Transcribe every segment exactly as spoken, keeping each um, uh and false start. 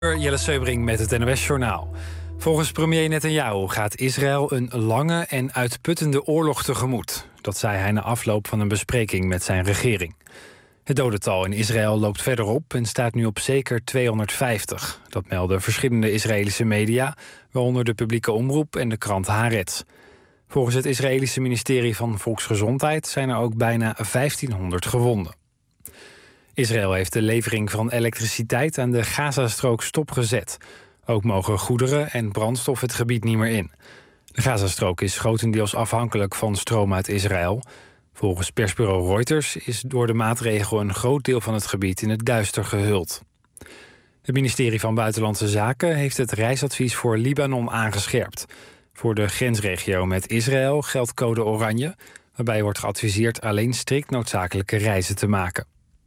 Jelle Seubring met het N O S-journaal. Volgens premier Netanyahu gaat Israël een lange en uitputtende oorlog tegemoet. Dat zei hij na afloop van een bespreking met zijn regering. Het dodental in Israël loopt verder op en staat nu op zeker tweehonderdvijftig. Dat melden verschillende Israëlische media, waaronder de publieke omroep en de krant Haaretz. Volgens het Israëlische ministerie van Volksgezondheid zijn er ook bijna vijftienhonderd gewonden. Israël heeft de levering van elektriciteit aan de Gazastrook stopgezet. Ook mogen goederen en brandstof het gebied niet meer in. De Gazastrook is grotendeels afhankelijk van stroom uit Israël. Volgens persbureau Reuters is door de maatregel een groot deel van het gebied in het duister gehuld. Het ministerie van Buitenlandse Zaken heeft het reisadvies voor Libanon aangescherpt. Voor de grensregio met Israël geldt code oranje, waarbij wordt geadviseerd alleen strikt noodzakelijke reizen te maken.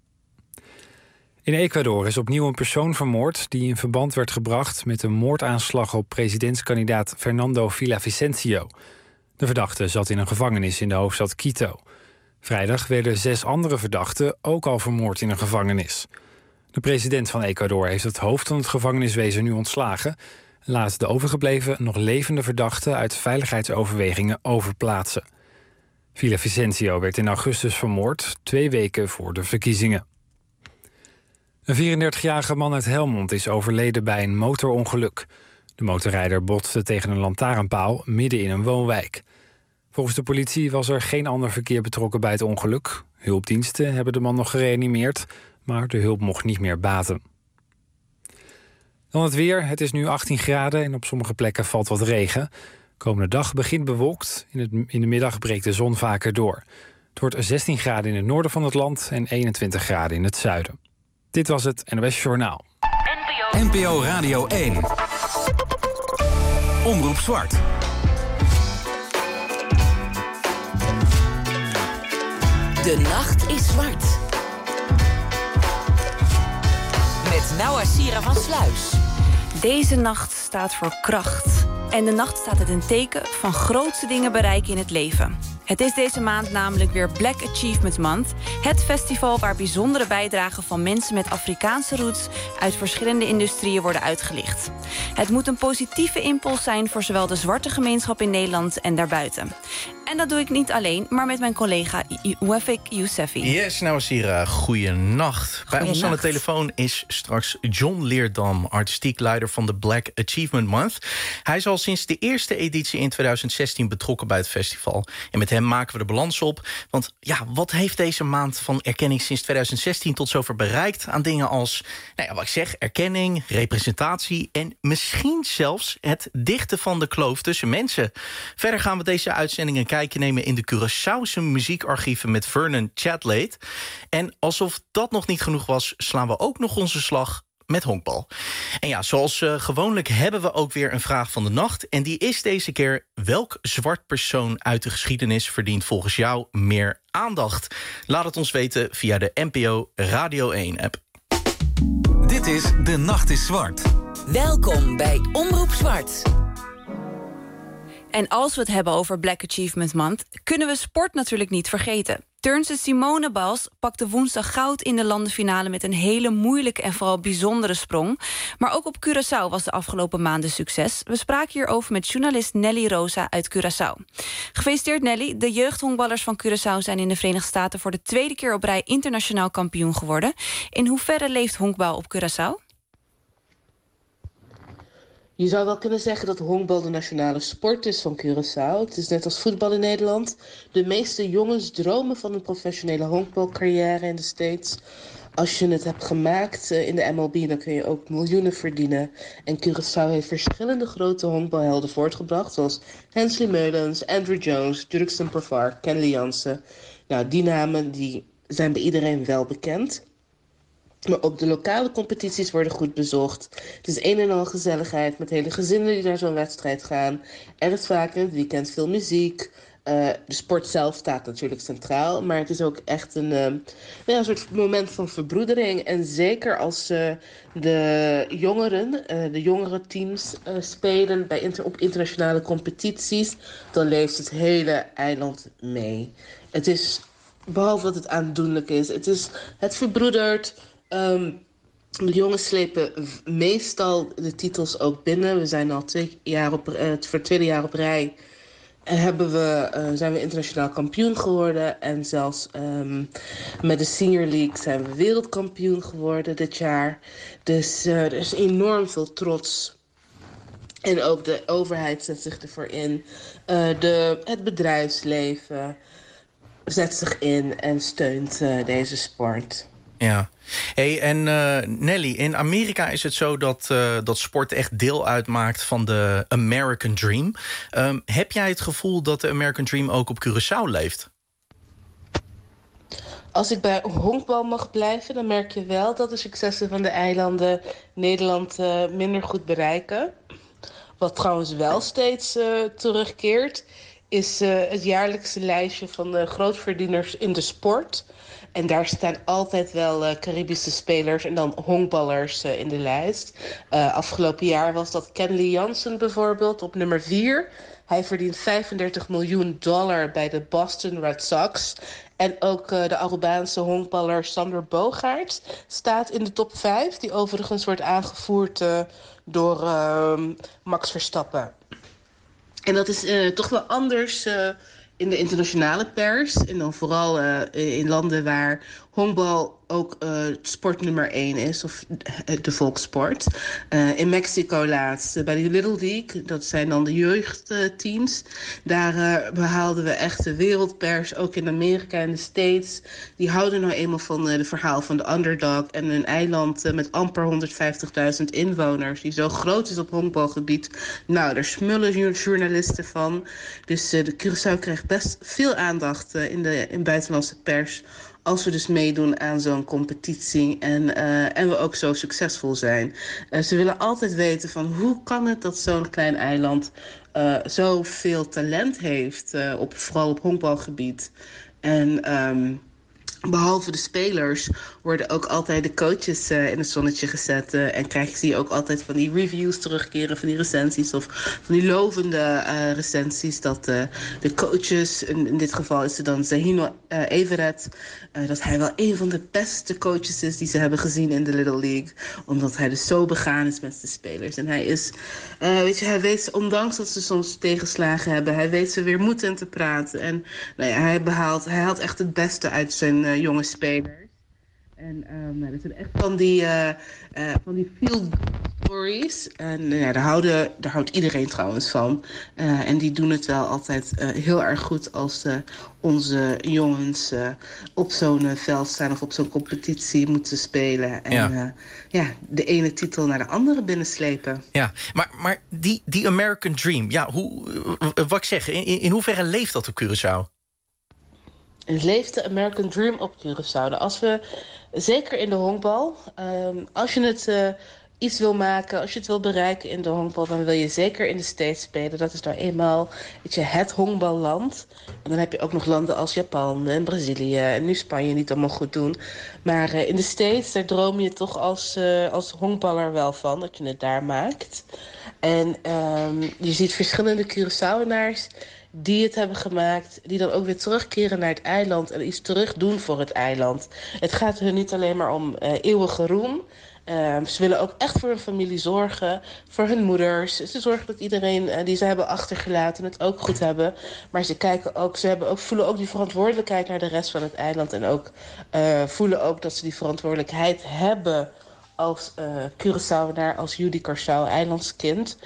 In Ecuador is opnieuw een persoon vermoord die in verband werd gebracht met een moordaanslag op presidentskandidaat Fernando Villavicencio. De verdachte zat in een gevangenis in de hoofdstad Quito. Vrijdag werden zes andere verdachten ook al vermoord in een gevangenis. De president van Ecuador heeft het hoofd van het gevangeniswezen nu ontslagen en laat de overgebleven nog levende verdachten uit veiligheidsoverwegingen overplaatsen. Villavicencio werd in augustus vermoord, twee weken voor de verkiezingen. Een vierendertigjarige man uit Helmond is overleden bij een motorongeluk. De motorrijder botste tegen een lantaarnpaal midden in een woonwijk. Volgens de politie was er geen ander verkeer betrokken bij het ongeluk. Hulpdiensten hebben de man nog gereanimeerd, maar de hulp mocht niet meer baten. Dan het weer. Het is nu achttien graden en op sommige plekken valt wat regen. Komende dag begint bewolkt. In, het, in de middag breekt de zon vaker door. Het wordt zestien graden in het noorden van het land en eenentwintig graden in het zuiden. Dit was het N O S-journaal. N P O Radio één. Omroep Zwart. De nacht is zwart. Met Noua Sira van Sluis. Deze nacht staat voor kracht. En de nacht staat het in teken van grootste dingen bereiken in het leven. Het is deze maand namelijk weer Black Achievement Month. Het festival waar bijzondere bijdragen van mensen met Afrikaanse roots uit verschillende industrieën worden uitgelicht. Het moet een positieve impuls zijn voor zowel de zwarte gemeenschap in Nederland en daarbuiten. En dat doe ik niet alleen, maar met mijn collega Wefik Yousefi. Yes, nou Sira, goeienacht. Bij ons aan de telefoon is straks John Leerdam, artistiek leider van de Black Achievement Month. Hij is al sinds de eerste editie in tweeduizend zestien betrokken bij het festival. En met hem maken we de balans op. Want ja, wat heeft deze maand van erkenning sinds tweeduizend zestien tot zover bereikt aan dingen als, nou ja, wat ik zeg, erkenning, representatie en misschien zelfs het dichten van de kloof tussen mensen. Verder gaan we deze uitzendingen kijken nemen in de Curaçaose muziekarchieven met Vernon Chatlade. En alsof dat nog niet genoeg was, slaan we ook nog onze slag met honkbal. En ja, zoals uh, gewoonlijk hebben we ook weer een vraag van de nacht. En die is deze keer: welk zwart persoon uit de geschiedenis verdient volgens jou meer aandacht? Laat het ons weten via de N P O Radio één-app. Dit is De Nacht is Zwart. Welkom bij Omroep Zwart. En als we het hebben over Black Achievement Month, kunnen we sport natuurlijk niet vergeten. Turnster Simone Biles pakte woensdag goud in de landenfinale met een hele moeilijke en vooral bijzondere sprong. Maar ook op Curaçao was de afgelopen maanden succes. We spraken hierover met journalist Nelly Rosa uit Curaçao. Gefeliciteerd Nelly, de jeugdhonkballers van Curaçao zijn in de Verenigde Staten voor de tweede keer op rij internationaal kampioen geworden. In hoeverre leeft honkbal op Curaçao? Je zou wel kunnen zeggen dat honkbal de nationale sport is van Curaçao. Het is net als voetbal in Nederland. De meeste jongens dromen van een professionele honkbalcarrière in de States. Als je het hebt gemaakt in de M L B, dan kun je ook miljoenen verdienen. En Curaçao heeft verschillende grote honkbalhelden voortgebracht, zoals Hensley Meulens, Andrew Jones, Dirksen Pervar, Kenley Jansen. Nou, die namen die zijn bij iedereen wel bekend. Maar ook de lokale competities worden goed bezocht. Het is een en al gezelligheid met hele gezinnen die naar zo'n wedstrijd gaan. Er is vaak in het weekend veel muziek. Uh, de sport zelf staat natuurlijk centraal. Maar het is ook echt een, uh, ja, een soort moment van verbroedering. En zeker als uh, de jongeren, uh, de jongere teams uh, spelen bij inter- op internationale competities, dan leeft het hele eiland mee. Het is, behalve dat het aandoenlijk is, het is het verbroedert. Um, De jongens slepen meestal de titels ook binnen. We zijn al twee jaar op, uh, voor het tweede jaar op rij en hebben we, uh, zijn we internationaal kampioen geworden. En zelfs um, met de Senior League zijn we wereldkampioen geworden dit jaar. Dus uh, er is enorm veel trots. En ook de overheid zet zich ervoor in. Uh, de, het bedrijfsleven zet zich in en steunt uh, deze sport. Ja. Hey, en uh, Nelly, in Amerika is het zo dat, uh, dat sport echt deel uitmaakt van de American Dream. Um, heb jij het gevoel dat de American Dream ook op Curaçao leeft? Als ik bij honkbal mag blijven, dan merk je wel dat de successen van de eilanden Nederland uh, minder goed bereiken. Wat trouwens wel steeds uh, terugkeert, is uh, het jaarlijkse lijstje van de grootverdieners in de sport. En daar staan altijd wel uh, Caribische spelers en dan honkballers uh, in de lijst. Uh, afgelopen jaar was dat Kenley Jansen bijvoorbeeld op nummer vier. Hij verdient vijfendertig miljoen dollar bij de Boston Red Sox. En ook uh, de Arubaanse honkballer Sander Bogaerts staat in de top vijf. Die overigens wordt aangevoerd uh, door uh, Max Verstappen. En dat is uh, toch wel anders uh, in de internationale pers. En dan vooral uh, in landen waar honkbal ook uh, sport nummer één is, of de volkssport. Uh, in Mexico laatst, uh, bij de Little League, dat zijn dan de jeugdteams. Uh, daar uh, behaalden we echt de wereldpers, ook in Amerika en de States. Die houden nou eenmaal van uh, de verhaal van de underdog. En een eiland uh, met amper honderdvijftigduizend inwoners, die zo groot is op honkbalgebied. Nou, daar smullen journalisten van. Dus uh, de Curaçao krijgt best veel aandacht uh, in de in buitenlandse pers, als we dus meedoen aan zo'n competitie en, uh, en we ook zo succesvol zijn. Uh, ze willen altijd weten van hoe kan het dat zo'n klein eiland uh, zoveel talent heeft, uh, op, vooral op honkbalgebied. En um, behalve de spelers worden ook altijd de coaches uh, in het zonnetje gezet. Uh, en krijg je ook altijd van die reviews terugkeren, van die recensies of van die lovende uh, recensies. Dat uh, de coaches, in, in dit geval is het dan Zahino uh, Everett, uh, dat hij wel een van de beste coaches is die ze hebben gezien in de Little League. Omdat hij dus zo begaan is met de spelers. En hij is, uh, weet je, hij weet, ondanks dat ze soms tegenslagen hebben, hij weet ze weer moed in te praten. En nou ja, hij behaalt, hij haalt echt het beste uit zijn uh, jonge spelers. En um, nou, dat zijn echt van die, uh, uh, van die feel stories. En uh, ja, daar, houden, daar houdt iedereen trouwens van. Uh, en die doen het wel altijd uh, heel erg goed als uh, onze jongens uh, op zo'n uh, veld staan of op zo'n competitie moeten spelen. En ja. Uh, ja, de ene titel naar de andere binnenslepen. Ja, maar, maar die, die American Dream, ja, hoe, uh, wat ik zeg, in, in hoeverre leeft dat op Curaçao? Het leeft de American Dream op Curaçao. Als we, zeker in de honkbal, um, als je het uh, iets wil maken, als je het wil bereiken in de honkbal, dan wil je zeker in de States spelen. Dat is nou eenmaal, weet je, het honkballand. En dan heb je ook nog landen als Japan en Brazilië en nu Spanje die het allemaal goed doen. Maar uh, in de States, daar droom je toch als, uh, als honkballer wel van, dat je het daar maakt. En um, je ziet verschillende Curaçaoenaars die het hebben gemaakt, die dan ook weer terugkeren naar het eiland en iets terug doen voor het eiland. Het gaat hun niet alleen maar om uh, eeuwige roem. Uh, ze willen ook echt voor hun familie zorgen, voor hun moeders. Ze zorgen dat iedereen uh, die ze hebben achtergelaten het ook goed hebben. Maar ze kijken ook, ze hebben ook, voelen ook die verantwoordelijkheid naar de rest van het eiland. En ook uh, voelen ook dat ze die verantwoordelijkheid hebben als uh, Curaçaoenaar, als Judy Curaçao, eilandskind.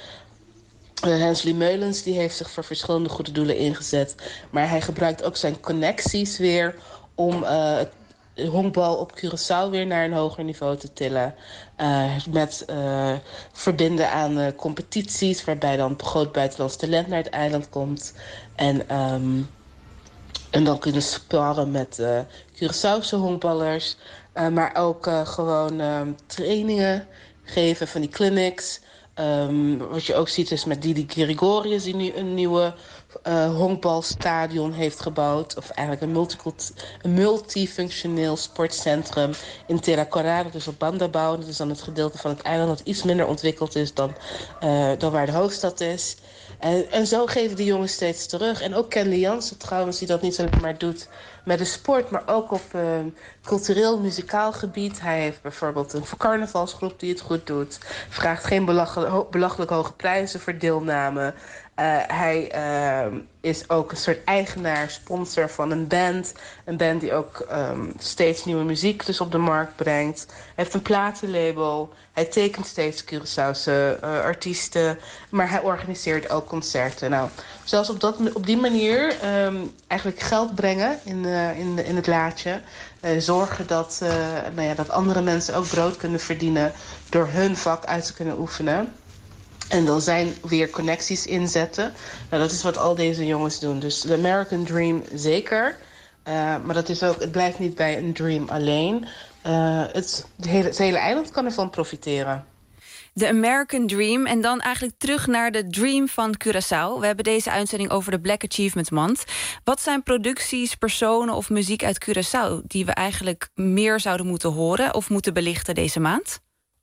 Uh, Hensley Meulens die heeft zich voor verschillende goede doelen ingezet. Maar hij gebruikt ook zijn connecties weer om uh, het honkbal op Curaçao weer naar een hoger niveau te tillen. Uh, met uh, verbinden aan uh, competities waarbij dan groot buitenlands talent naar het eiland komt. En, um, en dan kunnen sparren met uh, Curaçaose honkballers. Uh, maar ook uh, gewoon uh, trainingen geven van die clinics. Um, wat je ook ziet is met Didi Gregorius, die nu een nieuwe uh, honkbalstadion heeft gebouwd. Of eigenlijk een, multicult- een multifunctioneel sportcentrum in Terra Corada, dus op Bandabao. Dat is dan het gedeelte van het eiland dat iets minder ontwikkeld is dan, uh, dan waar de hoofdstad is. En, en zo geven die jongens steeds terug. En ook Kenley Jansen trouwens, die dat niet alleen maar doet met de sport, maar ook op uh, cultureel, muzikaal gebied. Hij heeft bijvoorbeeld een carnavalsgroep die het goed doet. Vraagt geen belachelijk, ho- belachelijk hoge prijzen voor deelname. Uh, hij uh, is ook een soort eigenaar, sponsor van een band. Een band die ook um, steeds nieuwe muziek dus op de markt brengt. Hij heeft een platenlabel. Hij tekent steeds Curaçaose uh, artiesten. Maar hij organiseert ook concerten. Nou, zelfs op, dat, op die manier um, eigenlijk geld brengen in, uh, in, in het laadje. Uh, zorgen dat, uh, nou ja, dat andere mensen ook brood kunnen verdienen door hun vak uit te kunnen oefenen. En dan zijn weer connecties inzetten. Nou, dat is wat al deze jongens doen. Dus de American Dream zeker. Uh, maar dat is ook, het blijft niet bij een dream alleen. Uh, het, het, hele, het hele eiland kan ervan profiteren. De American Dream en dan eigenlijk terug naar de Dream van Curaçao. We hebben deze uitzending over de Black Achievement Month. Wat zijn producties, personen of muziek uit Curaçao die we eigenlijk meer zouden moeten horen of moeten belichten deze maand?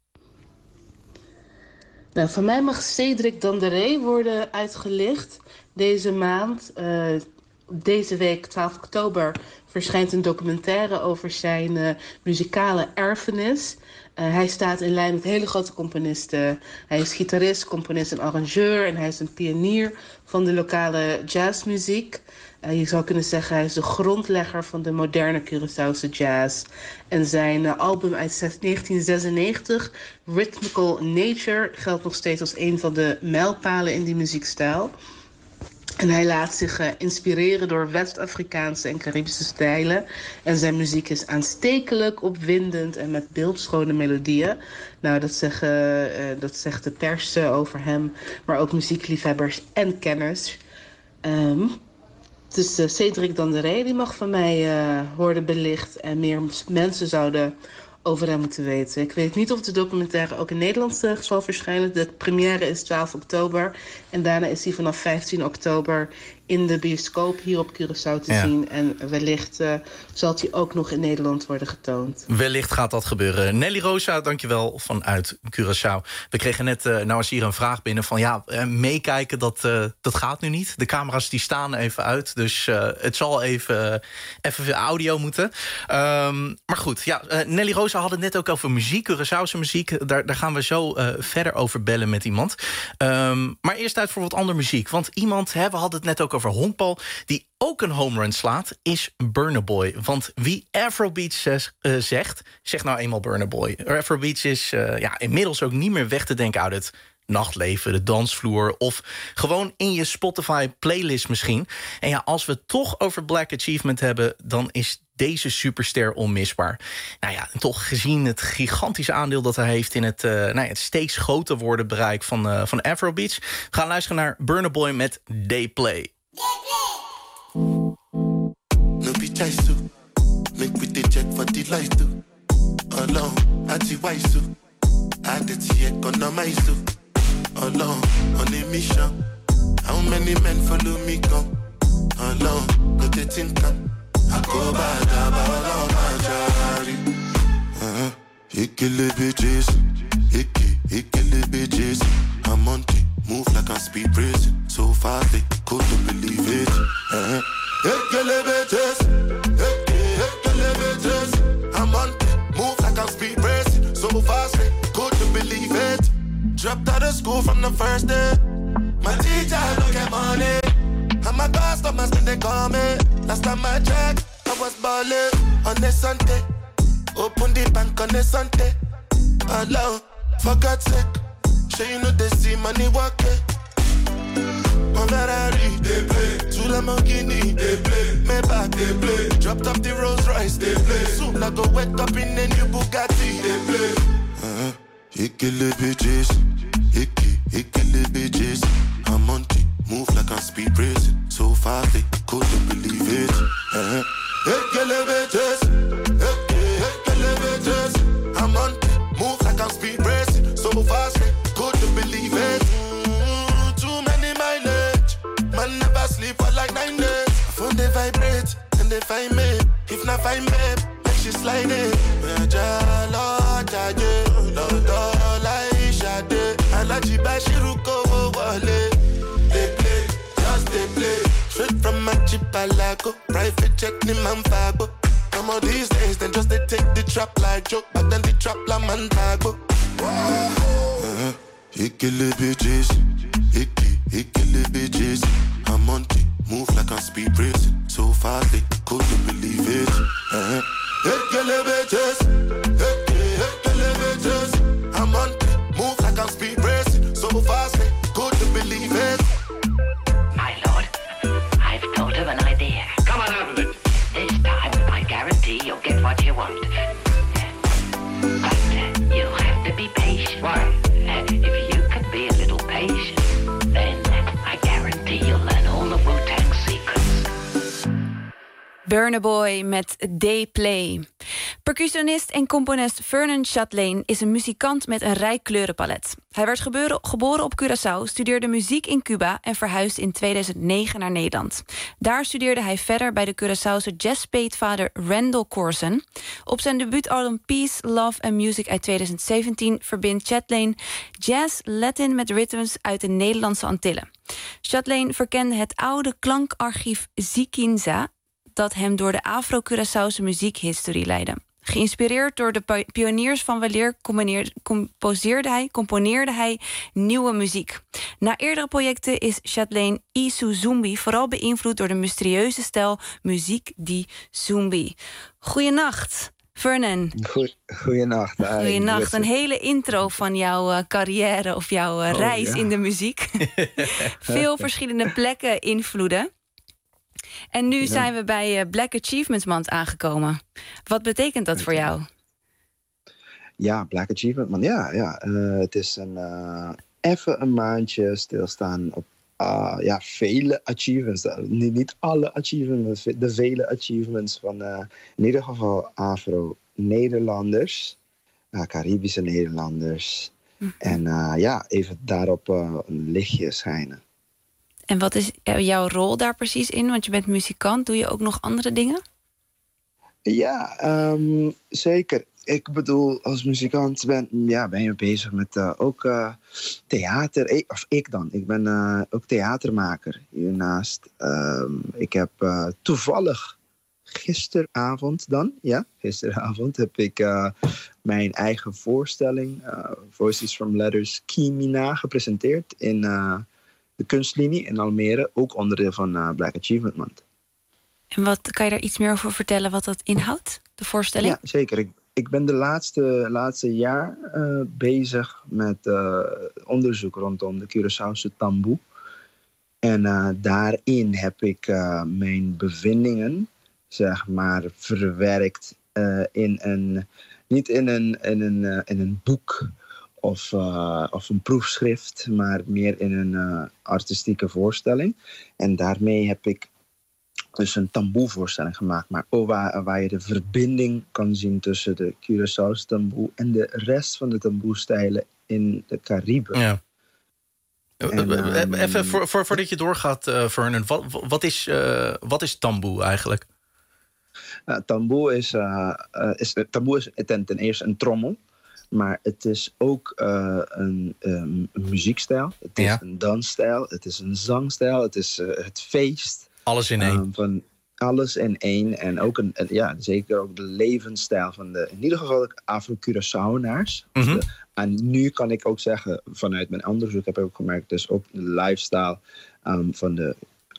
Nou, van mij mag Cédric Danderé worden uitgelicht deze maand. Uh, deze week, twaalf oktober, verschijnt een documentaire over zijn uh, muzikale erfenis. Uh, hij staat in lijn met hele grote componisten. Hij is gitarist, componist en arrangeur. En hij is een pionier van de lokale jazzmuziek. Uh, je zou kunnen zeggen, hij is de grondlegger van de moderne Curaçaose jazz. En zijn uh, album uit negentien zesennegentig, Rhythmical Nature, geldt nog steeds als een van de mijlpalen in die muziekstijl. En hij laat zich uh, inspireren door West-Afrikaanse en Caribische stijlen. En zijn muziek is aanstekelijk, opwindend en met beeldschone melodieën. Nou, dat, zeggen, uh, dat zegt de pers uh, over hem, maar ook muziekliefhebbers en kenners. Um, dus uh, Cédric Danderé, die mag van mij uh, worden belicht en meer mensen zouden over hem moeten weten. Ik weet niet of de documentaire ook in Nederland uh, zal verschijnen. De première is twaalf oktober. En daarna is hij vanaf vijftien oktober in de bioscoop hier op Curaçao te ja. zien. En wellicht uh, zal hij ook nog in Nederland worden getoond. Wellicht gaat dat gebeuren. Nelly Rosa, dankjewel vanuit Curaçao. We kregen net uh, nou eens hier een vraag binnen van ja, uh, meekijken, dat, uh, dat gaat nu niet. De camera's die staan even uit. Dus uh, het zal even, uh, even audio moeten. Um, maar goed, ja, uh, Nelly Rosa had het net ook over muziek, Curaçaose muziek. Daar, daar gaan we zo uh, verder over bellen met iemand. Um, maar eerst uit voor wat andere muziek. Want iemand, hè, we hadden het net ook over honkbal, die ook een home run slaat, is Burna Boy. Want wie Afrobeats zes, uh, zegt, zegt nou eenmaal Burna Boy. Afrobeats is uh, ja, inmiddels ook niet meer weg te denken uit het nachtleven, de dansvloer of gewoon in je Spotify-playlist misschien. En ja, als we het toch over Black Achievement hebben, dan is deze superster onmisbaar. Nou ja, en toch gezien het gigantische aandeel dat hij heeft in het, uh, nou ja, het steeds groter worden bereik van, uh, van Afrobeats. We gaan luisteren naar Burna Boy met They Play. No be chase to make with the check for the light to alone anti wise to I did see economize to alone on a mission. How many men follow me come alone? Got the think I go by the ball on my jari. Uh-huh. You kill the bitches, icky, you kill the bitches. I'm on it, move like I'm speed racing. So fast they couldn't believe it. Uh-huh. You kill the bitches, icky, you kill the bitches. I'm on it, move like I'm speed racing. So fast they couldn't believe it. Dropped out of school from the first day. My teacher don't get money. And my customers when they call me. Last time I checked, I was ballin' on a Sunday. Open the bank on a Sunday. Alone, for God's sake. Sure you know they see money walking. On Ferrari, they play. Two Lamborghini, they play. Maybach, they play. Dropped off the Rolls Royce, they play. Soon I go wake up in a new Bugatti, they play. Uh-huh. You kill the bitches. Hickey, hickey the bitches. I'm on it, move like I'm speed racing. So fast they couldn't believe it. Uh-huh. Hickey the bitches. Hickey, hickey the bitches. I'm on it, move like I'm speed racing. So fast they couldn't believe it. Mm, too many mileage. Man never sleep. find me. If not find me, make she slide it. Jalo, jaje, no do like shade. Alaji bashiruko wale. They play, just they play. Straight from my chipalago, private jet ni manfago. Some of these days, then just they take the trap like joke, but then the trap la manfago. Uh-huh. Hickily bitches, hickey, hickily bitches. I'm on it, move like I'm speed racing. So fast they couldn't believe it. Uh-huh. Hickily bitches, hickey, hickily bitches. I'm on it, move like I'm speed racing. So fast they couldn't believe it. My lord, I've thought of an idea. Come on out with it. This time, I guarantee you'll get what you want. But uh, you'll have to be patient. Why? Uh, if you could be a little patient, then I guarantee you'll learn all the Wu-Tang secrets. Burna Boy met Day Play. Percussionist en componist Vernon Chatelain is een muzikant met een rijk kleurenpalet. Hij werd gebeuren, geboren op Curaçao, studeerde muziek in Cuba en verhuisde in tweeduizend negen naar Nederland. Daar studeerde hij verder bij de Curaçaose jazzpeetvader Randall Corson. Op zijn debuutalbum Peace, Love and Music uit tweeduizend zeventien verbindt Chatelain jazz, Latin met ritmes uit de Nederlandse Antillen. Chatelain verkende het oude klankarchief Zikinza, dat hem door de Afro-Curaçaose muziekhistorie leidde. Geïnspireerd door de pioniers van weleer composeerde hij, componeerde hij nieuwe muziek. Na eerdere projecten is Chatelain Isu Zumbi vooral beïnvloed door de mysterieuze stijl muziek die Zumbi. Goeienacht, Vernon. Goeienacht. Goeienacht. Een hele intro van jouw uh, carrière of jouw uh, oh, reis ja. in de muziek. Veel verschillende plekken, invloeden. En nu ja. zijn we bij uh, Black Achievement Month aangekomen. Wat betekent dat voor jou? Ja, Black Achievement Month. Ja, ja. Uh, het is een, uh, even een maandje stilstaan op uh, ja, vele achievements. Niet, niet alle achievements, de vele achievements van uh, in ieder geval Afro-Nederlanders, uh, Caribische Nederlanders. Mm-hmm. En uh, ja, even daarop uh, een lichtje schijnen. En wat is jouw rol daar precies in? Want je bent muzikant. Doe je ook nog andere dingen? Ja, um, zeker. Ik bedoel, als muzikant ben, ja, ben je bezig met uh, ook uh, theater. Of ik dan. Ik ben uh, ook theatermaker hiernaast. Um, ik heb uh, toevallig gisteravond dan, ja, gisteravond heb ik uh, mijn eigen voorstelling, uh, Voices from Letters, Kimina, gepresenteerd in Uh, de kunstlinie in Almere, ook onderdeel van uh, Black Achievement Month. En wat kan je daar iets meer over vertellen wat dat inhoudt, de voorstelling? Ja, zeker. Ik, ik ben de laatste, laatste jaar uh, bezig met uh, onderzoek rondom de Curaçaose taboe. En uh, daarin heb ik uh, mijn bevindingen, zeg maar, verwerkt uh, in een, niet in een, in een, uh, in een boek Of, uh, of een proefschrift, maar meer in een uh, artistieke voorstelling. En daarmee heb ik dus een taboe-voorstelling gemaakt. Maar ook waar, waar je de verbinding kan zien tussen de Curaçaose taboe en de rest van de taboe-stijlen in de Cariben. Ja. En, um, Even voor, voor, voordat je doorgaat, uh, Vernon, wat, wat, is, uh, wat is taboe eigenlijk? Uh, taboe is, uh, uh, is, taboe is ten, ten eerste een trommel. Maar het is ook uh, een, um, een muziekstijl. Het is ja. een dansstijl. Het is een zangstijl. Het is uh, het feest. Alles in één. Um, van alles in één. En ook een, een, ja, zeker ook de levensstijl van de, in ieder geval de Afro-Curaçaoënaars. Mm-hmm. Dus en nu kan ik ook zeggen, vanuit mijn onderzoek heb ik ook gemerkt, dus ook de lifestyle um, van de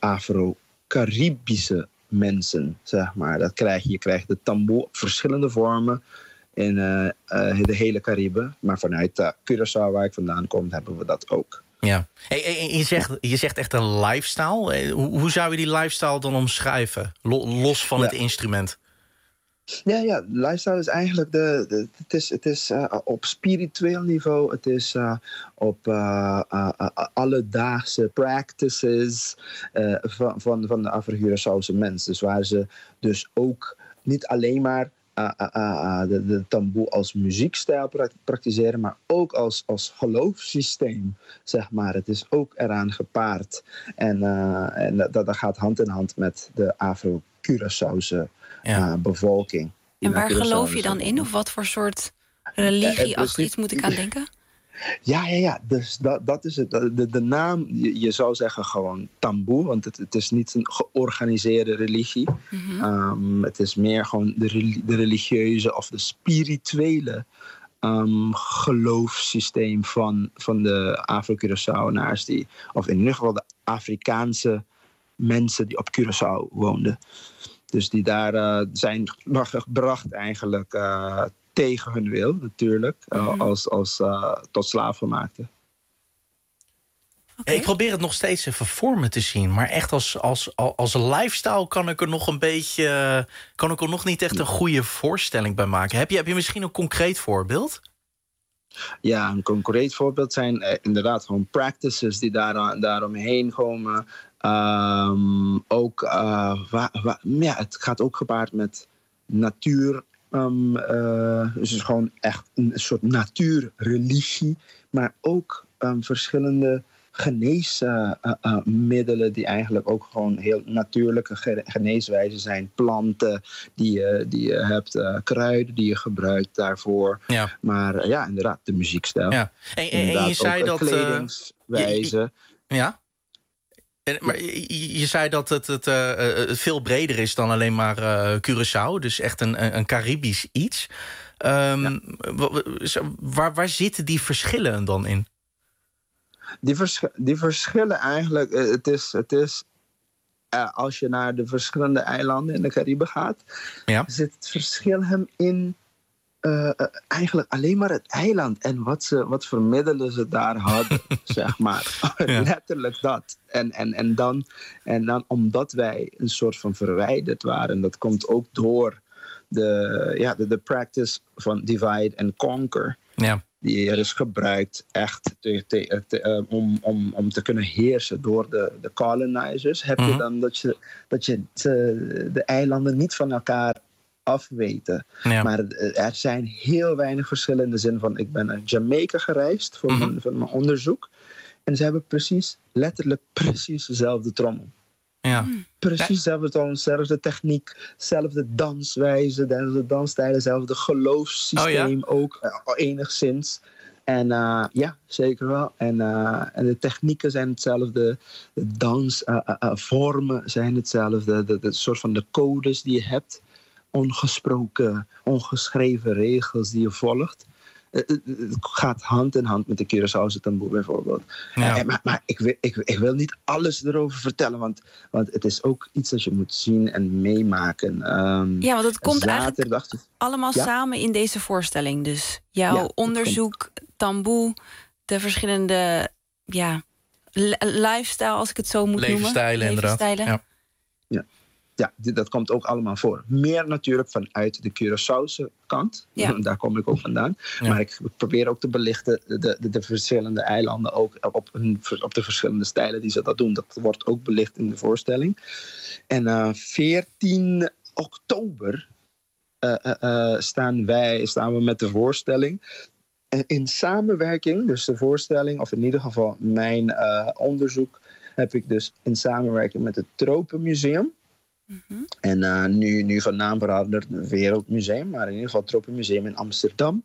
Afro-Caribische mensen, zeg maar. Dat krijg je. Je krijgt de taboe op verschillende vormen in uh, uh, de hele Cariben. Maar vanuit uh, Curaçao, waar ik vandaan kom, hebben we dat ook. Ja. Hey, hey, je, zegt, je zegt echt een lifestyle. Hoe, hoe zou je die lifestyle dan omschrijven? Los van ja. het instrument. Ja, ja, lifestyle is eigenlijk de, de, het is, het is uh, op spiritueel niveau. Het is uh, op uh, uh, uh, alledaagse practices uh, van, van, van de Afro-Curaçaose mens. Dus waar ze dus ook niet alleen maar Uh, uh, uh, de, de taboe als muziekstijl praktiseren, maar ook als, als geloofssysteem, zeg maar. Het is ook eraan gepaard. En, uh, en dat, dat gaat hand in hand met de Afro Curaçaose Ja. uh, bevolking. En waar Curaçao geloof je is. dan in? Of wat voor soort religie, Eh, achter iets moet ik aan denken? Ja, ja, ja. Dus dat, dat is het. De, de naam, je, je zou zeggen gewoon taboe, want het, het is niet een georganiseerde religie. Mhm. Um, het is meer gewoon de, reli- de religieuze of de spirituele um, geloofssysteem van, van de Afro-Curaçaoënaars, die, of in ieder geval de Afrikaanse mensen die op Curaçao woonden. Dus die daar uh, zijn gebracht eigenlijk uh, tegen hun wil, natuurlijk, uh, Mhm. als, als uh, tot slaafgemaakte. Oké. Ik probeer het nog steeds even voor me te zien. Maar echt als, als, als lifestyle kan ik er nog een beetje... kan ik er nog niet echt een goede voorstelling bij maken. Heb je, heb je misschien een concreet voorbeeld? Ja, een concreet voorbeeld zijn uh, inderdaad gewoon practices die daar, daaromheen komen. Um, ook, uh, wa, wa, ja, het gaat ook gepaard met natuur. Um, uh, dus het is gewoon echt een soort natuurreligie. Maar ook um, verschillende geneesmiddelen uh, uh, die eigenlijk ook gewoon heel natuurlijke ge- geneeswijzen zijn. Planten die je, die je hebt, uh, kruiden die je gebruikt daarvoor. Ja. Maar uh, ja, inderdaad, de muziekstijl. Ja. En, en, en je zei ook, dat... Uh, uh, kledingswijze. Ja? En, maar je, je zei dat het, het uh, veel breder is dan alleen maar uh, Curaçao. Dus echt een, een Caribisch iets. Um, ja. waar, waar zitten die verschillen dan in? Die, vers- die verschillen eigenlijk... Uh, het is... Het is uh, als je naar de verschillende eilanden in de Cariben gaat... Ja. zit het verschil hem in... Uh, uh, eigenlijk alleen maar het eiland en wat, ze, wat voor middelen ze daar hadden, zeg maar. Ja. Letterlijk dat. En, en, en, dan, en dan omdat wij een soort van verwijderd waren, dat komt ook door de, ja, de, de practice van divide and conquer. Ja. Die er is gebruikt echt te, te, te, uh, om, om, om te kunnen heersen door de, de colonizers. Heb mm-hmm. je dan dat je, dat je de, de eilanden niet van elkaar afweten. Ja. Maar er zijn heel weinig verschillen in de zin van... ik ben naar Jamaica gereisd voor, mm-hmm. mijn, voor mijn onderzoek. En ze hebben precies, letterlijk precies dezelfde trommel. Ja. Precies dezelfde trommel, dezelfde techniek, dezelfde danswijze, dezelfde dansstijlen, dezelfde geloofssysteem oh, ja? ook, uh, enigszins. En uh, ja, zeker wel. En, uh, en de technieken zijn hetzelfde. De dansvormen uh, uh, zijn hetzelfde. De, de soort van de codes die je hebt... ongesproken, ongeschreven regels die je volgt. Het gaat hand in hand met de Curaçaose taboe bijvoorbeeld. Ja. Uh, maar maar ik, wil, ik, ik wil niet alles erover vertellen, want, want het is ook iets dat je moet zien en meemaken. Um, ja, want het komt eigenlijk dacht, allemaal ja? samen in deze voorstelling. Dus jouw ja, onderzoek, taboe, de verschillende ja, lifestyle, als ik het zo moet Levensstijlen, noemen. Levensstijlen, inderdaad. Ja. Ja. Ja, dat komt ook allemaal voor. Meer natuurlijk vanuit de Curaçaose kant. Ja. Daar kom ik ook vandaan. Ja. Maar ik probeer ook te belichten de, de, de verschillende eilanden... ook op, een, op de verschillende stijlen die ze dat doen. Dat wordt ook belicht in de voorstelling. En uh, veertien oktober uh, uh, uh, staan, wij, staan we met de voorstelling... in samenwerking, dus de voorstelling... of in ieder geval mijn uh, onderzoek... heb ik dus in samenwerking met het Tropenmuseum... Mm-hmm. En uh, nu, nu van naam veranderd Wereldmuseum, maar in ieder geval het Tropenmuseum in Amsterdam.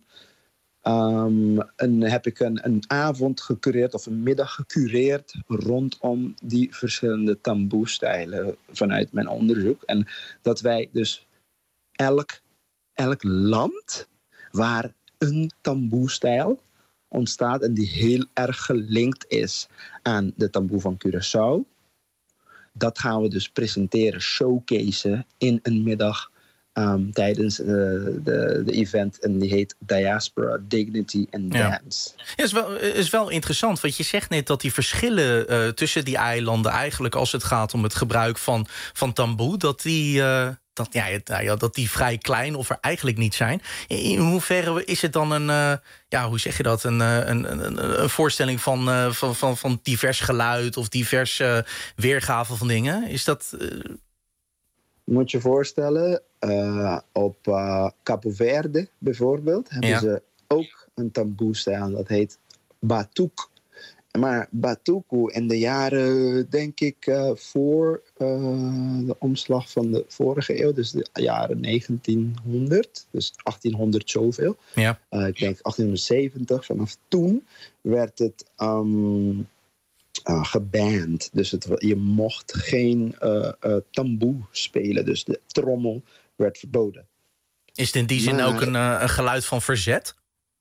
Um, en heb ik een, een avond gecureerd of een middag gecureerd rondom die verschillende taboe-stijlen vanuit mijn onderzoek. En dat wij dus elk, elk land waar een taboe-stijl ontstaat en die heel erg gelinkt is aan de taboe van Curaçao. Dat gaan we dus presenteren, showcaseen in een middag um, tijdens uh, de, de event. En die heet Diaspora, Dignity and Dance. Ja, ja is, wel, is wel interessant, want je zegt net dat die verschillen uh, tussen die eilanden... eigenlijk als het gaat om het gebruik van, van taboe... dat die... Uh... Dat, ja, ja, dat die vrij klein of er eigenlijk niet zijn. In hoeverre is het dan een, uh, ja, hoe zeg je dat, een, een, een, een voorstelling van, uh, van, van, van divers geluid of divers uh, weergave van dingen? Is dat... Uh... Je moet je voorstellen, uh, op uh, Cabo Verde bijvoorbeeld hebben ja. ze ook een taboe-stijl. Dat heet Batuque. Maar Batuku in de jaren, denk ik, uh, voor uh, de omslag van de vorige eeuw, dus de jaren negentienhonderd, dus achttienhonderd zoveel. Ja. Uh, ik denk achttienhonderdzeventig, vanaf toen werd het um, uh, geband. Dus het, je mocht geen uh, uh, tamboe spelen, dus de trommel werd verboden. Is het in die zin maar, ook een, uh, een geluid van verzet?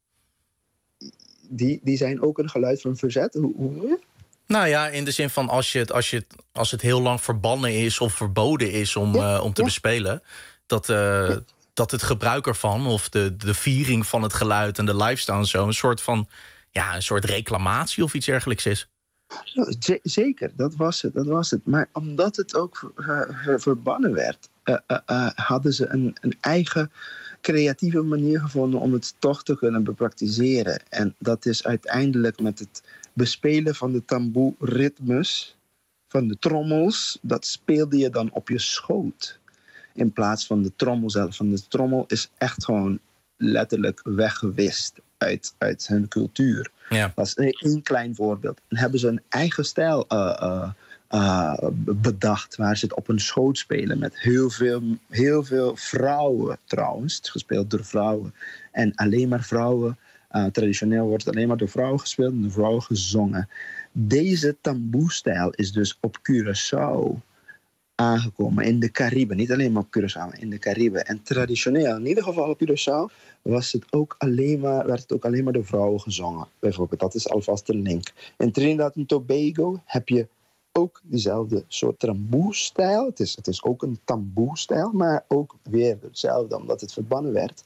Die, die zijn ook een geluid van verzet? Hoe, hoe? Nou ja, in de zin van als, je het, als, je het, als het heel lang verbannen is of verboden is om, ja, uh, om te ja. bespelen, dat, uh, ja. dat het gebruik ervan of de, de viering van het geluid en de lifestyle en zo een soort van ja, een soort reclamatie of iets dergelijks is. Ja, z- zeker, dat was het, dat was het. Maar omdat het ook uh, verbannen werd, uh, uh, uh, hadden ze een, een eigen creatieve manier gevonden om het toch te kunnen bepraktiseren. En dat is uiteindelijk met het bespelen van de tamboe-ritmes, van de trommels, dat speelde je dan op je schoot. In plaats van de trommel zelf. Van de trommel is echt gewoon letterlijk weggewist uit, uit hun cultuur. Ja. Dat is één klein voorbeeld. Dan hebben ze een eigen stijl uh, uh, uh, bedacht, waar ze het op een schoot spelen met heel veel, heel veel vrouwen trouwens. Het is gespeeld door vrouwen. En alleen maar vrouwen. Uh, traditioneel wordt het alleen maar door vrouwen gespeeld en door vrouwen gezongen. Deze tamboe-stijl is dus op Curaçao aangekomen, in de Cariben. Niet alleen maar op Curaçao, maar in de Cariben. En traditioneel, in ieder geval op Curaçao, was het ook alleen maar, werd het ook alleen maar door vrouwen gezongen. Bijvoorbeeld, dat is alvast de link. In Trinidad en Tobago heb je ook diezelfde soort tamboe-stijl. Het is, het is ook een tamboe-stijl, maar ook weer hetzelfde, omdat het verbannen werd.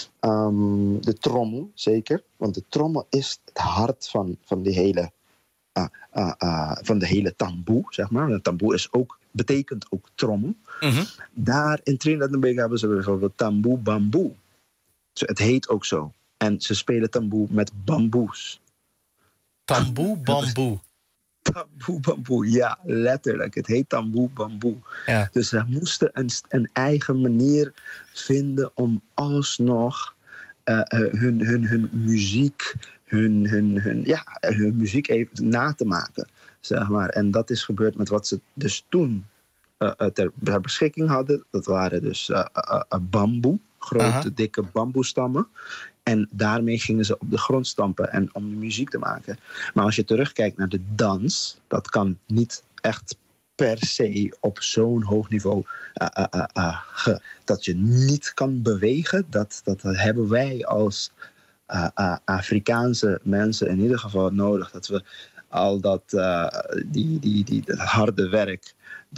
Um, de trommel, zeker. Want de trommel is het hart van, van, die hele, uh, uh, uh, van de hele tamboe, zeg maar. De tamboe is ook, betekent ook trommel. Mm-hmm. Daar in Trinidad en Tobago hebben ze bijvoorbeeld tamboe bamboe. Dus het heet ook zo. En ze spelen tamboe met bamboes. Tamboe bamboe. Tamboe bamboe, ja, letterlijk. Het heet tamboe bamboe. Ja. Dus ze moesten een, een eigen manier vinden om alsnog uh, uh, hun, hun, hun muziek, hun, hun, hun, ja, hun muziek even na te maken, zeg maar. En dat is gebeurd met wat ze dus toen uh, ter, ter beschikking hadden. Dat waren dus uh, uh, uh, bamboe, grote, Aha. dikke bamboestammen. En daarmee gingen ze op de grond stampen en om de muziek te maken. Maar als je terugkijkt naar de dans, dat kan niet echt per se op zo'n hoog niveau uh, uh, uh, uh, ge, dat je niet kan bewegen. Dat, dat hebben wij als uh, uh, Afrikaanse mensen in ieder geval nodig. Dat we al dat, uh, die, die, die, dat harde werk,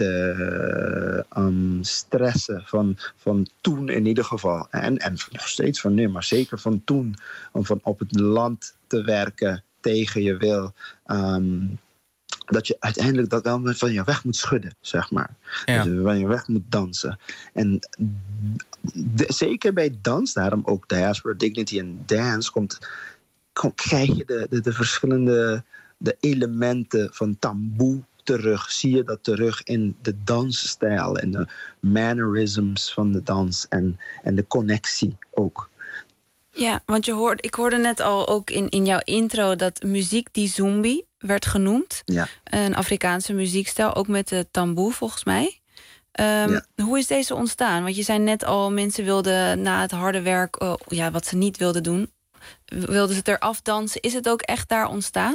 de um, stressen van, van toen in ieder geval. En, en nog steeds van nu, maar zeker van toen. Om van op het land te werken tegen je wil. Um, dat je uiteindelijk dat wel van je weg moet schudden, zeg maar. Ja. Dus van je weg moet dansen. En de, zeker bij dans, daarom ook Diaspora Dignity en Dance, komt, kom, krijg je de, de, de verschillende de elementen van tamboe terug. Zie je dat terug in de dansstijl en de mannerisms van de dans en, en de connectie ook. Ja, want je hoorde, ik hoorde net al ook in, in jouw intro dat muziek die zombie werd genoemd. Ja. Een Afrikaanse muziekstijl, ook met de tamboe volgens mij. Um, ja. Hoe is deze ontstaan? Want je zei net al, mensen wilden na het harde werk, uh, ja, wat ze niet wilden doen, wilden ze het eraf dansen. Is het ook echt daar ontstaan?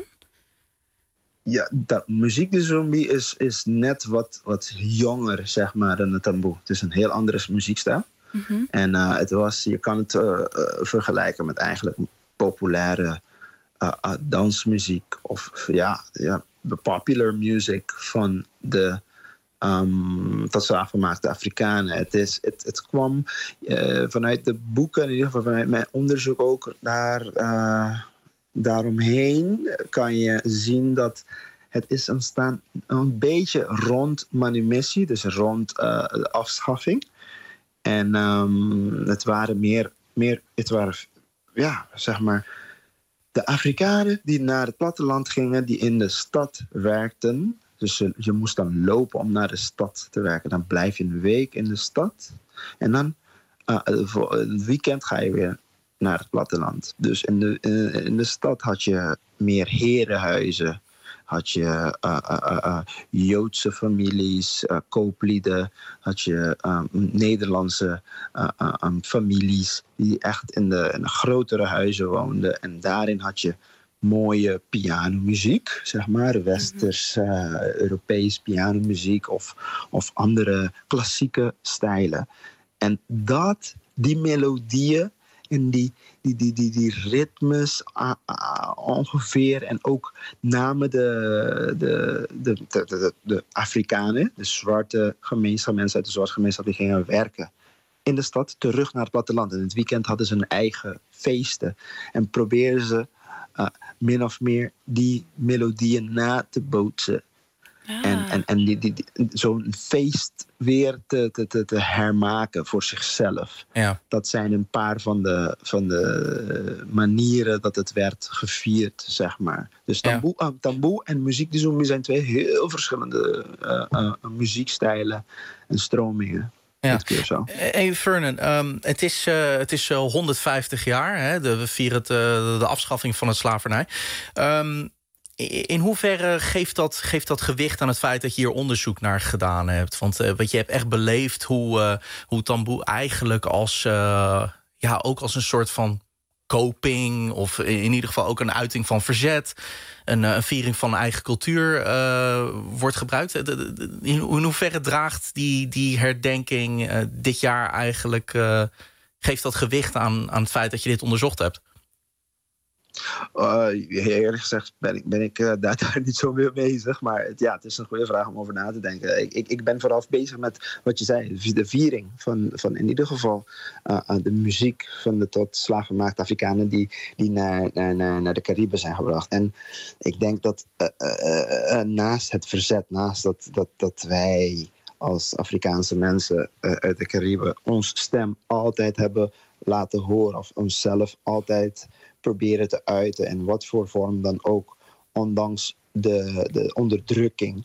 Ja, dat, muziek de zombie is, is net wat, wat jonger, zeg maar, dan de tamboe. Het is een heel andere muziekstijl. Mm-hmm. En uh, het was, je kan het uh, uh, vergelijken met eigenlijk populaire uh, uh, dansmuziek. Of ja, ja, de popular music van de um, tot zwaar gemaakte Afrikanen. Het, is, het, het kwam uh, vanuit de boeken, in ieder geval vanuit mijn onderzoek ook daar... Uh, Daaromheen kan je zien dat het is ontstaan een beetje rond manumissie, dus rond uh, de afschaffing. En um, het waren meer, meer, het waren, ja, zeg maar, de Afrikanen die naar het platteland gingen, die in de stad werkten. Dus je, je moest dan lopen om naar de stad te werken. Dan blijf je een week in de stad. En dan, uh, voor het weekend ga je weer naar het platteland. Dus in de, in, in de stad had je meer herenhuizen. Had je uh, uh, uh, Joodse families, uh, kooplieden. Had je um, Nederlandse uh, uh, um, families die echt in de, in de grotere huizen woonden. En daarin had je mooie pianomuziek, zeg maar. Westers, uh, Europees pianomuziek of, of andere klassieke stijlen. En dat, die melodieën en die, die, die, die, die ritmes uh, uh, ongeveer. En ook namen de, de, de, de, de, de Afrikanen, de zwarte gemeenschap, mensen uit de zwarte gemeenschap, die gingen werken in de stad, terug naar het platteland. En in het weekend hadden ze hun eigen feesten. En probeerden ze uh, min of meer die melodieën na te bootsen. Ah. En, en, en die, die, die, zo'n feest weer te, te, te, te hermaken voor zichzelf. Ja. Dat zijn een paar van de, van de manieren dat het werd gevierd, zeg maar. Dus tamboe, ja. uh, tamboe en muziek de zombie zijn twee heel verschillende uh, uh, muziekstijlen en stromingen. Ja. Hey Vernon, um, het is, uh, het is uh, honderdvijftig jaar. Hè? De, we vieren het, uh, de afschaffing van het slavernij. Um, in hoeverre geeft dat, geeft dat gewicht aan het feit dat je hier onderzoek naar gedaan hebt? Want uh, wat je hebt echt beleefd hoe, uh, hoe tamboe eigenlijk als, uh, ja, ook als een soort van coping, of in ieder geval ook een uiting van verzet, een, een viering van eigen cultuur uh, wordt gebruikt. In, in hoeverre draagt die, die herdenking uh, dit jaar eigenlijk, uh, geeft dat gewicht aan, aan het feit dat je dit onderzocht hebt? Uh, eerlijk gezegd ben ik, ben ik uh, daar, daar niet zo mee bezig. Maar het, ja, het is een goede vraag om over na te denken. Ik, ik, ik ben vooral bezig met wat je zei, de viering van, van in ieder geval uh, de muziek van de tot slavenmaakte Afrikanen die, die naar, naar, naar de Cariben zijn gebracht. En ik denk dat uh, uh, uh, naast het verzet, naast dat, dat, dat wij als Afrikaanse mensen uh, uit de Cariben ons stem altijd hebben laten horen, of onszelf altijd proberen te uiten, in wat voor vorm dan ook, ondanks de, de onderdrukking,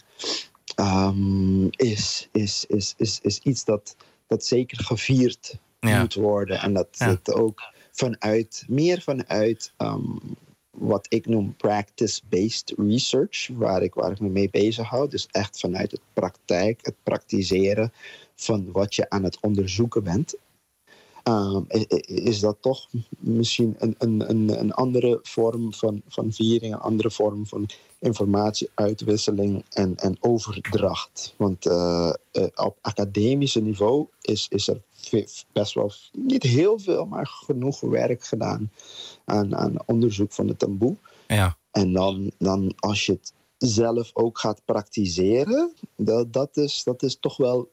um, is, is, is, is, is iets dat, dat zeker gevierd ja. moet worden. En dat ja. het ook vanuit, meer vanuit um, wat ik noem practice-based research, waar ik, waar ik me mee bezig hou. Dus echt vanuit het praktijk, het praktiseren van wat je aan het onderzoeken bent. Um, is dat toch misschien een, een, een, een andere vorm van, van viering, een andere vorm van informatieuitwisseling en, en overdracht. Want uh, uh, op academisch niveau is, is er best wel niet heel veel, maar genoeg werk gedaan aan, aan onderzoek van de tamboe. Ja. En dan, dan als je het zelf ook gaat praktiseren, dat, dat, is, dat is toch wel,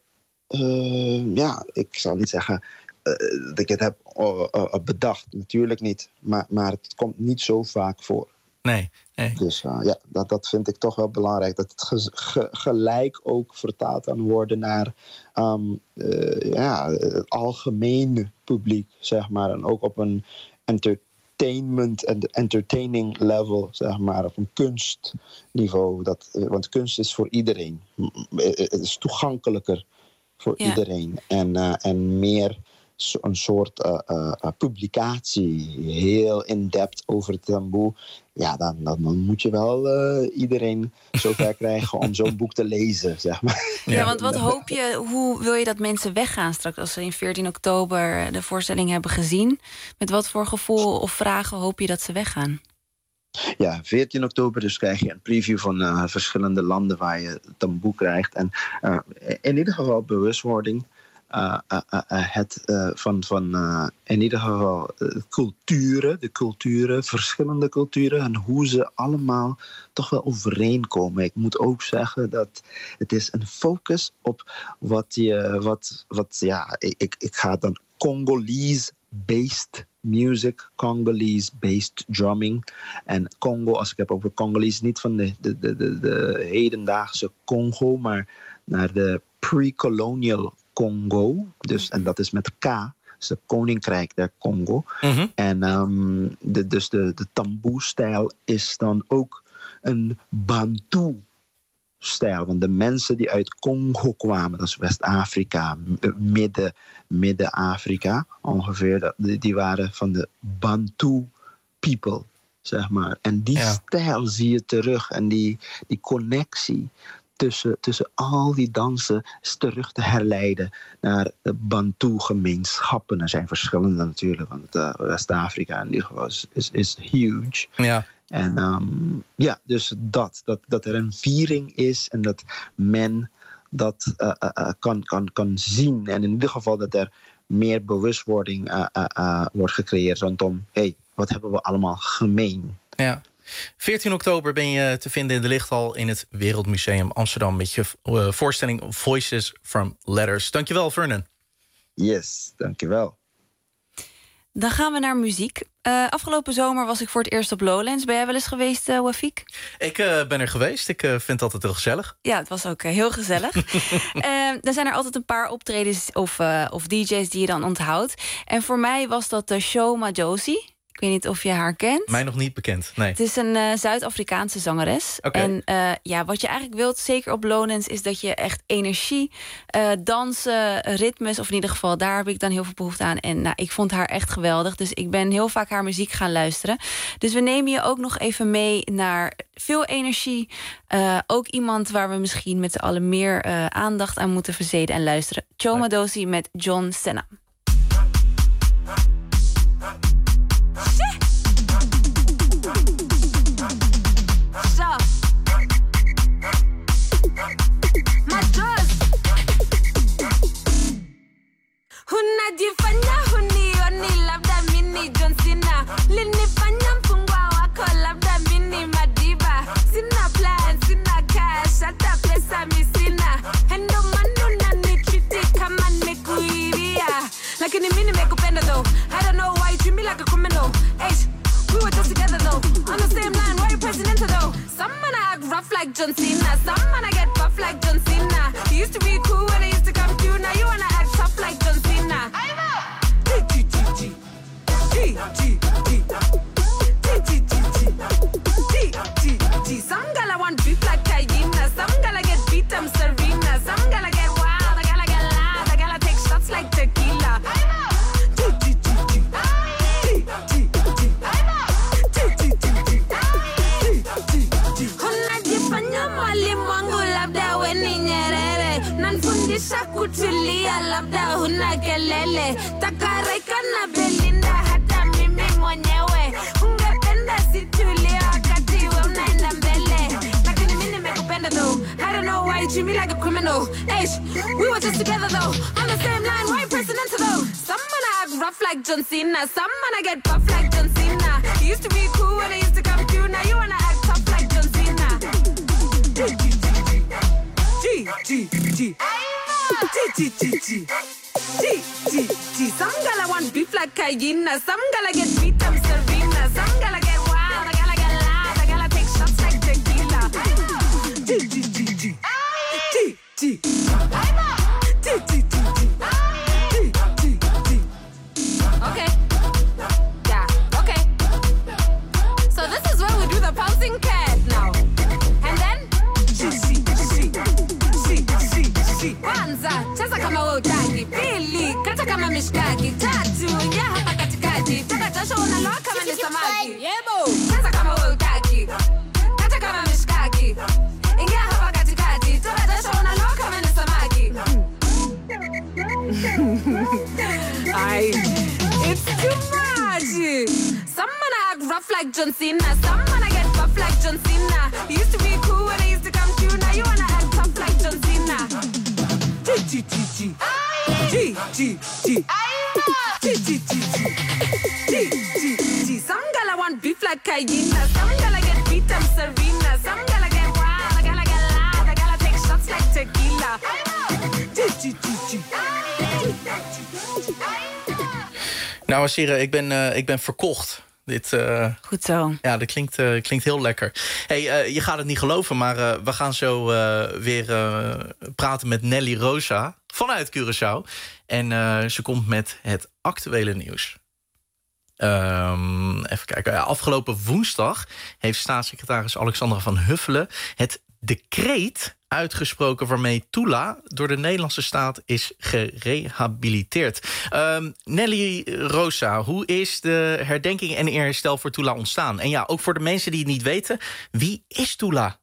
uh, ja, ik zal niet zeggen Uh, dat ik het heb uh, uh, bedacht. Natuurlijk niet. Maar, maar het komt niet zo vaak voor. Nee. nee. Dus uh, ja, dat, dat vind ik toch wel belangrijk. Dat het ge, ge, gelijk ook vertaald kan worden naar um, uh, ja, het algemene publiek, zeg maar. En ook op een entertainment en entertaining level, zeg maar. Op een kunstniveau. Dat, want kunst is voor iedereen. Het is toegankelijker voor ja. iedereen. En, uh, en meer een soort uh, uh, publicatie, heel in-depth over het tamboe. Ja, dan, dan, dan moet je wel uh, iedereen zover krijgen om zo'n boek te lezen, zeg maar. Ja, ja, want wat hoop je, hoe wil je dat mensen weggaan straks als ze in veertien oktober de voorstelling hebben gezien? Met wat voor gevoel of vragen hoop je dat ze weggaan? Ja, veertien oktober dus krijg je een preview van uh, verschillende landen waar je tamboe krijgt. En uh, in ieder geval bewustwording. Uh, uh, uh, het uh, van, van uh, in ieder geval uh, culturen, de culturen, verschillende culturen en hoe ze allemaal toch wel overeenkomen. Ik moet ook zeggen dat het is een focus op wat je, wat, wat ja, ik, ik ga dan Congolese-based music, Congolese-based drumming. En Congo, als ik heb over Congolese, niet van de, de, de, de, de hedendaagse Congo, maar naar de pre-colonial Congo, dus, en dat is met K, dus het Koninkrijk der Congo. Mm-hmm. En um, de, dus de, de tamboe-stijl is dan ook een Bantu stijl. Want de mensen die uit Congo kwamen, dat is West-Afrika, midden, Midden-Afrika ongeveer, die, die waren van de Bantu people, zeg maar. En die ja. stijl zie je terug en die, die connectie tussen, tussen al die dansen is terug te herleiden naar de Bantu-gemeenschappen. Er zijn verschillende natuurlijk, want uh, West-Afrika in ieder geval is, is, is huge. Ja. En um, ja, dus dat, dat, dat er een viering is en dat men dat uh, uh, kan, kan, kan zien. En in ieder geval dat er meer bewustwording uh, uh, uh, wordt gecreëerd rondom, hey, wat hebben we allemaal gemeen? Ja. veertien oktober ben je te vinden in de Lichthal in het Wereldmuseum Amsterdam met je uh, voorstelling Voices from Letters. Dankjewel, Vernon. Yes, dankjewel. Dan gaan we naar muziek. Uh, afgelopen zomer was ik voor het eerst op Lowlands. Ben jij wel eens geweest, uh, Wafik? Ik uh, ben er geweest. Ik uh, vind het altijd heel gezellig. Ja, het was ook uh, heel gezellig. uh, er zijn er altijd een paar optredens of, uh, of D J's die je dan onthoudt. En voor mij was dat de Sho Madjozi. Ik weet niet of je haar kent. Mij nog niet bekend, nee. Het is een uh, Zuid-Afrikaanse zangeres. Okay. En uh, ja, wat je eigenlijk wilt, zeker op Lowlands, is dat je echt energie, uh, dansen, ritmes, of in ieder geval, daar heb ik dan heel veel behoefte aan. En nou, ik vond haar echt geweldig. Dus ik ben heel vaak haar muziek gaan luisteren. Dus we nemen je ook nog even mee naar veel energie. Uh, ook iemand waar we misschien met z'n allen meer uh, aandacht aan moeten verzeden en luisteren. Sho Madjozi met John Senna. Unajifanya hunioni labda mini John Cena, linifanya mfungwa wako labda mini Madiba. Sina plan, sina cash, hata pesa misina. Endo manu na nitriti kama nikuiria. Lakini mini mekupenda though, I don't know why you treat me like a criminal. Hey, we were just together though, on the same line, why you presidential though? Some man I act rough like John Cena, some man I get buff like John Cena. You used to be cool when I used to come through, now you wanna act tough like John Cena. Some gala want beef like Hyena, some gala get beat, I'm Serena. Some gala get wild, I gala get loud, I gala take shots like tequila. Unajifanya mwalimu wangu labda we ni Nyerere, nanfundisha kutulia labda huna kelele. Takareka na Belinda hata mimi mwenyewe, ungependa situlie wakati we unaenda mbele. Lakini mimi nimekupenda though, I don't know why you treat me like a criminal. Hey, we were just together though, on the same line, why you presidential though? Some man I act rough like John Cena, some man I get buff like John Cena. You used to be cool when I used to come through, now you wanna act tough like John Cena. G, G, G, G, G, G, G, G, G. Some gala want beef like Hyena, some gala get beat, I'm Serena. Some gala get wild, I gala get loud, I gala take shots like tequila. G, G, G, G, G, G, G, G, G, G. Okay, yeah, okay. So this is where we do the pouncing cat now, and then G, G, G, G, G, G. Kwanza cheza kama wewe utaki, pili kata kama mishkaki, tatu ingia hapa katikati, toka jasho unaloa kama ni samaki. Yebo, cheza kama wewe utaki, kata kama mishkaki, ingia hapa katikati, toka jasho unaloa kama ni samaki. Ay, it's too much. Some man I act rough like John Cena, some man I get buff like John Cena. You used to be cool when I used to come through, now you wanna act tough like John Cena. G, G, G, G, G, G, G, G, G, G, G, G. Some gala want beef like Hyena, some gala get beat, I'm Serena. Some gala get wild, I gala get loud, I gala take shots like tequila. G, G, G, G. Nou, Asira, ik ben, uh, ik ben verkocht. Dit, uh, Goed zo. Ja, dat klinkt, uh, klinkt heel lekker. Hey, uh, je gaat het niet geloven, maar uh, we gaan zo uh, weer uh, praten met Nelly Rosa vanuit Curaçao. En uh, ze komt met het actuele nieuws. Um, even kijken. Afgelopen woensdag heeft staatssecretaris Alexandra van Huffelen het decreet uitgesproken waarmee Tula door de Nederlandse staat is gerehabiliteerd. Um, Nelly Rosa, hoe is de herdenking en eerherstel voor Tula ontstaan? En ja, ook voor de mensen die het niet weten, wie is Tula?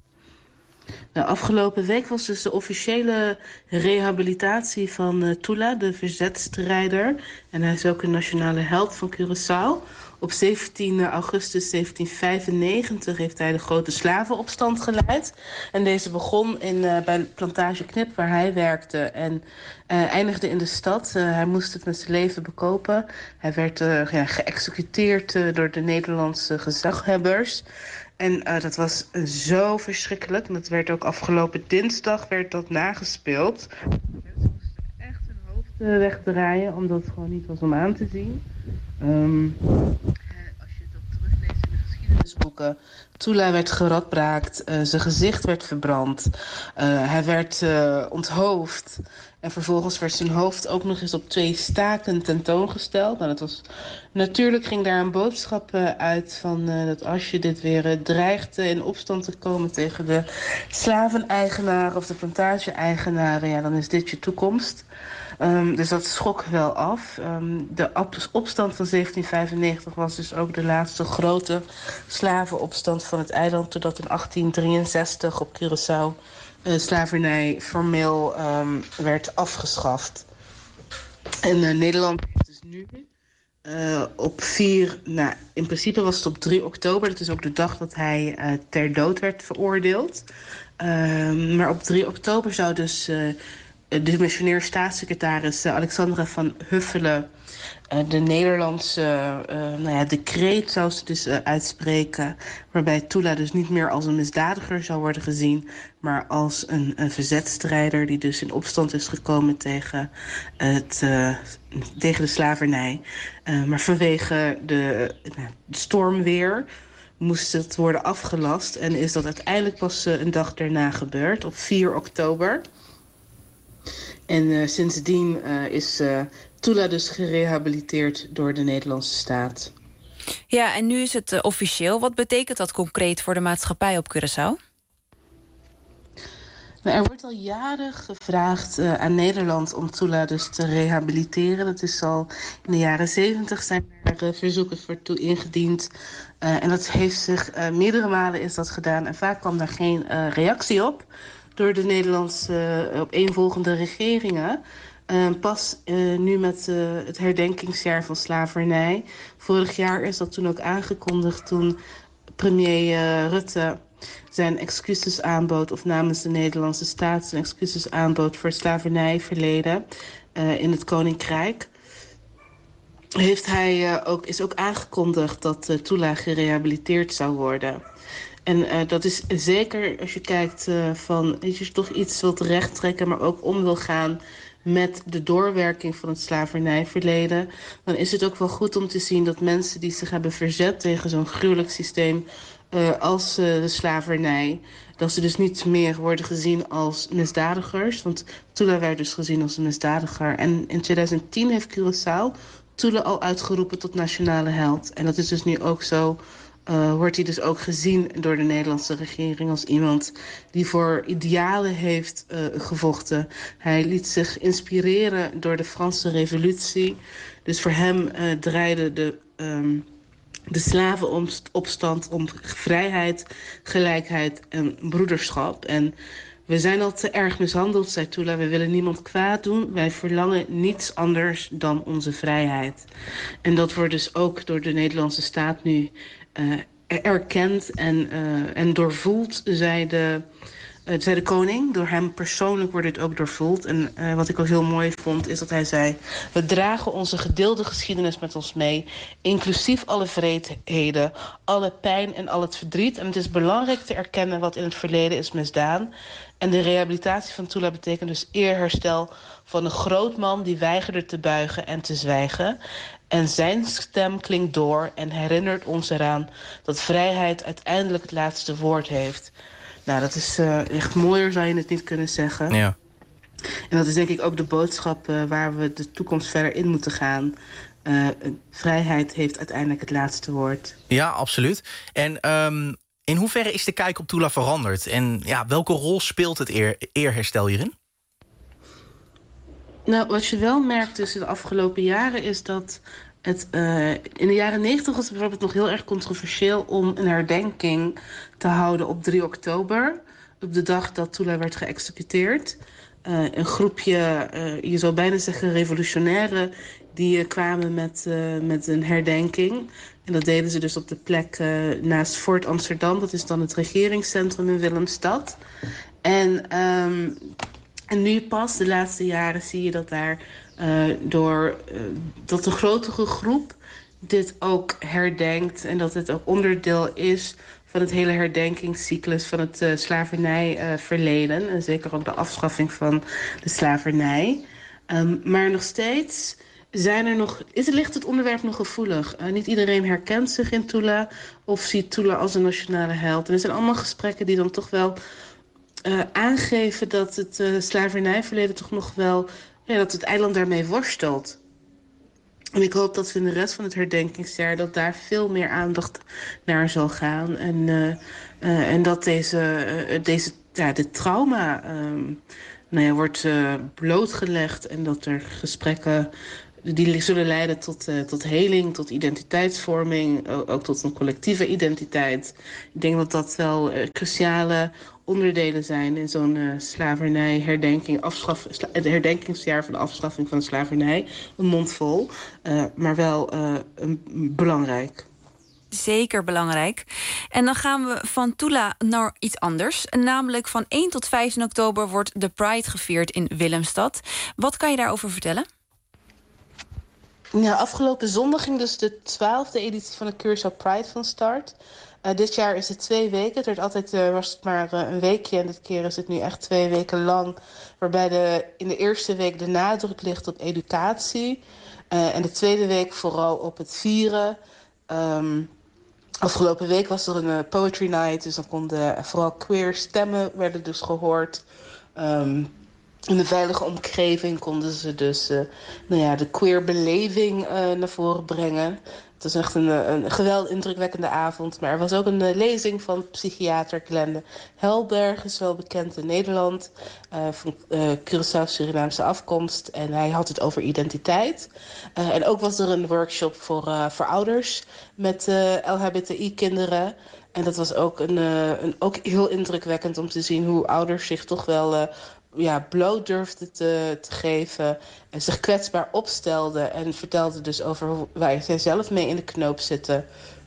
Nou, afgelopen week was dus de officiële rehabilitatie van uh, Tula, de verzetstrijder. En hij is ook een nationale held van Curaçao. Op zeventien augustus zeventien vijfennegentig heeft hij de grote slavenopstand geleid. En deze begon in, uh, bij Plantage Knip, waar hij werkte, en uh, eindigde in de stad. Uh, hij moest het met zijn leven bekopen. Hij werd uh, ja, geëxecuteerd uh, door de Nederlandse gezaghebbers. En uh, dat was uh, zo verschrikkelijk. En dat werd ook afgelopen dinsdag werd dat nagespeeld. Mensen moesten echt hun hoofd uh, wegdraaien, omdat het gewoon niet was om aan te zien. Um, als je het ook terugleest in de geschiedenisboeken, Tula werd geradbraakt, uh, zijn gezicht werd verbrand, uh, hij werd uh, onthoofd en vervolgens werd zijn hoofd ook nog eens op twee staken tentoongesteld. Nou, dat was, natuurlijk ging daar een boodschap uh, uit van uh, dat als je dit weer uh, dreigt uh, in opstand te komen tegen de slaveneigenaren of de plantage-eigenaren, ja, dan is dit je toekomst. Um, dus dat schrok wel af. Um, de op- opstand van zeventien vijfennegentig was dus ook de laatste grote slavenopstand van het eiland, totdat in achttien drieënzestig op Curaçao uh, slavernij formeel um, werd afgeschaft. En uh, Nederland heeft dus nu uh, op vier, nou in principe was het op drie oktober, dat is ook de dag dat hij uh, ter dood werd veroordeeld. Uh, maar op drie oktober zou dus Uh, de missionair staatssecretaris Alexandra van Huffelen de Nederlandse uh, nou ja, decreet zou ze dus uh, uitspreken, waarbij Tula dus niet meer als een misdadiger zou worden gezien, maar als een, een verzetstrijder die dus in opstand is gekomen tegen, het, uh, tegen de slavernij. Uh, maar vanwege de, uh, de stormweer moest het worden afgelast en is dat uiteindelijk pas uh, een dag daarna gebeurd, op vier oktober. En uh, sindsdien uh, is uh, Tula dus gerehabiliteerd door de Nederlandse staat. Ja, en nu is het uh, officieel. Wat betekent dat concreet voor de maatschappij op Curaçao? Nou, er wordt al jaren gevraagd uh, aan Nederland om Tula dus te rehabiliteren. Dat is al in de jaren zeventig zijn er uh, verzoeken voor toe ingediend. Uh, en dat heeft zich uh, meerdere malen is dat gedaan. En vaak kwam daar geen uh, reactie op door de Nederlandse uh, opeenvolgende regeringen. Uh, pas uh, nu met uh, het herdenkingsjaar van slavernij. Vorig jaar is dat toen ook aangekondigd toen premier uh, Rutte zijn excuses aanbood, of namens de Nederlandse staat zijn excuses aanbood voor slavernijverleden uh, in het Koninkrijk. Heeft hij uh, ook, is ook aangekondigd dat uh, Tula gerehabiliteerd zou worden. En uh, dat is zeker als je kijkt uh, van, als je toch iets wilt rechttrekken, maar ook om wil gaan met de doorwerking van het slavernijverleden, dan is het ook wel goed om te zien dat mensen die zich hebben verzet tegen zo'n gruwelijk systeem uh, als uh, de slavernij, dat ze dus niet meer worden gezien als misdadigers. Want Tula werd dus gezien als een misdadiger. En in twintig tien heeft Curaçao Tula al uitgeroepen tot nationale held. En dat is dus nu ook zo. Uh, wordt hij dus ook gezien door de Nederlandse regering als iemand die voor idealen heeft uh, gevochten. Hij liet zich inspireren door de Franse revolutie. Dus voor hem uh, draaide de, um, de slavenopstand om vrijheid, gelijkheid en broederschap. En we zijn al te erg mishandeld, zei Tula. We willen niemand kwaad doen. Wij verlangen niets anders dan onze vrijheid. En dat wordt dus ook door de Nederlandse staat nu Uh, erkend en, uh, en doorvoeld, zei de, uh, zei de koning. Door hem persoonlijk wordt dit ook doorvoeld. En uh, wat ik ook heel mooi vond, is dat hij zei: we dragen onze gedeelde geschiedenis met ons mee, inclusief alle wreedheden, alle pijn en al het verdriet. En het is belangrijk te erkennen wat in het verleden is misdaan. En de rehabilitatie van Tula betekent dus eerherstel van een groot man die weigerde te buigen en te zwijgen. En zijn stem klinkt door en herinnert ons eraan dat vrijheid uiteindelijk het laatste woord heeft. Nou, dat is uh, echt mooier zou je het niet kunnen zeggen. Ja. En dat is denk ik ook de boodschap uh, waar we de toekomst verder in moeten gaan. Uh, vrijheid heeft uiteindelijk het laatste woord. Ja, absoluut. En um, In hoeverre is de kijk op Tula veranderd? En ja, welke rol speelt het eer, eerherstel hierin? Nou, wat je wel merkt dus in de afgelopen jaren is dat het uh, in de jaren negentig was het bijvoorbeeld nog heel erg controversieel om een herdenking te houden op drie oktober. Op de dag dat Tula werd geëxecuteerd. Uh, een groepje, uh, je zou bijna zeggen revolutionairen, die uh, kwamen met, uh, met een herdenking. En dat deden ze dus op de plek uh, naast Fort Amsterdam. Dat is dan het regeringscentrum in Willemstad. En, um, en nu pas, de laatste jaren, zie je dat daar uh, door uh, dat een grotere groep dit ook herdenkt. En dat het ook onderdeel is van het hele herdenkingscyclus van het uh, slavernijverleden. Uh, en zeker ook de afschaffing van de slavernij. Um, maar nog steeds zijn er nog, is, ligt het onderwerp nog gevoelig. Uh, niet iedereen herkent zich in Tula of ziet Tula als een nationale held. En er zijn allemaal gesprekken die dan toch wel uh, aangeven dat het uh, slavernijverleden toch nog wel, ja, dat het eiland daarmee worstelt. En ik hoop dat we in de rest van het herdenkingsjaar dat daar veel meer aandacht naar zal gaan. En, uh, uh, en dat deze, uh, deze ja, dit trauma um, nou ja, wordt uh, blootgelegd. En dat er gesprekken die zullen leiden tot, uh, tot heling, tot identiteitsvorming. Ook tot een collectieve identiteit. Ik denk dat dat wel uh, cruciale onderdelen zijn in zo'n uh, slavernij-herdenking, afschaf, sla, het herdenkingsjaar van de afschaffing van de slavernij. Een mond vol, uh, maar wel uh, een, belangrijk. Zeker belangrijk. En dan gaan we van Tula naar iets anders. Namelijk van één tot vijftien oktober wordt de Pride gevierd in Willemstad. Wat kan je daarover vertellen? Ja, afgelopen zondag ging dus de twaalfde editie van de Curaçao Pride van start. Uh, dit jaar is het twee weken. Het werd altijd, uh, was het maar uh, een weekje en dit keer is het nu echt twee weken lang. Waarbij de, in de eerste week de nadruk ligt op educatie. Uh, en de tweede week vooral op het vieren. Um, afgelopen week was er een uh, poetry night. Dus dan konden uh, vooral queer stemmen werden dus gehoord. Um, in de veilige omgeving konden ze dus uh, nou ja, de queer beleving uh, naar voren brengen. Het was echt een, een geweldig indrukwekkende avond. Maar er was ook een uh, lezing van psychiater Glende Helberg, is wel bekend in Nederland, uh, van uh, Curaçao Surinaamse afkomst. En hij had het over identiteit. Uh, en ook was er een workshop voor, uh, voor ouders met uh, L H B T I-kinderen. En dat was ook, een, uh, een, ook heel indrukwekkend om te zien hoe ouders zich toch wel Uh, ja, bloot durfde te, te geven en zich kwetsbaar opstelde en vertelde dus over hoe, waar zij zelf mee in de knoop zitten.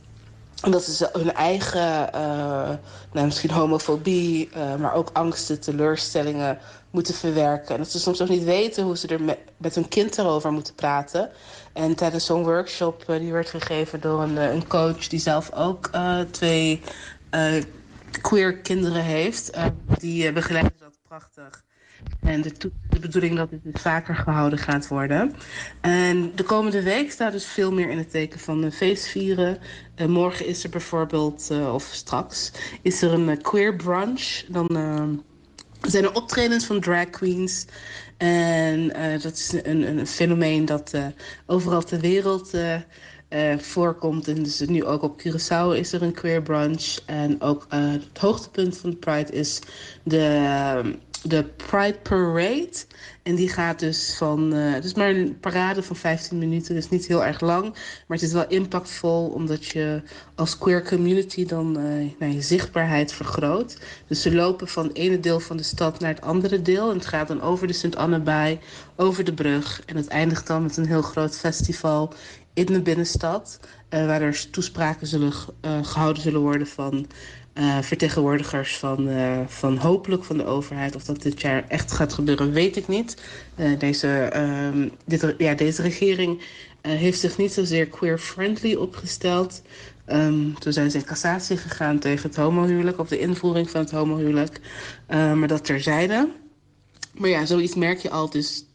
En dat ze hun eigen, uh, nou, misschien homofobie, uh, maar ook angsten, teleurstellingen moeten verwerken. En dat ze soms ook niet weten hoe ze er met, met hun kind erover moeten praten. En tijdens zo'n workshop, uh, die werd gegeven door een, een coach die zelf ook uh, twee uh, queer kinderen heeft. Uh, die uh, begeleiden dat prachtig. En de, to- de bedoeling dat dit dus vaker gehouden gaat worden. En de komende week staat dus veel meer in het teken van uh, feestvieren. Uh, morgen is er bijvoorbeeld, uh, of straks, is er een uh, queer brunch. Dan uh, zijn er optredens van drag queens. En uh, dat is een, een fenomeen dat uh, overal ter wereld Uh, Uh, voorkomt. En dus nu ook op Curaçao is er een queer brunch. En ook uh, het hoogtepunt van de Pride is de, uh, de Pride Parade. En die gaat dus van Uh, het is maar een parade van vijftien minuten. Dus niet heel erg lang. Maar het is wel impactvol. Omdat je als queer community dan uh, nou, je zichtbaarheid vergroot. Dus ze lopen van het ene deel van de stad naar het andere deel. En het gaat dan over de Sint-Annebaai, over de brug. En het eindigt dan met een heel groot festival in de binnenstad, uh, waar er toespraken zullen, uh, gehouden zullen worden van uh, vertegenwoordigers van, uh, van hopelijk van de overheid. Of dat dit jaar echt gaat gebeuren, weet ik niet. Uh, deze, uh, dit, ja, deze regering uh, heeft zich niet zozeer queer-friendly opgesteld. Um, toen zijn ze in cassatie gegaan tegen het homohuwelijk, of de invoering van het homohuwelijk. Uh, maar dat terzijde. Maar ja, zoiets merk je al, dus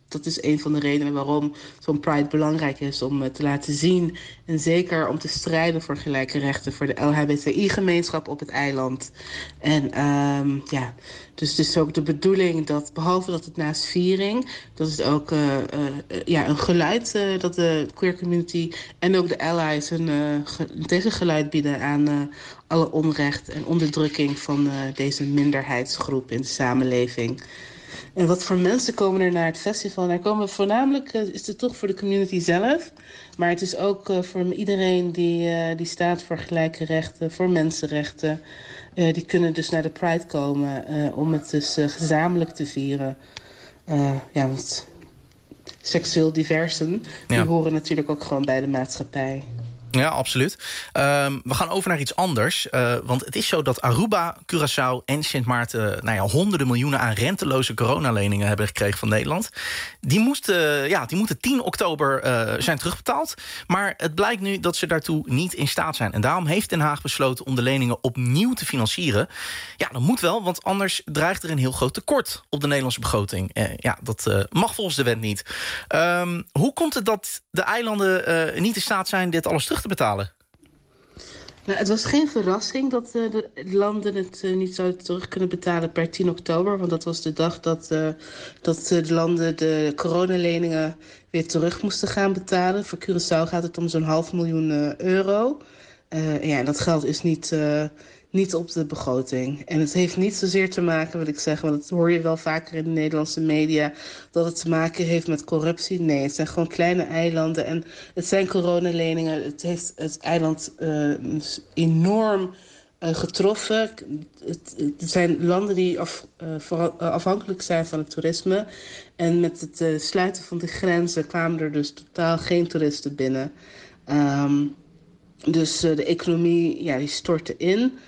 dat is een van de redenen waarom zo'n Pride belangrijk is om uh, te laten zien. En zeker om te strijden voor gelijke rechten voor de L H B T I-gemeenschap op het eiland. En um, ja, dus het is ook de bedoeling dat, behalve dat het naast viering, dat het ook uh, uh, ja, een geluid, uh, dat de queer community en ook de allies een uh, ge- tegengeluid bieden aan uh, alle onrecht en onderdrukking van uh, deze minderheidsgroep in de samenleving. En wat voor mensen komen er naar het festival? Er komen voornamelijk, uh, is het toch voor de community zelf. Maar het is ook uh, voor iedereen die, uh, die staat voor gelijke rechten, voor mensenrechten. Uh, die kunnen dus naar de Pride komen uh, om het dus uh, gezamenlijk te vieren. Uh, ja, want seksueel diversen, die ja. horen natuurlijk ook gewoon bij de maatschappij. Ja, absoluut. Um, we gaan over naar iets anders. Uh, want het is zo dat Aruba, Curaçao en Sint Maarten nou ja, honderden miljoenen aan renteloze coronaleningen hebben gekregen van Nederland. Die, moesten, ja, die moeten tien oktober uh, zijn terugbetaald. Maar het blijkt nu dat ze daartoe niet in staat zijn. En daarom heeft Den Haag besloten om de leningen opnieuw te financieren. Ja, dat moet wel, want anders dreigt er een heel groot tekort op de Nederlandse begroting. Uh, ja, dat uh, mag volgens de wet niet. Um, hoe komt het dat de eilanden uh, niet in staat zijn dit alles terug te betalen? Nou, het was geen verrassing dat uh, de landen het uh, niet zouden terug kunnen betalen per tien oktober. Want dat was de dag dat, uh, dat uh, de landen de coronaleningen weer terug moesten gaan betalen. Voor Curaçao gaat het om zo'n half miljoen uh, euro. Uh, ja, en dat geld is niet, uh, niet op de begroting. En het heeft niet zozeer te maken, wil ik zeggen, want dat hoor je wel vaker in de Nederlandse media, dat het te maken heeft met corruptie. Nee, het zijn gewoon kleine eilanden en het zijn coronaleningen. Het heeft het eiland uh, enorm uh, getroffen. Het, het zijn landen die af, uh, vooral, uh, afhankelijk zijn van het toerisme. En met het uh, sluiten van de grenzen kwamen er dus totaal geen toeristen binnen. Um, dus uh, de economie, ja, die stortte in.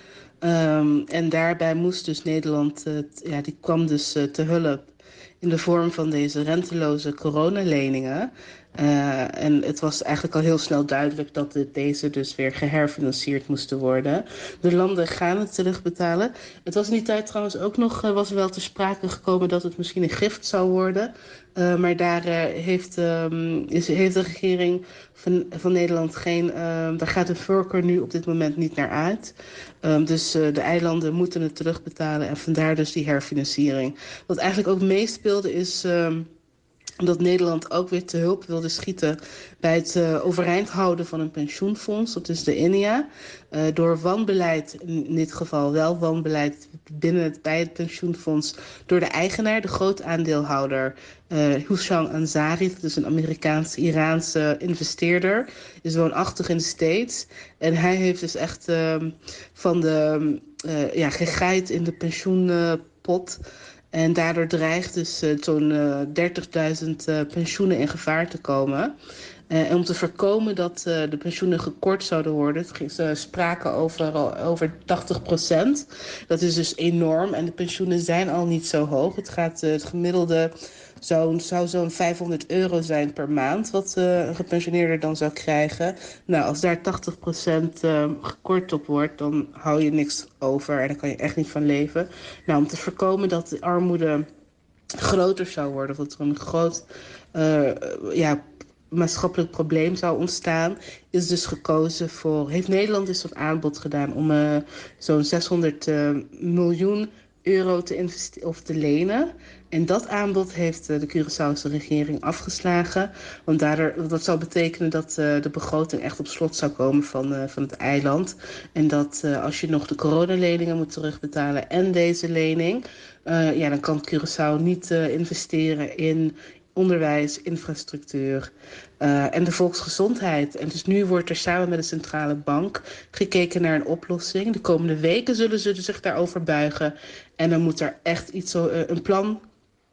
Um, en daarbij moest dus Nederland, uh, t, ja, die kwam dus uh, te hulp in de vorm van deze renteloze coronaleningen. Uh, en het was eigenlijk al heel snel duidelijk dat de, deze dus weer geherfinancierd moesten worden. De landen gaan het terugbetalen. Het was in die tijd trouwens ook nog, uh, was er wel te sprake gekomen dat het misschien een gift zou worden. Uh, maar daar uh, heeft, um, is, heeft de regering van, van Nederland geen, uh, daar gaat de voorkeur nu op dit moment niet naar uit. Um, dus uh, de eilanden moeten het terugbetalen en vandaar dus die herfinanciering. Wat eigenlijk ook meespeelde is Um, dat Nederland ook weer te hulp wilde schieten bij het uh, overeind houden van een pensioenfonds. Dat is de I N E A. Uh, door wanbeleid, in dit geval wel wanbeleid binnen het, bij het pensioenfonds, door de eigenaar, de grootaandeelhouder uh, Houshang Ansari. Dat is een Amerikaans-Iraanse investeerder. Is woonachtig in de States. En hij heeft dus echt uh, van de uh, ja, gegaaid in de pensioenpot. En daardoor dreigt dus uh, zo'n uh, dertigduizend uh, pensioenen in gevaar te komen. Uh, en om te voorkomen dat uh, de pensioenen gekort zouden worden, ze uh, spraken over, over tachtig procent. Dat is dus enorm en de pensioenen zijn al niet zo hoog. Het, gaat, uh, het gemiddelde zou, zou zo'n vijfhonderd euro zijn per maand wat uh, een gepensioneerde dan zou krijgen. Nou, als daar tachtig procent uh, gekort op wordt, dan hou je niks over en daar kan je echt niet van leven. Nou, om te voorkomen dat de armoede groter zou worden, of dat er een groot uh, ja, maatschappelijk probleem zou ontstaan, is dus gekozen voor, heeft Nederland dus een aanbod gedaan om uh, zo'n zeshonderd uh, miljoen euro te investeren of te lenen. En dat aanbod heeft uh, de Curaçaose regering afgeslagen. Want daardoor, dat zou betekenen dat uh, de begroting echt op slot zou komen van, uh, van het eiland. En dat uh, als je nog de coronaleningen moet terugbetalen en deze lening, uh, ja, dan kan Curaçao niet uh, investeren in onderwijs, infrastructuur uh, en de volksgezondheid. En dus nu wordt er samen met de centrale bank gekeken naar een oplossing. De komende weken zullen ze zich daarover buigen. En dan moet er echt iets, uh, een plan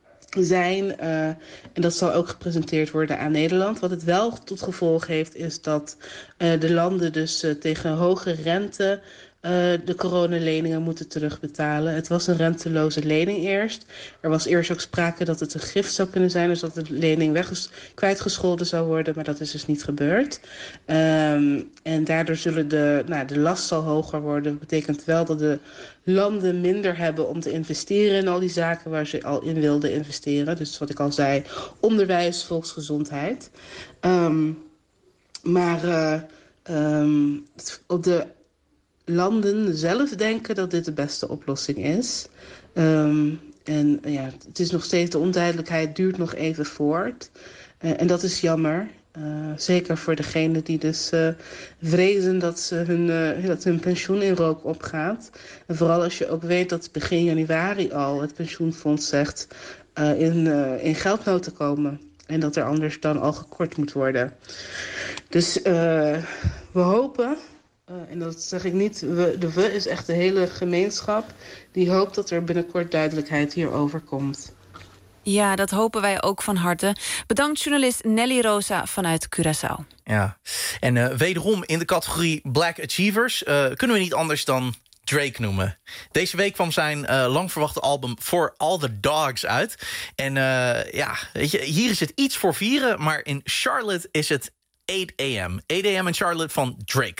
zijn. Uh, en dat zal ook gepresenteerd worden aan Nederland. Wat het wel tot gevolg heeft, is dat uh, de landen dus uh, tegen hoge rente uh, de coronaleningen moeten terugbetalen. Het was een renteloze lening eerst. Er was eerst ook sprake dat het een gift zou kunnen zijn, dus dat de lening weg kwijtgescholden zou worden, maar dat is dus niet gebeurd. Um, en daardoor zullen de, nou, de last zal hoger worden. Dat betekent wel dat de landen minder hebben om te investeren in al die zaken waar ze al in wilden investeren. Dus wat ik al zei, onderwijs, volksgezondheid. Um, maar uh, um, op de landen zelf denken dat dit de beste oplossing is. Um, en ja, het is nog steeds, de onduidelijkheid duurt nog even voort. Uh, en dat is jammer. Uh, zeker voor degenen die dus uh, vrezen dat, ze hun, uh, dat hun pensioen in rook opgaat. En vooral als je ook weet dat begin januari al het pensioenfonds zegt uh, in, uh, in geldnood te komen. En dat er anders dan al gekort moet worden. Dus uh, we hopen, uh, en dat zeg ik niet, we, de we is echt de hele gemeenschap, die hoopt dat er binnenkort duidelijkheid hierover komt. Ja, dat hopen wij ook van harte. Bedankt journalist Nelly Rosa vanuit Curaçao. Ja, en uh, wederom in de categorie Black Achievers uh, kunnen we niet anders dan Drake noemen. Deze week kwam zijn uh, lang verwachte album For All The Dogs uit. En uh, ja, weet je, hier is het iets voor vieren, maar in Charlotte is het eight a.m. eight a.m. in Charlotte van Drake.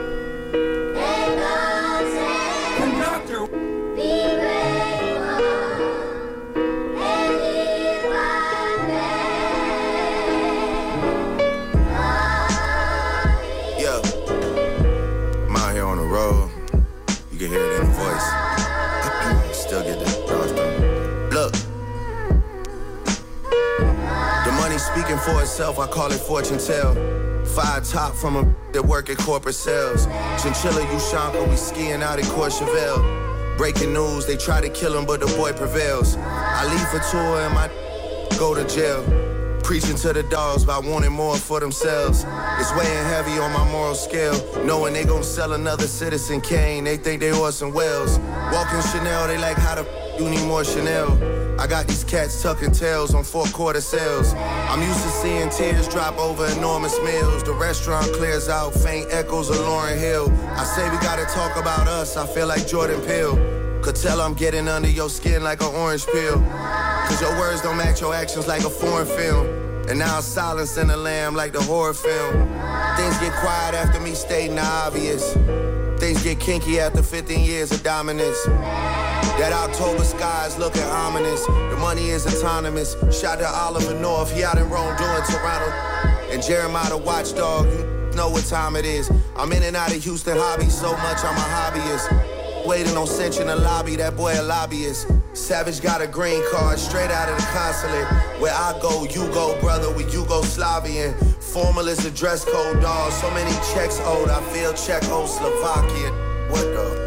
Speaking for itself, I call it fortune tell. Five top from a that work at corporate sales. Chinchilla, Ushanka, we skiing out in Courchevel. Breaking news, they try to kill him, but the boy prevails. I leave for tour and my go to jail. Preaching to the dogs by wanting more for themselves. It's weighing heavy on my moral scale. Knowing they gon' sell another Citizen Kane, they think they Orson Welles. Walking Chanel, they like how the f- you need more Chanel. I got these cats tucking tails on four quarter sales. I'm used to seeing tears drop over enormous meals. The restaurant clears out, faint echoes of Lauryn Hill. I say we gotta talk about us, I feel like Jordan Peele. Could tell I'm getting under your skin like an orange peel. Cause your words don't match your actions like a foreign film. And now silence in the lamb like the horror film. Things get quiet after me stating the obvious. Things get kinky after fifteen years of dominance. That October sky is looking ominous. The money is autonomous. Shout to Oliver North, he out in Rome doing Toronto. And Jeremiah the watchdog, you know what time it is. I'm in and out of Houston hobby so much I'm a hobbyist. Waiting on cinch in the lobby, that boy a lobbyist. Savage got a green card straight out of the consulate. Where I go, you go, brother, with Yugoslavian. Formal is the dress code, dog. So many checks owed, I feel Czechoslovakian. What the?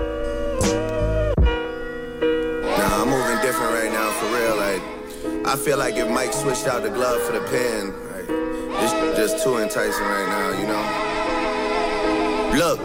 Nah, I'm moving different right now, for real. Like, I feel like if Mike switched out the glove for the pen, like, it's just too enticing right now, you know? Look.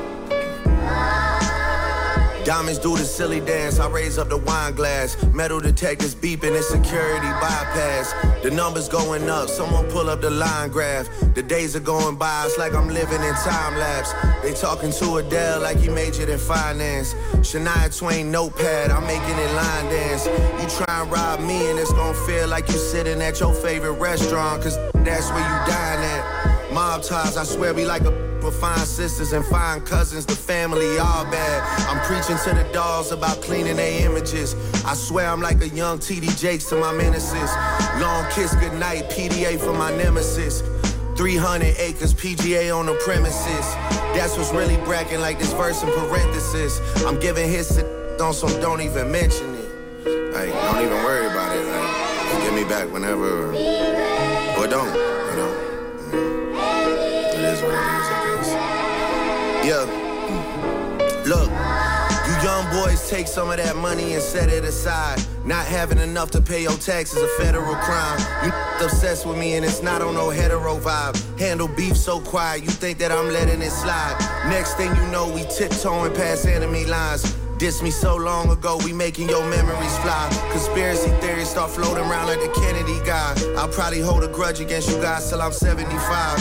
Diamonds do the silly dance, I raise up the wine glass. Metal detectors beeping, it's security bypass. The numbers going up, someone pull up the line graph. The days are going by, it's like I'm living in time lapse. They talking to Adele like he majored in finance. Shania Twain notepad, I'm making it line dance. You try and rob me and it's gonna feel like you sitting at your favorite restaurant, cause that's where you dine at. Mob ties, I swear we like a with fine sisters and fine cousins, the family all bad. I'm preaching to the dolls about cleaning their images. I swear I'm like a young T D Jakes to my menaces. Long kiss goodnight, P D A for my nemesis. three hundred acres, P G A on the premises. That's what's really bracking like this verse in parenthesis. I'm giving hits on some don't even mention it. Like, don't even worry about it. Like, give me back whenever. Or don't, you know. It is what it is. Yeah, look, you young boys take some of that money and set it aside. Not having enough to pay your taxes a federal crime. You obsessed with me and it's not on no hetero vibe. Handle beef so quiet, you think that I'm letting it slide. Next thing you know, we tiptoeing past enemy lines. Diss me so long ago, we making your memories fly. Conspiracy theories start floating around like the Kennedy guy. I'll probably hold a grudge against you guys till I'm seventy-five.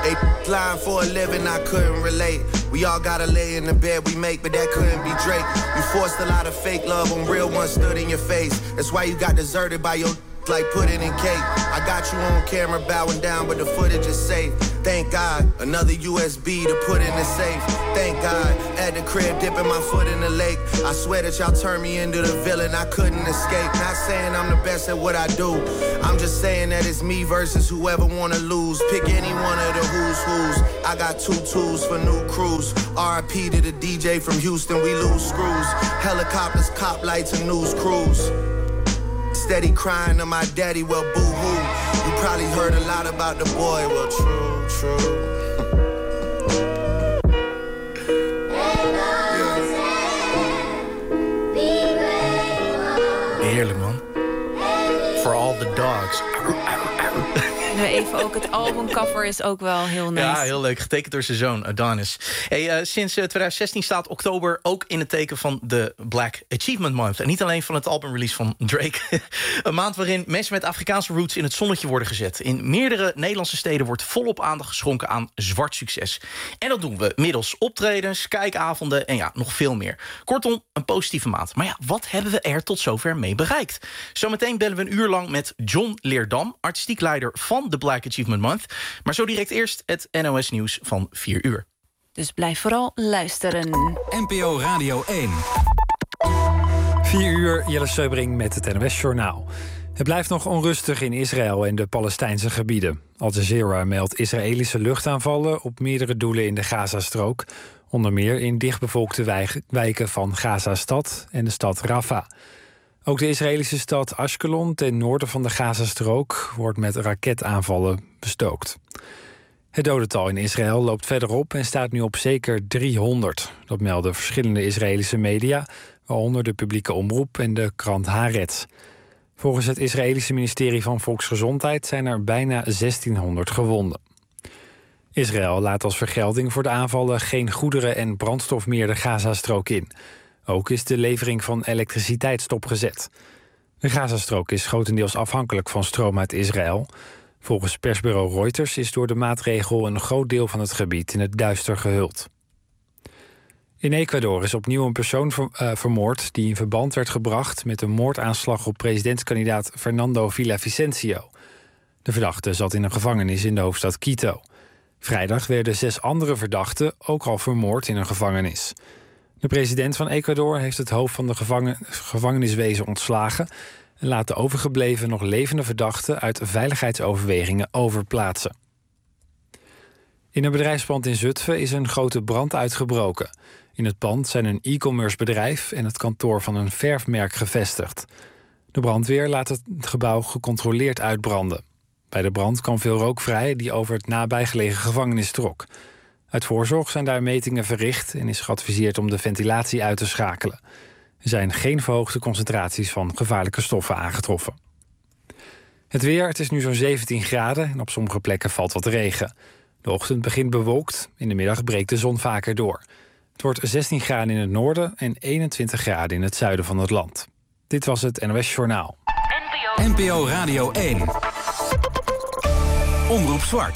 They lying for a living, I couldn't relate. We all gotta lay in the bed we make, but that couldn't be Drake. You forced a lot of fake love on real ones stood in your face. That's why you got deserted by your like put it in cake. I got you on camera bowing down, but the footage is safe. Thank God, another U S B to put in the safe. Thank God, at the crib dipping my foot in the lake. I swear that y'all turned me into the villain, I couldn't escape. Not saying I'm the best at what I do, I'm just saying that it's me versus whoever wanna lose. Pick any one of the who's who's. I got two tools for new crews. R I P to the D J from Houston, we lose screws. Helicopters, cop lights and news crews. Steady crying to my daddy, well boo-hoo. You probably heard a lot about the boy, well true, true. Heerlijk, man. For all the dogs. Even ook het albumcover is ook wel heel nice. Ja, heel leuk. Getekend door zijn zoon, Adonis. Hey, uh, sinds uh, twintig zestien staat oktober ook in het teken van de Black Achievement Month. En niet alleen van het albumrelease van Drake. Een maand waarin mensen met Afrikaanse roots in het zonnetje worden gezet. In meerdere Nederlandse steden wordt volop aandacht geschonken aan zwart succes. En dat doen we middels optredens, kijkavonden en ja, nog veel meer. Kortom, een positieve maand. Maar ja, wat hebben we er tot zover mee bereikt? Zometeen bellen we een uur lang met John Leerdam, artistiek leider van de Black Achievement Month. Maar zo direct eerst het N O S-nieuws van vier uur. Dus blijf vooral luisteren. N P O Radio één. vier uur, Jelle Seubring met het N O S-journaal. Het blijft nog onrustig in Israël en de Palestijnse gebieden. Al Jazeera meldt Israëlische luchtaanvallen op meerdere doelen in de Gazastrook. Onder meer in dichtbevolkte wijken van Gaza-stad en de stad Rafah. Ook de Israëlische stad Ashkelon ten noorden van de Gazastrook wordt met raketaanvallen bestookt. Het dodental in Israël loopt verder op en staat nu op zeker driehonderd. Dat melden verschillende Israëlische media, waaronder de publieke omroep en de krant Haaretz. Volgens het Israëlische ministerie van Volksgezondheid zijn er bijna zestienhonderd gewonden. Israël laat als vergelding voor de aanvallen geen goederen en brandstof meer de Gazastrook in. Ook is de levering van elektriciteit stopgezet. De Gazastrook is grotendeels afhankelijk van stroom uit Israël. Volgens persbureau Reuters is door de maatregel een groot deel van het gebied in het duister gehuld. In Ecuador is opnieuw een persoon vermoord die in verband werd gebracht met een moordaanslag op presidentskandidaat Fernando Villavicencio. De verdachte zat in een gevangenis in de hoofdstad Quito. Vrijdag werden zes andere verdachten ook al vermoord in een gevangenis. De president van Ecuador heeft het hoofd van de gevangen, gevangeniswezen ontslagen en laat de overgebleven nog levende verdachten uit veiligheidsoverwegingen overplaatsen. In een bedrijfspand in Zutphen is een grote brand uitgebroken. In het pand zijn een e-commerce bedrijf en het kantoor van een verfmerk gevestigd. De brandweer laat het gebouw gecontroleerd uitbranden. Bij de brand kwam veel rook vrij die over het nabijgelegen gevangenis trok. Uit voorzorg zijn daar metingen verricht en is geadviseerd om de ventilatie uit te schakelen. Er zijn geen verhoogde concentraties van gevaarlijke stoffen aangetroffen. Het weer, het is nu zo'n zeventien graden en op sommige plekken valt wat regen. De ochtend begint bewolkt, in de middag breekt de zon vaker door. Het wordt zestien graden in het noorden en eenentwintig graden in het zuiden van het land. Dit was het N O S-journaal. N P O Radio één. Omroep Zwart.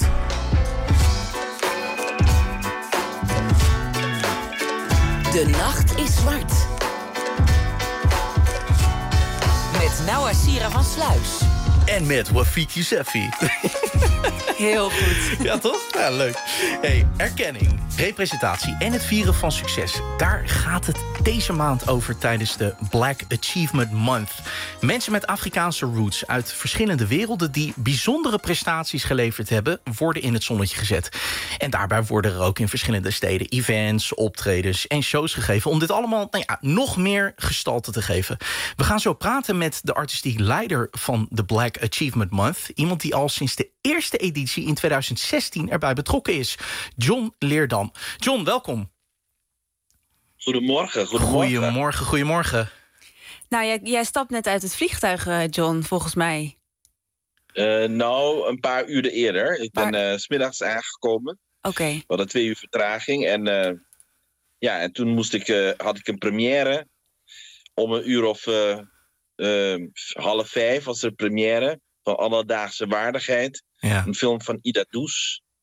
De nacht is zwart. Met Noah Sira van Sluis. En met Wafik Yousefi. Heel goed. Ja, toch? Ja, leuk. Hey, erkenning, representatie en het vieren van succes. Daar gaat het deze maand over tijdens de Black Achievement Month. Mensen met Afrikaanse roots uit verschillende werelden die bijzondere prestaties geleverd hebben, worden in het zonnetje gezet. En daarbij worden er ook in verschillende steden events, optredens en shows gegeven om dit allemaal nou ja, nog meer gestalte te geven. We gaan zo praten met de artistiek leider van de Black Achievement Month. Iemand die al sinds de eerste editie in twintig zestien erbij betrokken is. John Leerdam. John, welkom. Goedemorgen, goedemorgen. Goedemorgen, goedemorgen. Nou, jij, jij stapt net uit het vliegtuig, uh, John, volgens mij. Uh, nou, een paar uren eerder. Ik ben uh, 's middags aangekomen. Oké. Okay. We hadden twee uur vertraging. En, uh, ja, en toen moest ik, uh, had ik een première. Om een uur of uh, uh, half vijf was er een première van Alledaagse Waardigheid. Ja. Een film van Ida Does.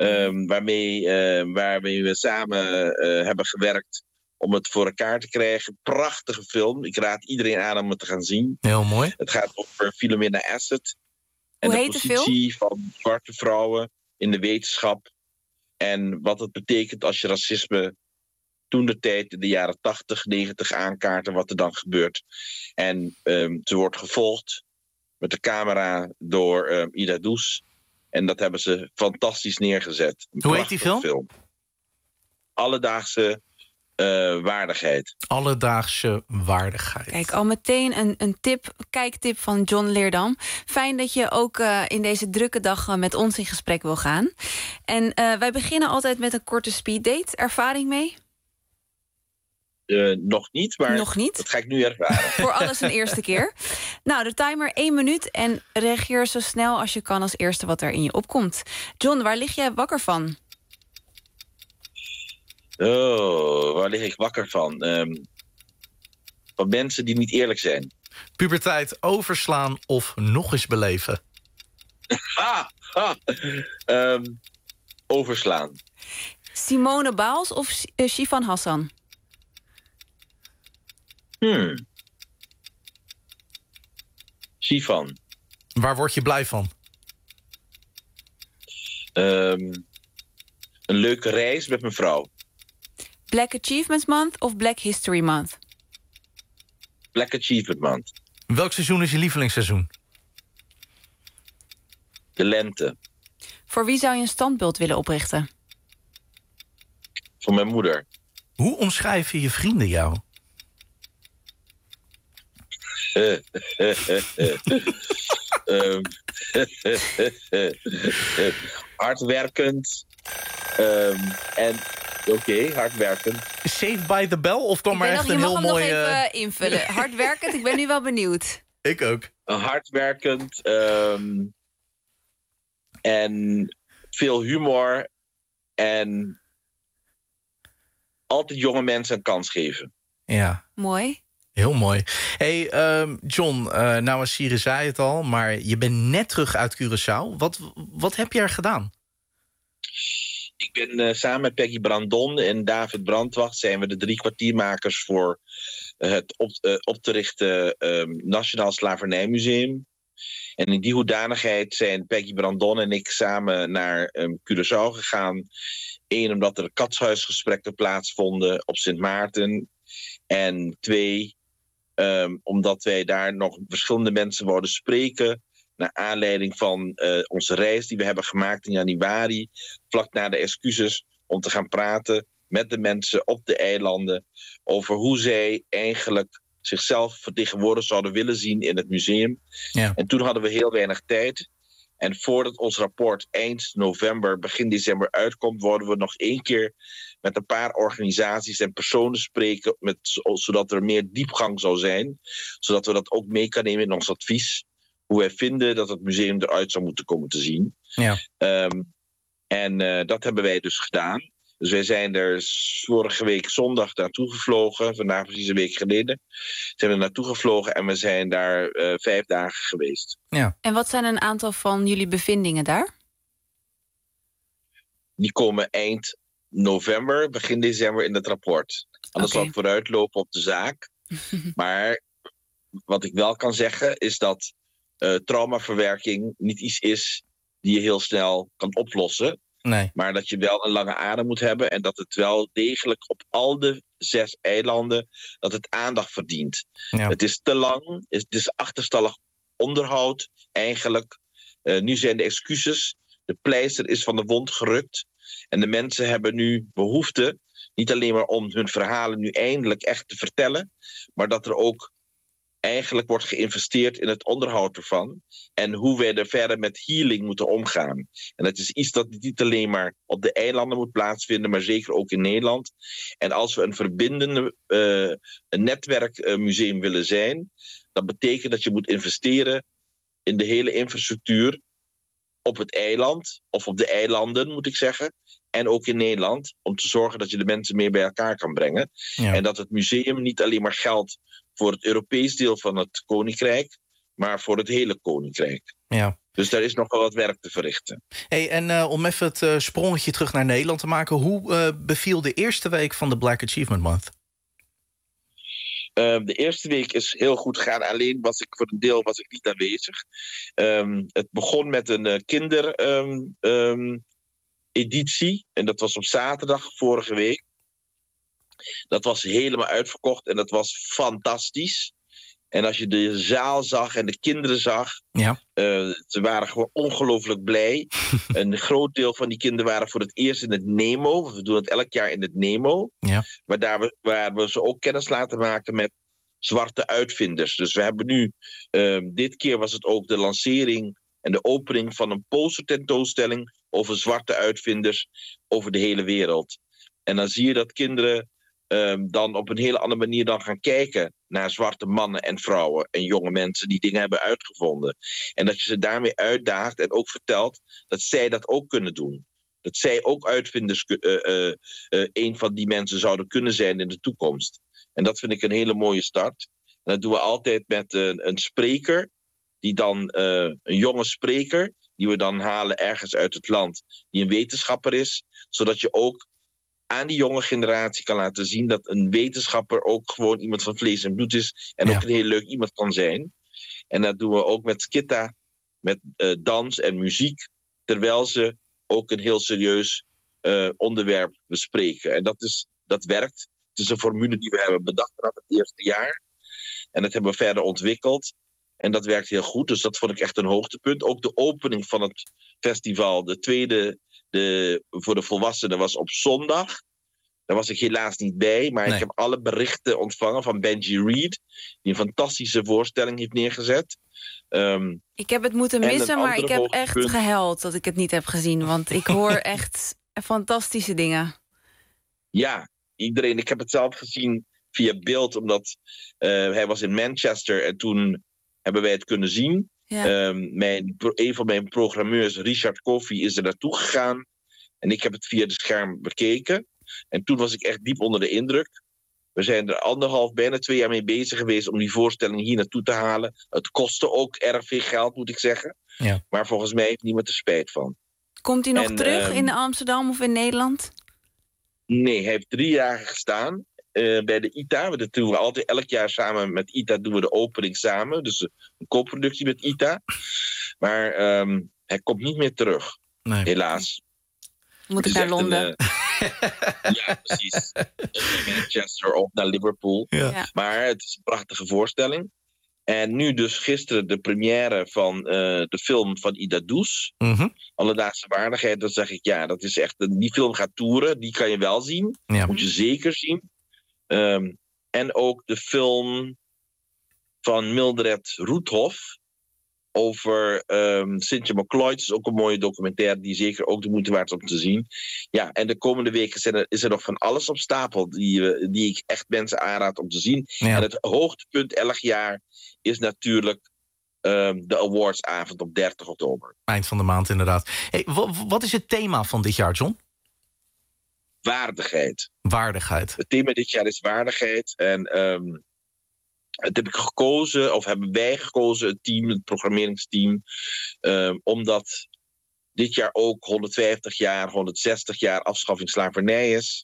Um, waarmee, uh, waarmee we samen uh, hebben gewerkt om het voor elkaar te krijgen. Prachtige film. Ik raad iedereen aan om het te gaan zien. Heel mooi. Het gaat over Philomena Asset. En Hoe de heet de positie van zwarte vrouwen in de wetenschap. En wat het betekent als je racisme toen de tijd in de jaren tachtig, negentig aankaart en wat er dan gebeurt. En um, ze wordt gevolgd met de camera door um, Ida Does. En dat hebben ze fantastisch neergezet. Een Hoe heet die film? film? Alledaagse uh, waardigheid. Alledaagse waardigheid. Kijk, al meteen een, een tip, kijktip van John Leerdam. Fijn dat je ook uh, in deze drukke dag uh, met ons in gesprek wil gaan. En uh, wij beginnen altijd met een korte speeddate. Ervaring mee? Uh, nog niet, maar nog niet? dat ga ik nu ervaren. Voor alles een eerste keer. Nou, de timer één minuut en reageer zo snel als je kan als eerste wat er in je opkomt. John, waar lig jij wakker van? Oh, waar lig ik wakker van? Um, van mensen die niet eerlijk zijn. Puberteit overslaan of nog eens beleven? Ha, ha. Um, overslaan. Simone Biles of uh, Shifan Hassan? Hmm. Shifan. Waar word je blij van? Um, een leuke reis met mijn vrouw. Black Achievement Month of Black History Month? Black Achievement Month. Welk seizoen is je lievelingsseizoen? De lente. Voor wie zou je een standbeeld willen oprichten? Voor mijn moeder. Hoe omschrijven je vrienden jou? um, hardwerkend. Um, en oké, okay, hardwerkend. Saved by the Bell? Of kwam er echt nog, een heel mooi... mooi... Je mag hem uh... nog even invullen. Hardwerkend, ik ben nu wel benieuwd. Ik ook. Hardwerkend. Um, en veel humor. En altijd jonge mensen een kans geven. Ja. Mooi. Heel mooi. Hey, um, John, uh, nou Sire zei het al, maar je bent net terug uit Curaçao. Wat, wat heb je er gedaan? Ik ben uh, samen met Peggy Brandon en David Brandwacht zijn we de drie kwartiermakers voor uh, het op, uh, op te richten uh, Nationaal Slavernijmuseum. En in die hoedanigheid zijn Peggy Brandon en ik samen naar um, Curaçao gegaan. Eén, omdat er katshuisgesprekken plaatsvonden op Sint Maarten. En twee, um, omdat wij daar nog verschillende mensen wouden spreken. Naar aanleiding van uh, onze reis die we hebben gemaakt in januari. Vlak na de excuses. Om te gaan praten met de mensen op de eilanden. Over hoe zij eigenlijk zichzelf vertegenwoordigd zouden willen zien in het museum. Ja. En toen hadden we heel weinig tijd. En voordat ons rapport eind november, begin december uitkomt, worden we nog één keer met een paar organisaties en personen spreken, met, zodat er meer diepgang zou zijn. Zodat we dat ook mee kunnen nemen in ons advies. Hoe wij vinden dat het museum eruit zou moeten komen te zien. Ja. Um, en uh, dat hebben wij dus gedaan. Dus wij zijn er vorige week zondag naartoe gevlogen. Vandaag precies een week geleden. Zijn we naartoe gevlogen en we zijn daar uh, vijf dagen geweest. Ja. En wat zijn een aantal van jullie bevindingen daar? Die komen eind november, begin december in het rapport. Anders Okay. zal ik vooruitlopen op de zaak. Maar wat ik wel kan zeggen is dat uh, traumaverwerking niet iets is die je heel snel kan oplossen. Nee. Maar dat je wel een lange adem moet hebben en dat het wel degelijk op al de zes eilanden dat het aandacht verdient. Ja. Het is te lang, het is achterstallig onderhoud eigenlijk. Uh, nu zijn de excuses, de pleister is van de wond gerukt en de mensen hebben nu behoefte, niet alleen maar om hun verhalen nu eindelijk echt te vertellen, maar dat er ook eigenlijk wordt geïnvesteerd in het onderhoud ervan. En hoe wij er verder met healing moeten omgaan. En dat is iets dat niet alleen maar op de eilanden moet plaatsvinden, maar zeker ook in Nederland. En als we een verbindende uh, een netwerkmuseum uh, willen zijn, dat betekent dat je moet investeren in de hele infrastructuur op het eiland, of op de eilanden moet ik zeggen, en ook in Nederland, om te zorgen dat je de mensen meer bij elkaar kan brengen. Ja. En dat het museum niet alleen maar geldt voor het Europees deel van het Koninkrijk, maar voor het hele Koninkrijk. Ja. Dus daar is nog wel wat werk te verrichten. Hey, en uh, om even het uh, sprongetje terug naar Nederland te maken, hoe uh, beviel de eerste week van de Black Achievement Month? Uh, de eerste week is heel goed gegaan. Alleen was ik voor een deel was ik niet aanwezig. Um, het begon met een uh, kinder um, um, editie. En dat was op zaterdag vorige week. Dat was helemaal uitverkocht en dat was fantastisch. En als je de zaal zag en de kinderen zag, ja. uh, ze waren gewoon ongelooflijk blij. Een groot deel van die kinderen waren voor het eerst in het Nemo. We doen het elk jaar in het Nemo. Ja. Maar daar we, waar we ze ook kennis laten maken met zwarte uitvinders. Dus we hebben nu, uh, dit keer was het ook de lancering en de opening van een postertentoonstelling over zwarte uitvinders over de hele wereld. En dan zie je dat kinderen Um, dan op een hele andere manier dan gaan kijken naar zwarte mannen en vrouwen en jonge mensen die dingen hebben uitgevonden. En dat je ze daarmee uitdaagt en ook vertelt dat zij dat ook kunnen doen. Dat zij ook uitvinders, uh, uh, uh, een van die mensen zouden kunnen zijn in de toekomst. En dat vind ik een hele mooie start. En dat doen we altijd met een, een spreker, die dan uh, een jonge spreker, die we dan halen ergens uit het land, die een wetenschapper is, zodat je ook aan die jonge generatie kan laten zien dat een wetenschapper ook gewoon iemand van vlees en bloed is en ja. ook een heel leuk iemand kan zijn. En dat doen we ook met skitta, met uh, dans en muziek, terwijl ze ook een heel serieus uh, onderwerp bespreken. En dat, is, dat werkt. Het is een formule die we hebben bedacht vanaf het eerste jaar. En dat hebben we verder ontwikkeld. En dat werkt heel goed, dus dat vond ik echt een hoogtepunt. Ook de opening van het festival, de tweede de, voor de volwassenen, was op zondag. Daar was ik helaas niet bij, maar nee. ik heb alle berichten ontvangen van Benji Reed, die een fantastische voorstelling heeft neergezet. Um, ik heb het moeten missen, maar ik heb echt gehuild dat ik het niet heb gezien. Want ik hoor echt fantastische dingen. Ja, iedereen. Ik heb het zelf gezien via beeld, omdat uh, hij was in Manchester en toen hebben wij het kunnen zien. Ja. Um, mijn, een van mijn programmeurs, Richard Koffie, is er naartoe gegaan. En ik heb het via de scherm bekeken. En toen was ik echt diep onder de indruk. We zijn er anderhalf, bijna twee jaar mee bezig geweest om die voorstelling hier naartoe te halen. Het kostte ook erg veel geld, moet ik zeggen. Ja. Maar volgens mij heeft niemand er spijt van. Komt hij nog en, terug um, in Amsterdam of in Nederland? Nee, hij heeft drie jaar gestaan. Uh, bij de I T A. Dat doen we altijd elk jaar samen met I T A doen we de opening samen. Dus een co-productie met I T A. Maar um, hij komt niet meer terug. Nee. Helaas. Moet ik naar Londen? Een, uh, ja, precies. Naar Manchester of naar Liverpool. Ja. Ja. Maar het is een prachtige voorstelling. En nu dus gisteren de première van uh, de film van Ida Does. Mm-hmm. Alledaagse waardigheid. Dan zeg ik, ja, dat is echt... Die film gaat toeren. Die kan je wel zien. Ja. Moet je zeker zien. Um, en ook de film van Mildred Roethoff over um, Cynthia McLeod. Dat is ook een mooie documentaire die zeker ook de moeite waard is om te zien. Ja, en de komende weken zijn er, is er nog van alles op stapel die, die ik echt mensen aanraad om te zien. Ja. En het hoogtepunt elk jaar is natuurlijk um, de awardsavond op dertig oktober. Eind van de maand inderdaad. Hey, w- wat is het thema van dit jaar, John? Waardigheid. Waardigheid. Het thema dit jaar is waardigheid. En um, het heb ik gekozen, of hebben wij gekozen, het team, het programmeringsteam, um, omdat dit jaar ook honderdvijftig jaar, honderdzestig jaar afschaffing slavernij is.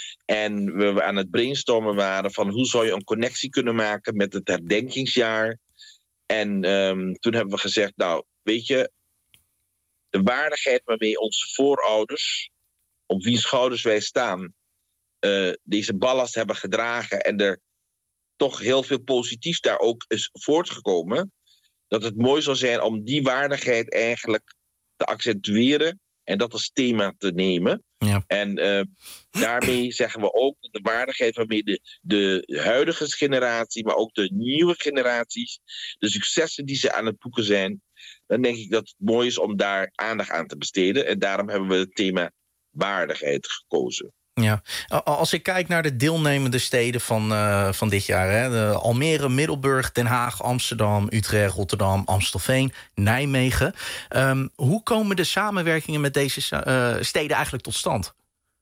En we aan het brainstormen waren van hoe zou je een connectie kunnen maken met het herdenkingsjaar. En um, toen hebben we gezegd, nou, weet je, de waardigheid waarmee onze voorouders, op wiens schouders wij staan, uh, deze ballast hebben gedragen en er toch heel veel positiefs daar ook is voortgekomen, dat het mooi zou zijn om die waardigheid eigenlijk te accentueren en dat als thema te nemen. Ja. En uh, daarmee zeggen we ook dat de waardigheid waarmee de, de huidige generatie, maar ook de nieuwe generaties, de successen die ze aan het boeken zijn, dan denk ik dat het mooi is om daar aandacht aan te besteden. En daarom hebben we het thema waardigheid gekozen. Ja, als ik kijk naar de deelnemende steden van, uh, van dit jaar, hè, de Almere, Middelburg, Den Haag, Amsterdam, Utrecht, Rotterdam, Amstelveen, Nijmegen. Um, hoe komen de samenwerkingen met deze uh, steden eigenlijk tot stand?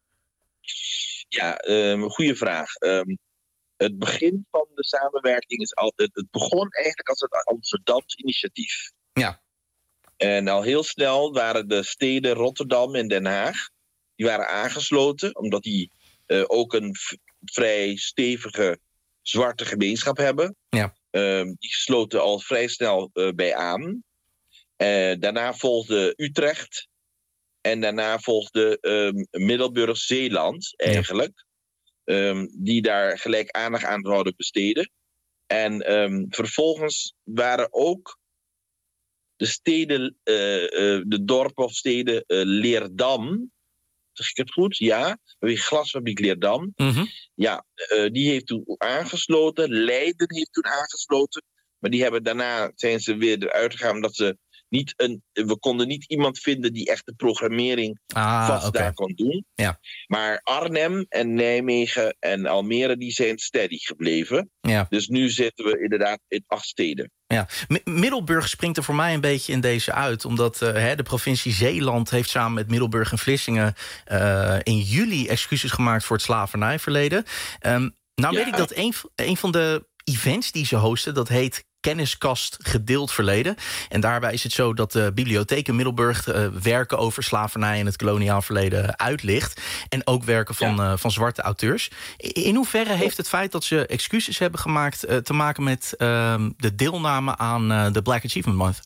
Ja, um, goede vraag. Um, het begin van de samenwerking is altijd. Het begon eigenlijk als het Amsterdams initiatief. Ja. En al heel snel waren de steden Rotterdam en Den Haag... die waren aangesloten, omdat die uh, ook een v- vrij stevige zwarte gemeenschap hebben. Ja. Uh, die sloten al vrij snel uh, bij aan. Uh, daarna volgde Utrecht. En daarna volgde um, Middelburg-Zeeland eigenlijk. Ja. Um, die daar gelijk aandacht aan zouden besteden. En um, vervolgens waren ook de steden, uh, uh, de dorpen of steden uh, Leerdam... Zeg ik het goed? Ja. De glasfabriek Leerdam. Mm-hmm. Ja, uh, die heeft toen aangesloten. Leiden heeft toen aangesloten. Maar die hebben daarna zijn ze weer eruit gegaan omdat ze niet een. We konden niet iemand vinden die echt de programmering ah, vast okay. daar kon doen. Ja. Maar Arnhem en Nijmegen en Almere die zijn steady gebleven. Ja. Dus nu zitten we inderdaad in acht steden. Ja. M- Middelburg springt er voor mij een beetje in deze uit. Omdat uh, hè, de provincie Zeeland heeft samen met Middelburg en Vlissingen... Uh, in juli excuses gemaakt voor het slavernijverleden. Um, nou ja. weet ik dat een, een van de events die ze hosten... dat heet Kenniskast Gedeeld Verleden. En daarbij is het zo dat de bibliotheek in Middelburg... Uh, werken over slavernij en het koloniaal verleden uitlicht. En ook werken van, ja. uh, van zwarte auteurs. In hoeverre heeft het feit dat ze excuses hebben gemaakt... Uh, te maken met uh, de deelname aan uh, de Black Achievement Month?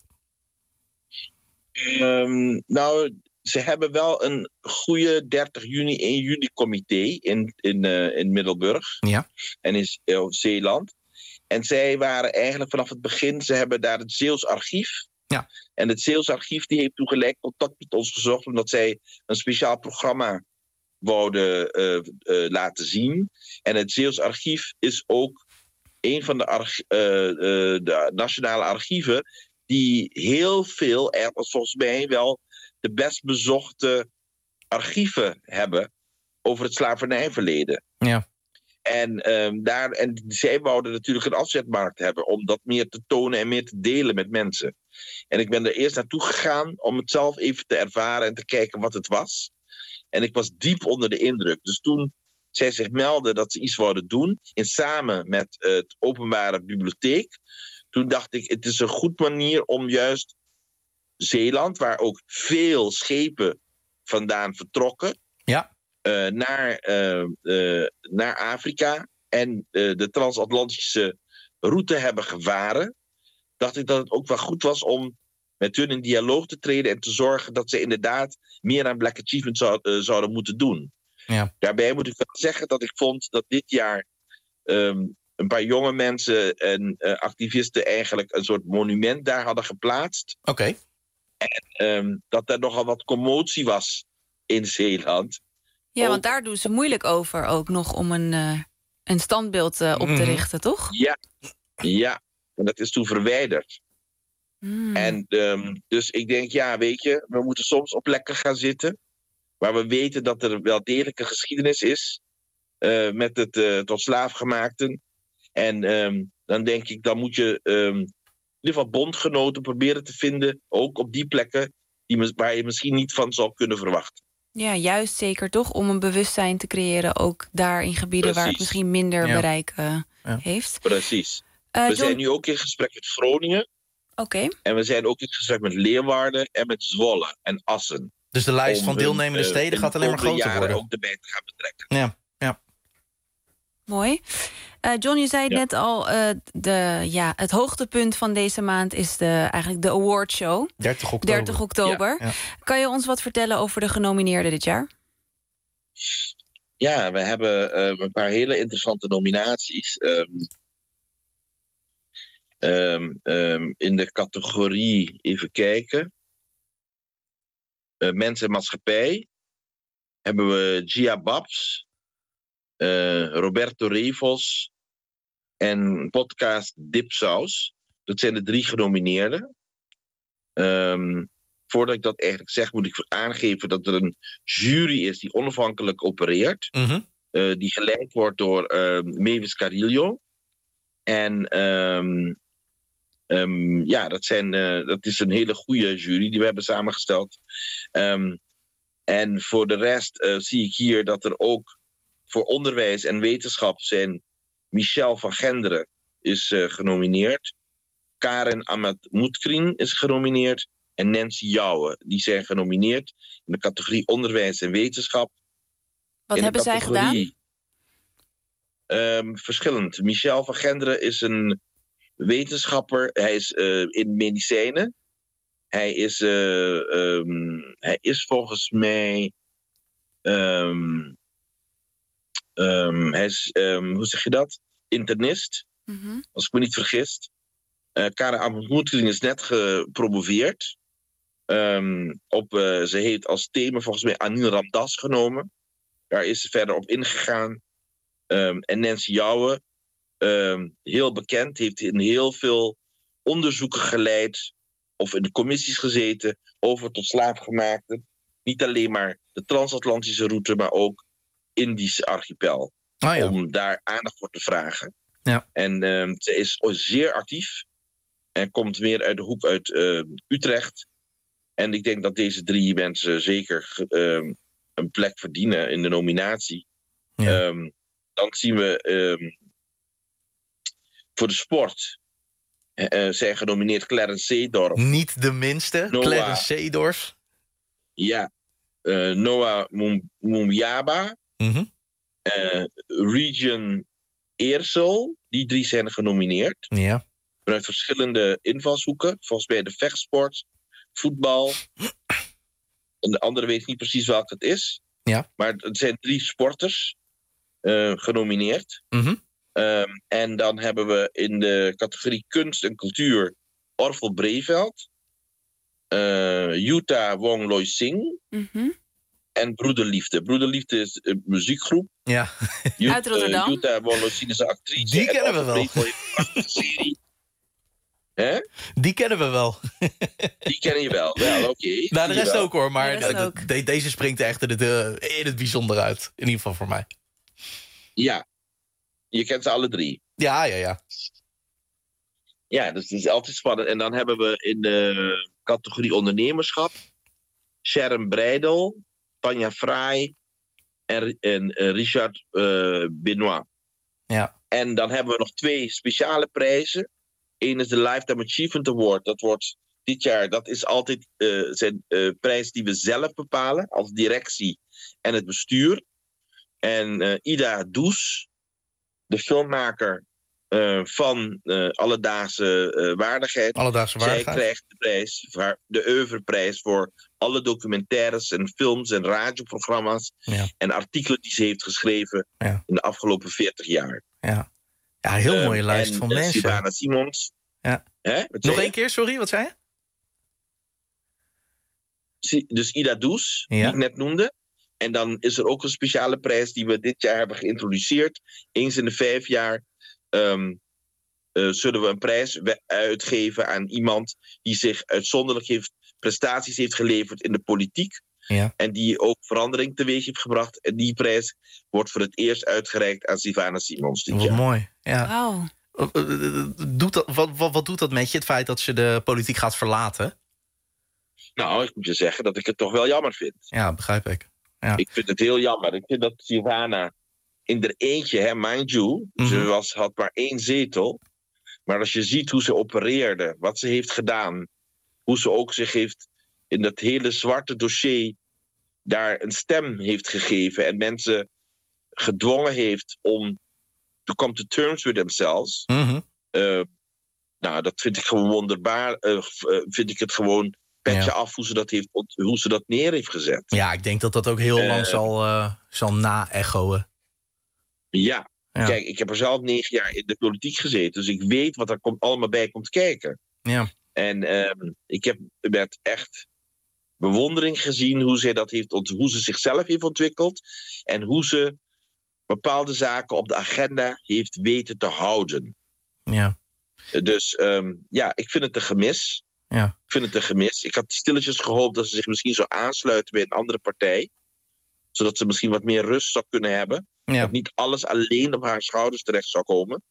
Um, nou, ze hebben wel een goede dertig juni, één juli comité in, in, uh, in Middelburg. Ja. En in uh, Zeeland. En zij waren eigenlijk vanaf het begin... ze hebben daar het Zeeuws archief. Ja. En het Zeeuws archief die heeft toen gelijk contact met ons gezocht... omdat zij een speciaal programma wouden uh, uh, laten zien. En het Zeeuws archief is ook een van de, arch- uh, uh, de nationale archieven... die heel veel, volgens mij wel... de best bezochte archieven hebben... over het slavernijverleden. Ja. En, um, daar, en zij wouden natuurlijk een afzetmarkt hebben... om dat meer te tonen en meer te delen met mensen. En ik ben er eerst naartoe gegaan... om het zelf even te ervaren en te kijken wat het was. En ik was diep onder de indruk. Dus toen zij zich meldden dat ze iets wouden doen... en samen met uh, het openbare bibliotheek... toen dacht ik, het is een goed manier om juist Zeeland... waar ook veel schepen vandaan vertrokken... Ja. Uh, naar, uh, uh, naar Afrika en uh, de transatlantische route hebben gevaren, dacht ik dat het ook wel goed was om met hun in dialoog te treden en te zorgen dat ze inderdaad meer aan Black Achievement zou, uh, zouden moeten doen. Ja. Daarbij moet ik wel zeggen dat ik vond dat dit jaar um, een paar jonge mensen en uh, activisten eigenlijk een soort monument daar hadden geplaatst. Oké. Okay. En um, dat er nogal wat commotie was in Zeeland. Ja, want daar doen ze moeilijk over ook nog om een, uh, een standbeeld uh, op te richten, toch? Ja, ja. En dat is toen verwijderd. Mm. En um, dus ik denk, ja, weet je, we moeten soms op plekken gaan zitten... waar we weten dat er wel degelijke geschiedenis is... Uh, met het uh, tot slaafgemaakten. En um, dan denk ik, dan moet je um, in ieder geval bondgenoten proberen te vinden... ook op die plekken die, waar je misschien niet van zou kunnen verwachten. Ja, juist zeker toch, om een bewustzijn te creëren... ook daar in gebieden Precies. waar het misschien minder ja. bereik uh, ja. heeft. Precies. Uh, we John... zijn nu ook in gesprek met Groningen. Oké. Okay. En we zijn ook in gesprek met Leeuwarden en met Zwolle en Assen. Dus de lijst van deelnemende hun, steden uh, gaat alleen maar groter worden. ook erbij te gaan betrekken. Ja, ja. Mooi. Uh, John, je zei ja. net al, uh, de, ja, het hoogtepunt van deze maand is de, eigenlijk de awardshow. dertig oktober. dertig oktober. Ja. Ja. Kan je ons wat vertellen over de genomineerden dit jaar? Ja, we hebben uh, een paar hele interessante nominaties. Um, um, um, in de categorie, even kijken... Uh, Mens en Maatschappij hebben we Gia Babs... Uh, Roberto Revos en podcast Dipsaus. Dat zijn de drie genomineerden. Um, voordat ik dat eigenlijk zeg, moet ik aangeven dat er een jury is die onafhankelijk opereert. Mm-hmm. Uh, die geleid wordt door uh, Mavis Carillo. En um, um, ja, dat, zijn, uh, dat is een hele goede jury die we hebben samengesteld. Um, en voor de rest uh, zie ik hier dat er ook voor onderwijs en wetenschap zijn Michel van Genderen is uh, genomineerd. Karen Amat Moetkrin is genomineerd. en Nancy Jouwe. Die zijn genomineerd in de categorie onderwijs en wetenschap. Wat in hebben zij gedaan? Um, verschillend. Michel van Genderen is een wetenschapper. Hij is uh, in medicijnen. Hij is, uh, um, hij is volgens mij... Um, um, hij is, um, hoe zeg je dat? Internist. Mm-hmm. Als ik me niet vergis. Uh, Karen Abend-Moetering is net gepromoveerd. Um, op, uh, ze heeft als thema volgens mij Anil Ramdas genomen. Daar is ze verder op ingegaan. Um, en Nancy Jouwe, um, heel bekend, heeft in heel veel onderzoeken geleid of in de commissies gezeten over tot slaafgemaakten. Niet alleen maar de transatlantische route, maar ook Indische archipel. Oh ja. Om daar aandacht voor te vragen. Ja. En um, ze is zeer actief en komt meer uit de hoek uit uh, Utrecht. En ik denk dat deze drie mensen zeker um, een plek verdienen in de nominatie. Ja. Um, dan zien we um, voor de sport uh, zijn genomineerd Clarence Seedorf. Niet de minste, Noah, Clarence Seedorf. Ja, uh, Noah Mumyaba, mm-hmm. uh, Region Eersel. Die drie zijn genomineerd. Ja. Vanuit verschillende invalshoeken. Volgens mij de vechtsport, voetbal. En de andere weet niet precies welke het is. Ja. Maar het zijn drie sporters uh, genomineerd. Mm-hmm. Um, en dan hebben we in de categorie kunst en cultuur Orville Breveld. Uh, Yuta Wong Loi Singh. Mm-hmm. En Broederliefde. Broederliefde is een muziekgroep. Ja. Yuta, Uit Rotterdam. Uh, Yuta Wong Loi Singh is een actrice. Die kennen we wel. Serie. Hè? Die kennen we wel. Die kennen je wel. Ja, oké. Okay. Nou, de rest ook hoor, maar de, ook. De, deze springt echt in het, uh, in het bijzonder uit. In ieder geval voor mij. Ja. Je kent ze alle drie. Ja, ja, ja. Ja, dus het is altijd spannend. En dan hebben we in de categorie ondernemerschap Sharon Breidel, Tanja Fraai en, en uh, Richard uh, Benoit. Ja. En dan hebben we nog twee speciale prijzen. Eén is de Lifetime Achievement Award. Dat wordt dit jaar, dat is altijd uh, zijn uh, prijs die we zelf bepalen als directie en het bestuur. En uh, Ida Does, de filmmaker uh, van uh, Alledaagse uh, Waardigheid. Alledaagse Waardigheid. Zij krijgt de prijs, de oeuvreprijs voor alle documentaires en films en radioprogramma's ja. en artikelen die ze heeft geschreven ja. in de afgelopen veertig jaar. Ja. Ja, heel mooie um, lijst en, van uh, mensen. Sylvana Simons. Ja. Hè? Nog één keer, sorry, wat zei je? Dus Ida Does, ja. die ik net noemde. En dan is er ook een speciale prijs die we dit jaar hebben geïntroduceerd. Eens in de vijf jaar um, uh, zullen we een prijs uitgeven aan iemand die zich uitzonderlijk heeft, prestaties heeft geleverd in de politiek. Ja. En die ook verandering teweeg heeft gebracht. En die prijs wordt voor het eerst uitgereikt aan Sylvana Simons dit Wat jaar. mooi. Ja. Wauw. Doet dat, wat, wat, wat doet dat met je, het feit dat ze de politiek gaat verlaten? Nou, ik moet je zeggen dat ik het toch wel jammer vind. Ja, begrijp ik. Ja. Ik vind het heel jammer. Ik vind dat Sylvana in er eentje, hè, mind you, mm-hmm. ze was, had maar één zetel. Maar als je ziet hoe ze opereerde, wat ze heeft gedaan, hoe ze ook zich heeft in dat hele zwarte dossier daar een stem heeft gegeven en mensen gedwongen heeft om to come to terms with themselves. Mm-hmm. Uh, nou, dat vind ik gewoon wonderbaar. Uh, vind ik het gewoon petje ja. af hoe ze dat heeft, hoe ze dat neer heeft gezet. Ja, ik denk dat dat ook heel uh, lang zal, uh, zal na-echoen. Ja. ja, kijk, ik heb er zelf negen jaar in de politiek gezeten, dus ik weet wat er komt, allemaal bij komt kijken. Ja. En um, ik heb met echt bewondering gezien hoe ze, dat heeft, hoe ze zichzelf heeft ontwikkeld en hoe ze bepaalde zaken op de agenda heeft weten te houden. Ja. Dus um, ja, ik vind het een gemis. Ja. Ik vind het een gemis. Ik had stilletjes gehoopt dat ze zich misschien zou aansluiten bij een andere partij. Zodat ze misschien wat meer rust zou kunnen hebben. Ja. Dat niet alles alleen op haar schouders terecht zou komen.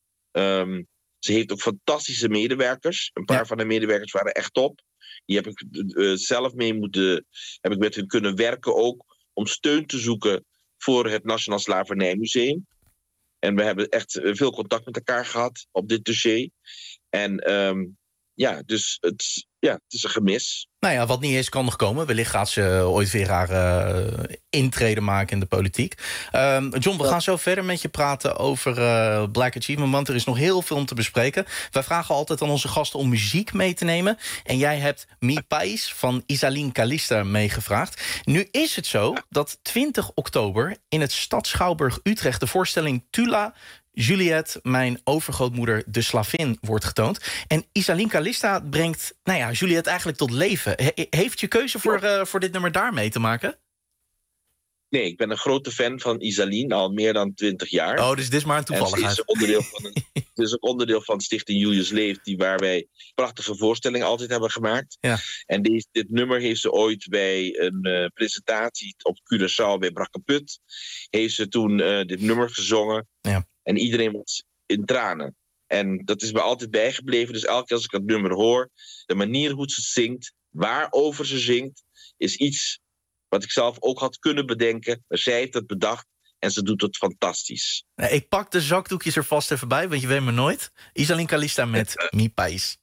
Um, ze heeft ook fantastische medewerkers. Een paar ja. van de medewerkers waren echt top. Die heb ik uh, zelf mee moeten, heb ik met hun kunnen werken ook. Om steun te zoeken voor het Nationaal Slavernijmuseum. En we hebben echt veel contact met elkaar gehad op dit dossier. En um, ja, dus het, ja, het is een gemis. Nou ja, wat niet is, kan nog komen. Wellicht gaat ze ooit weer haar uh, intrede maken in de politiek. Uh, John, we gaan zo verder met je praten over uh, Black Achievement Month. Er is nog heel veel om te bespreken. Wij vragen altijd aan onze gasten om muziek mee te nemen. En jij hebt Mi País van Isaline Calista meegevraagd. Nu is het zo dat twintig oktober in het Stad Schouwburg Utrecht de voorstelling Tula Juliette, mijn overgrootmoeder, de slavin, wordt getoond. En Isaline Calista brengt nou ja, Juliette eigenlijk tot leven. He- heeft je keuze voor, uh, voor dit nummer daarmee te maken? Nee, ik ben een grote fan van Isaline, al meer dan twintig jaar. Oh, dus dit is maar een toevalligheid. Het is, onderdeel van een, het is ook onderdeel van Stichting Julius Leeft, die waar wij prachtige voorstellingen altijd hebben gemaakt. Ja. En deze, dit nummer heeft ze ooit bij een uh, presentatie op Curaçao bij Brakkeput. Heeft ze toen uh, dit nummer gezongen. Ja. En iedereen was in tranen. En dat is me altijd bijgebleven. Dus elke keer als ik het nummer hoor, de manier hoe ze zingt, waarover ze zingt, is iets wat ik zelf ook had kunnen bedenken. Maar zij heeft het bedacht en ze doet het fantastisch. Ik pak de zakdoekjes er vast even bij, want je weet me nooit. Isaline Calista met Mi País.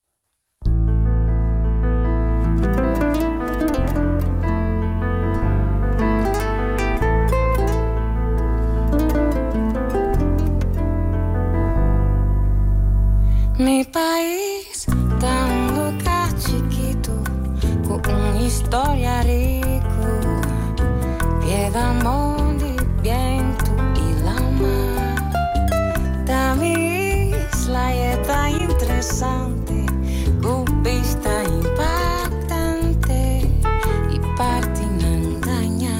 Mi país, da un lugar chiquito, con una historia rico, piedra, monte, viento y la mar. Da mi isla está interesante, con pista impactante y parte inandañar.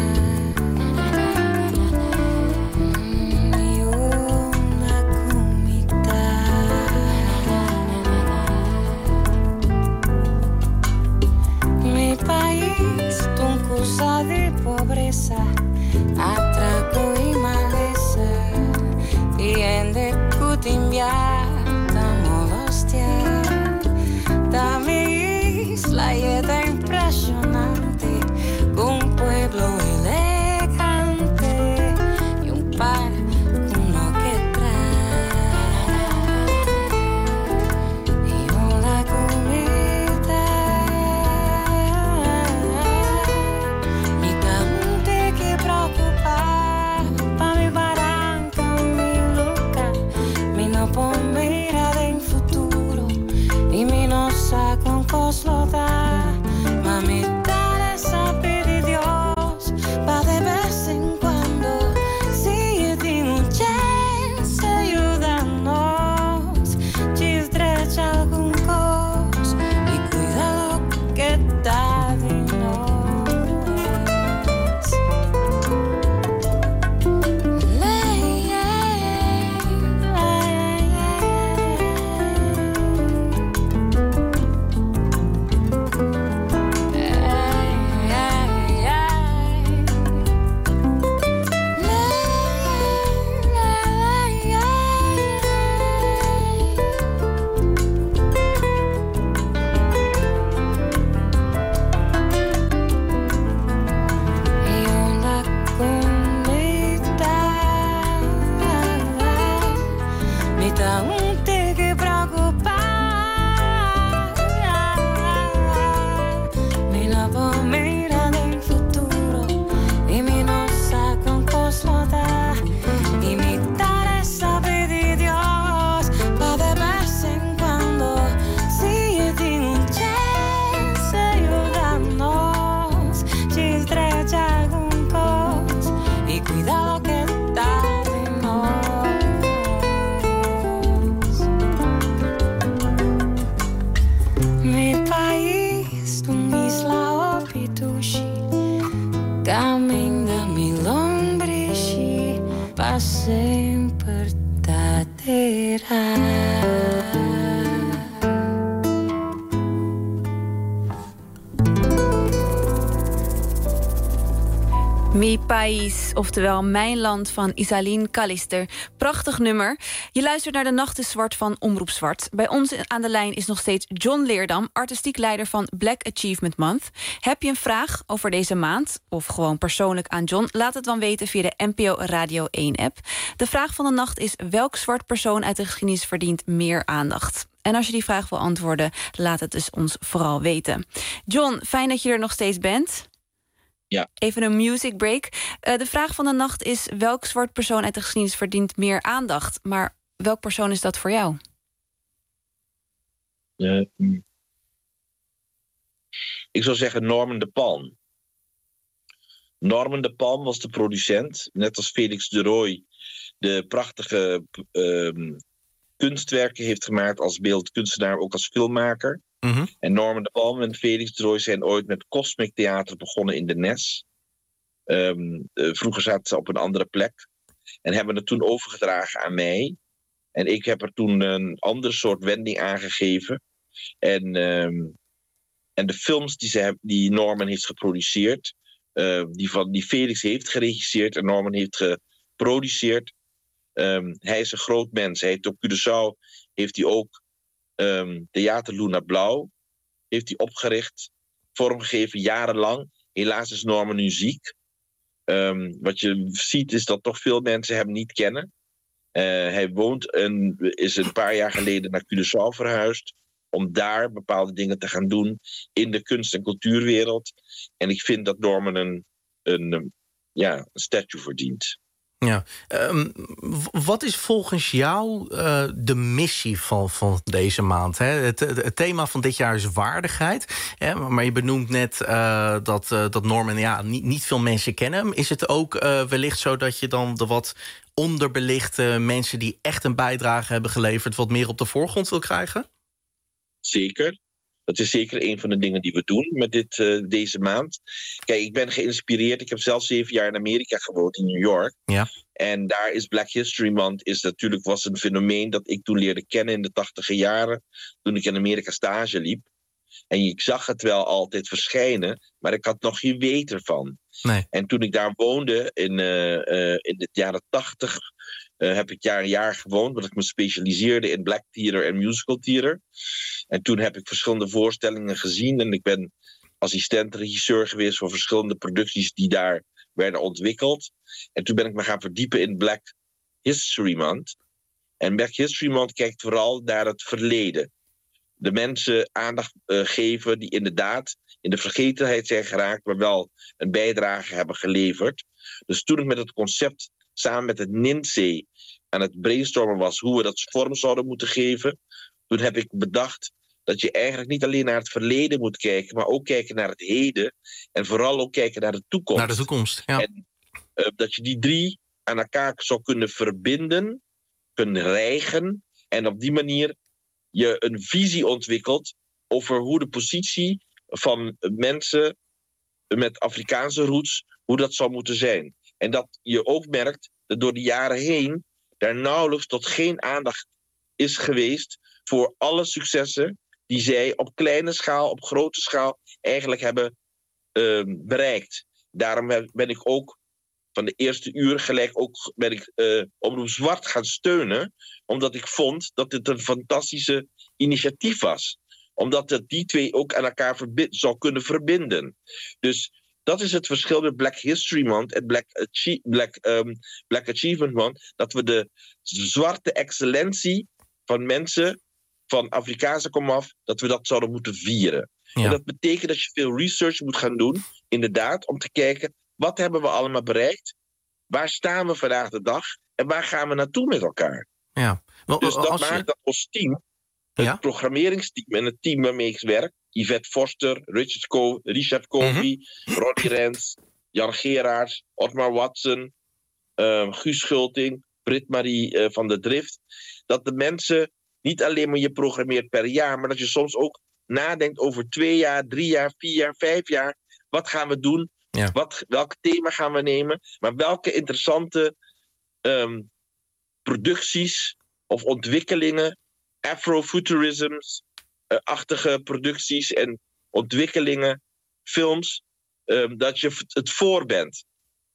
Tuncusa de pobreza, atraco y maleza, bien de cutimbiata, modostia. Da mi isla y es impresionante, un pueblo elegante y un par, uno que trae. Y una comida. Con coslo da, mami, dale saber de Dios, pa de vez en cuando, si tiene un chance, ayúdanos, te estrecha algún cos, y cuida lo que da de nos. Mi País, oftewel Mijn Land van Isaline Callister. Prachtig nummer. Je luistert naar De Nacht is Zwart van Omroep Zwart. Bij ons aan de lijn is nog steeds John Leerdam, artistiek leider van Black Achievement Month. Heb je een vraag over deze maand, of gewoon persoonlijk aan John? Laat het dan weten via de N P O Radio één app. De vraag van de nacht is: welk zwart persoon uit de geschiedenis verdient meer aandacht? En als je die vraag wil antwoorden, laat het dus ons vooral weten. John, fijn dat je er nog steeds bent. Ja. Even een music break. Uh, de vraag van de nacht is: welk zwart persoon uit de geschiedenis verdient meer aandacht? Maar welk persoon is dat voor jou? Uh, ik zou zeggen Norman de Palm. Norman de Palm was de producent, net als Felix de Rooij de prachtige uh, kunstwerken heeft gemaakt als beeldkunstenaar, ook als filmmaker. Mm-hmm. En Norman de Palm en Felix de Rooij zijn ooit met Cosmic Theater begonnen in de Nes. Um, uh, vroeger zaten ze op een andere plek. En hebben het toen overgedragen aan mij. En ik heb er toen een ander soort wending aangegeven. En, um, en de films die, ze, die Norman heeft geproduceerd, uh, die, van, die Felix heeft geregisseerd en Norman heeft geproduceerd. Um, hij is een groot mens. Hij heeft op Curaçao heeft hij ook Um, Theater Luna Blauw heeft hij opgericht, vormgegeven jarenlang. Helaas is Norman nu ziek. Um, wat je ziet is dat toch veel mensen hem niet kennen. Uh, hij woont en is een paar jaar geleden naar Curaçao verhuisd om daar bepaalde dingen te gaan doen in de kunst- en cultuurwereld. En ik vind dat Norman een, een, een, ja, een statue verdient. Ja. Um, wat is volgens jou uh, de missie van, van deze maand? Hè? Het, het thema van dit jaar is waardigheid. Hè? Maar je benoemt net uh, dat, uh, dat Norman, ja, niet, niet veel mensen kennen hem. Is het ook uh, wellicht zo dat je dan de wat onderbelichte mensen die echt een bijdrage hebben geleverd wat meer op de voorgrond wil krijgen? Zeker. Dat is zeker een van de dingen die we doen met dit, uh, deze maand. Kijk, ik ben geïnspireerd. Ik heb zelf zeven jaar in Amerika gewoond, in New York. Ja. En daar is Black History Month is natuurlijk, was een fenomeen dat ik toen leerde kennen in de tachtiger jaren, toen ik in Amerika stage liep. En ik zag het wel altijd verschijnen, maar ik had nog geen weet ervan. Nee. En toen ik daar woonde in, uh, uh, in de jaren tachtig, uh, heb ik jaar een jaar gewoond, want ik me specialiseerde in black theater en musical theater. En toen heb ik verschillende voorstellingen gezien en ik ben assistent-regisseur geweest voor verschillende producties die daar werden ontwikkeld. En toen ben ik me gaan verdiepen in Black History Month. En Black History Month kijkt vooral naar het verleden. De mensen aandacht uh, geven die inderdaad in de vergetenheid zijn geraakt, maar wel een bijdrage hebben geleverd. Dus toen ik met het concept samen met het N I N S E aan het brainstormen was hoe we dat vorm zouden moeten geven, toen heb ik bedacht dat je eigenlijk niet alleen naar het verleden moet kijken, maar ook kijken naar het heden. En vooral ook kijken naar de toekomst. Naar de toekomst, ja. En uh, dat je die drie aan elkaar zou kunnen verbinden, kunnen rijgen. En op die manier je een visie ontwikkelt over hoe de positie van mensen met Afrikaanse roots, hoe dat zou moeten zijn. En dat je ook merkt dat door de jaren heen daar nauwelijks tot geen aandacht is geweest voor alle successen die zij op kleine schaal, op grote schaal eigenlijk hebben uh, bereikt. Daarom ben ik ook van de eerste uur gelijk ook ben ik uh, Omroep Zwart gaan steunen, omdat ik vond dat dit een fantastische initiatief was. Omdat het die twee ook aan elkaar verbi- zou kunnen verbinden. Dus dat is het verschil met Black History Month en Black, Achie- Black, um, Black Achievement Month. Dat we de zwarte excellentie van mensen van Afrikaanse komaf, dat we dat zouden moeten vieren. Ja. En dat betekent dat je veel research moet gaan doen, inderdaad, om te kijken, wat hebben we allemaal bereikt? Waar staan we vandaag de dag? En waar gaan we naartoe met elkaar? Ja. Wel, dus dat als maakt je... dat ons team, het ja? programmeringsteam en het team waarmee ik werk, Yvette Forster, Richard, Co- Richard Covey, mm-hmm. Ronnie Rens, Jan Gerards, Otmar Watson, uh, Guus Schulting, Britt-Marie uh, van der Drift, dat de mensen niet alleen maar je programmeert per jaar, maar dat je soms ook nadenkt over twee jaar, drie jaar, vier jaar, vijf jaar. Wat gaan we doen? Ja. Wat, welk thema gaan we nemen? Maar welke interessante um, producties of ontwikkelingen, Afrofuturism-achtige uh, producties en ontwikkelingen, films, um, dat je het voor bent.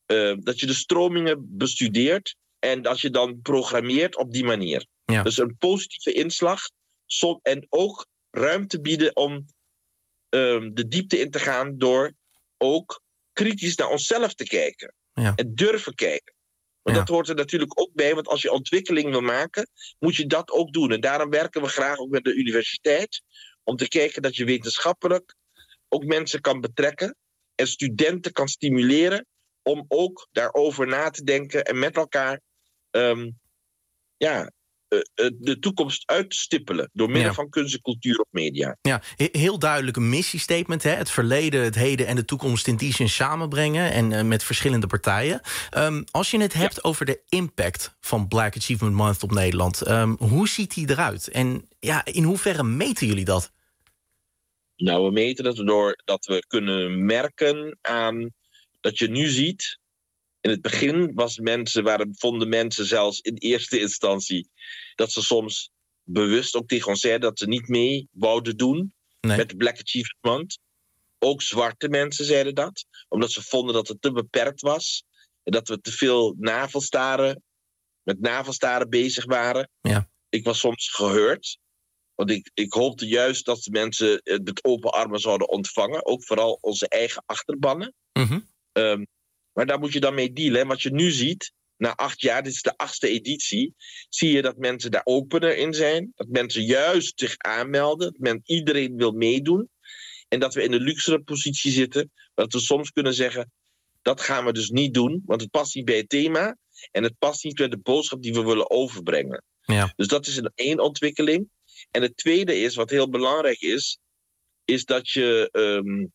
uh, dat je de stromingen bestudeert en dat je dan programmeert op die manier. Ja. Dus een positieve inslag som, en ook ruimte bieden om uh, de diepte in te gaan door ook kritisch naar onszelf te kijken. Ja. En durven kijken. Want ja. dat hoort er natuurlijk ook bij, want als je ontwikkeling wil maken, moet je dat ook doen. En daarom werken we graag ook met de universiteit, om te kijken dat je wetenschappelijk ook mensen kan betrekken en studenten kan stimuleren om ook daarover na te denken en met elkaar um, ja, uh, uh, de toekomst uit te stippelen door middel ja. van kunst en cultuur of media. Ja, heel duidelijk een missiestatement. Hè? Het verleden, het heden en de toekomst in die zin samenbrengen en uh, met verschillende partijen. Um, als je het hebt ja. over de impact van Black Achievement Month op Nederland, um, hoe ziet die eruit? En ja, in hoeverre meten jullie dat? Nou, we meten dat doordat we kunnen merken aan dat je nu ziet. In het begin was mensen, waren, vonden mensen zelfs in eerste instantie dat ze soms bewust ook tegen ons zeiden dat ze niet mee wouden doen nee. met de Black Achievement Month. Ook zwarte mensen zeiden dat, omdat ze vonden dat het te beperkt was en dat we te veel navelstaren, met navelstaren bezig waren. Ja. Ik was soms gehoord. Want ik, ik hoopte juist dat de mensen het met open armen zouden ontvangen. Ook vooral onze eigen achterbannen. Mm-hmm. Um, maar daar moet je dan mee dealen. En wat je nu ziet, na acht jaar, dit is de achtste editie, zie je dat mensen daar opener in zijn. Dat mensen juist zich aanmelden. Dat men, iedereen wil meedoen. En dat we in de luxere positie zitten. Dat we soms kunnen zeggen, dat gaan we dus niet doen. Want het past niet bij het thema. En het past niet bij de boodschap die we willen overbrengen. Ja. Dus dat is een één ontwikkeling. En het tweede is, wat heel belangrijk is, is dat je, um,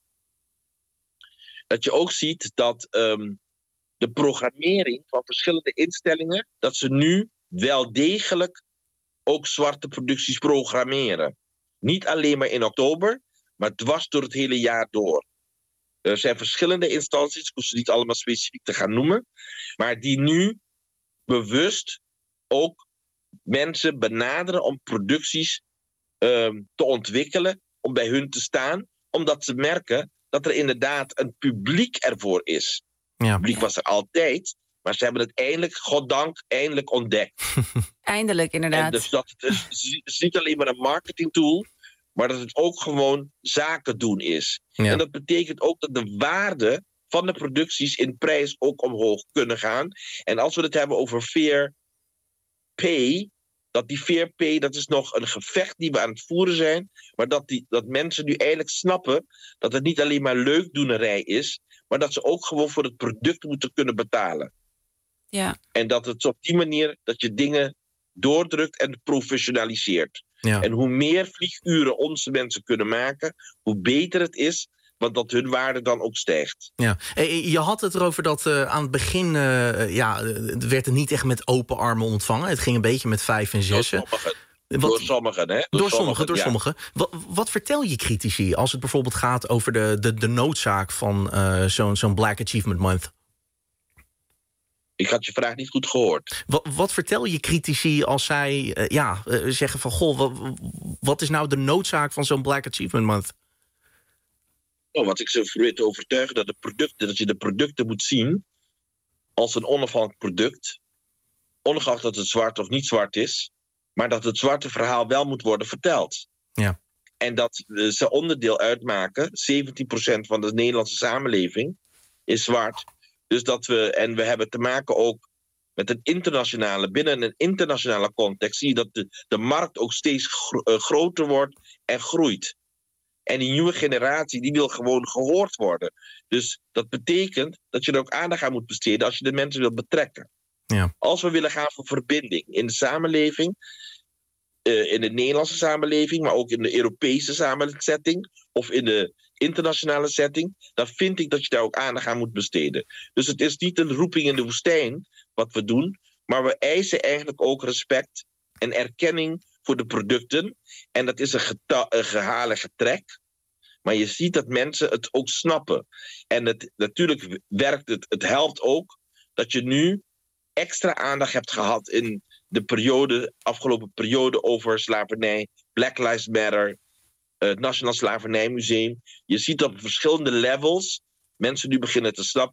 dat je ook ziet dat um, de programmering van verschillende instellingen, dat ze nu wel degelijk ook zwarte producties programmeren. Niet alleen maar in oktober, maar dwars door het hele jaar door. Er zijn verschillende instanties, ik hoef ze niet allemaal specifiek te gaan noemen, maar die nu bewust ook mensen benaderen om producties um, te ontwikkelen, om bij hun te staan, omdat ze merken dat er inderdaad een publiek ervoor is. Ja. Het publiek was er altijd, maar ze hebben het eindelijk, goddank, eindelijk ontdekt. Eindelijk, inderdaad. En dus dat het is, het is niet alleen maar een marketingtool, maar dat het ook gewoon zaken doen is. Ja. En dat betekent ook dat de waarde van de producties in prijs ook omhoog kunnen gaan. En als we het hebben over fair pay, dat die fair pay, dat is nog een gevecht die we aan het voeren zijn, maar dat, die, dat mensen nu eigenlijk snappen dat het niet alleen maar leukdoenerij is, maar dat ze ook gewoon voor het product moeten kunnen betalen. Ja. En dat het op die manier dat je dingen doordrukt en professionaliseert. Ja. En hoe meer vlieguren onze mensen kunnen maken, hoe beter het is, want dat hun waarde dan ook stijgt. Ja. Je had het erover dat uh, aan het begin uh, ja, het werd het niet echt met open armen ontvangen. Het ging een beetje met vijf en zessen. Door sommigen, Wat, door sommigen. Hè? Door, door sommigen, sommigen, door ja. sommigen. Wat, wat vertel je critici als het bijvoorbeeld gaat over de, de, de noodzaak van uh, zo'n zo'n Black Achievement Month? Ik had je vraag niet goed gehoord. Wat, wat vertel je critici als zij uh, ja, uh, zeggen van, goh, wat, wat is nou de noodzaak van zo'n Black Achievement Month? Nou, wat ik ze probeer te overtuigen, dat, de producten, dat je de producten moet zien als een onafhankelijk product, ongeacht dat het zwart of niet zwart is, maar dat het zwarte verhaal wel moet worden verteld. Ja. En dat uh, ze onderdeel uitmaken, zeventien procent van de Nederlandse samenleving is zwart. Dus dat we, en we hebben te maken ook met een internationale, binnen een internationale context, zie je dat de, de markt ook steeds gro- uh, groter wordt en groeit. En die nieuwe generatie, die wil gewoon gehoord worden. Dus dat betekent dat je er ook aandacht aan moet besteden als je de mensen wilt betrekken. Ja. Als we willen gaan voor verbinding in de samenleving, uh, in de Nederlandse samenleving, maar ook in de Europese samenleving of in de internationale setting, dan vind ik dat je daar ook aandacht aan moet besteden. Dus het is niet een roeping in de woestijn wat we doen, maar we eisen eigenlijk ook respect en erkenning voor de producten. En dat is een, geta- een gehalige trek. Maar je ziet dat mensen het ook snappen. En het, natuurlijk werkt het, het helpt ook dat je nu extra aandacht hebt gehad in de periode, afgelopen periode over slavernij, Black Lives Matter, het Nationaal Slavernijmuseum. Je ziet op verschillende levels mensen nu beginnen te snappen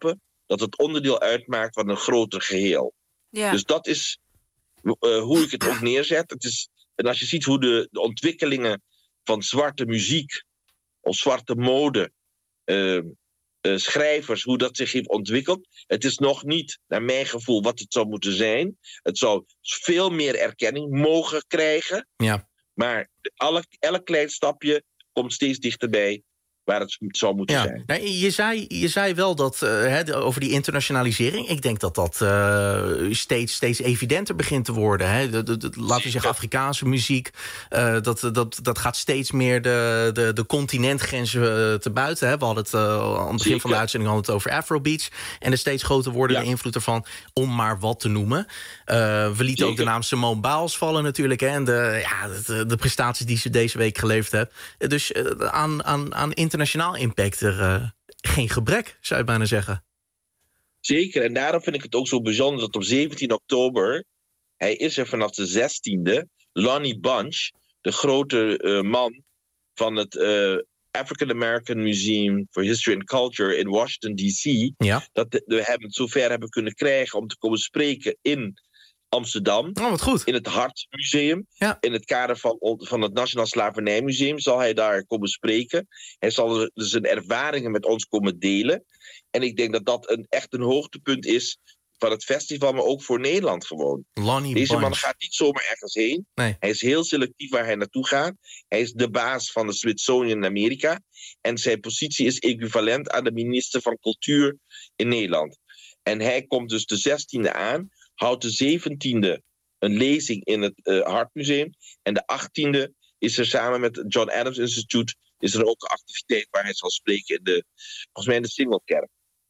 dat het onderdeel uitmaakt van een groter geheel. Ja. Dus dat is uh, hoe ik het ook neerzet. Het is, en als je ziet hoe de, de ontwikkelingen van zwarte muziek of zwarte mode, uh, uh, schrijvers, hoe dat zich heeft ontwikkeld. Het is nog niet, naar mijn gevoel, wat het zou moeten zijn. Het zou veel meer erkenning mogen krijgen. Ja. Maar alle, elk klein stapje komt steeds dichterbij waar het zou moeten ja. zijn. Nou, je, zei, je zei wel dat uh, he, over die internationalisering. Ik denk dat dat uh, steeds, steeds evidenter begint te worden. Hè. De, de, de, laten we zeggen Afrikaanse muziek. Uh, dat, dat, dat gaat steeds meer de, de, de continentgrenzen uh, te buiten. Hè. We hadden het uh, aan het begin Zeker. van de uitzending hadden het over Afrobeats. En de steeds groter wordende ja. invloed ervan, om maar wat te noemen. Uh, we lieten Zeker. ook de naam Simone Biles vallen natuurlijk. Hè. En de, ja, de, de prestaties die ze deze week geleverd heeft. Dus uh, aan, aan, aan internationaal impact er uh, geen gebrek, zou je bijna zeggen. Zeker, en daarom vind ik het ook zo bijzonder dat op zeventien oktober, hij is er vanaf de zestiende, Lonnie Bunch, de grote uh, man van het uh, African American Museum for History and Culture in Washington D C, ja. dat we hem het zover hebben kunnen krijgen om te komen spreken in Amsterdam. Oh, wat goed. In het Hartmuseum. Ja. In het kader van, van het Nationaal Slavernijmuseum zal hij daar komen spreken. Hij zal zijn ervaringen met ons komen delen. En ik denk dat dat een, echt een hoogtepunt is van het festival, maar ook voor Nederland gewoon. Lonnie Deze Bunch. man gaat niet zomaar ergens heen. Nee. Hij is heel selectief waar hij naartoe gaat. Hij is de baas van de Smithsonian in Amerika. En zijn positie is equivalent aan de minister van Cultuur in Nederland. En hij komt dus de zestiende aan, houdt de zeventiende een lezing in het uh, Hartmuseum. En de achttiende is er samen met het John Adams Institute is er ook een activiteit waar hij zal spreken in de, volgens mij in de Singelkerk.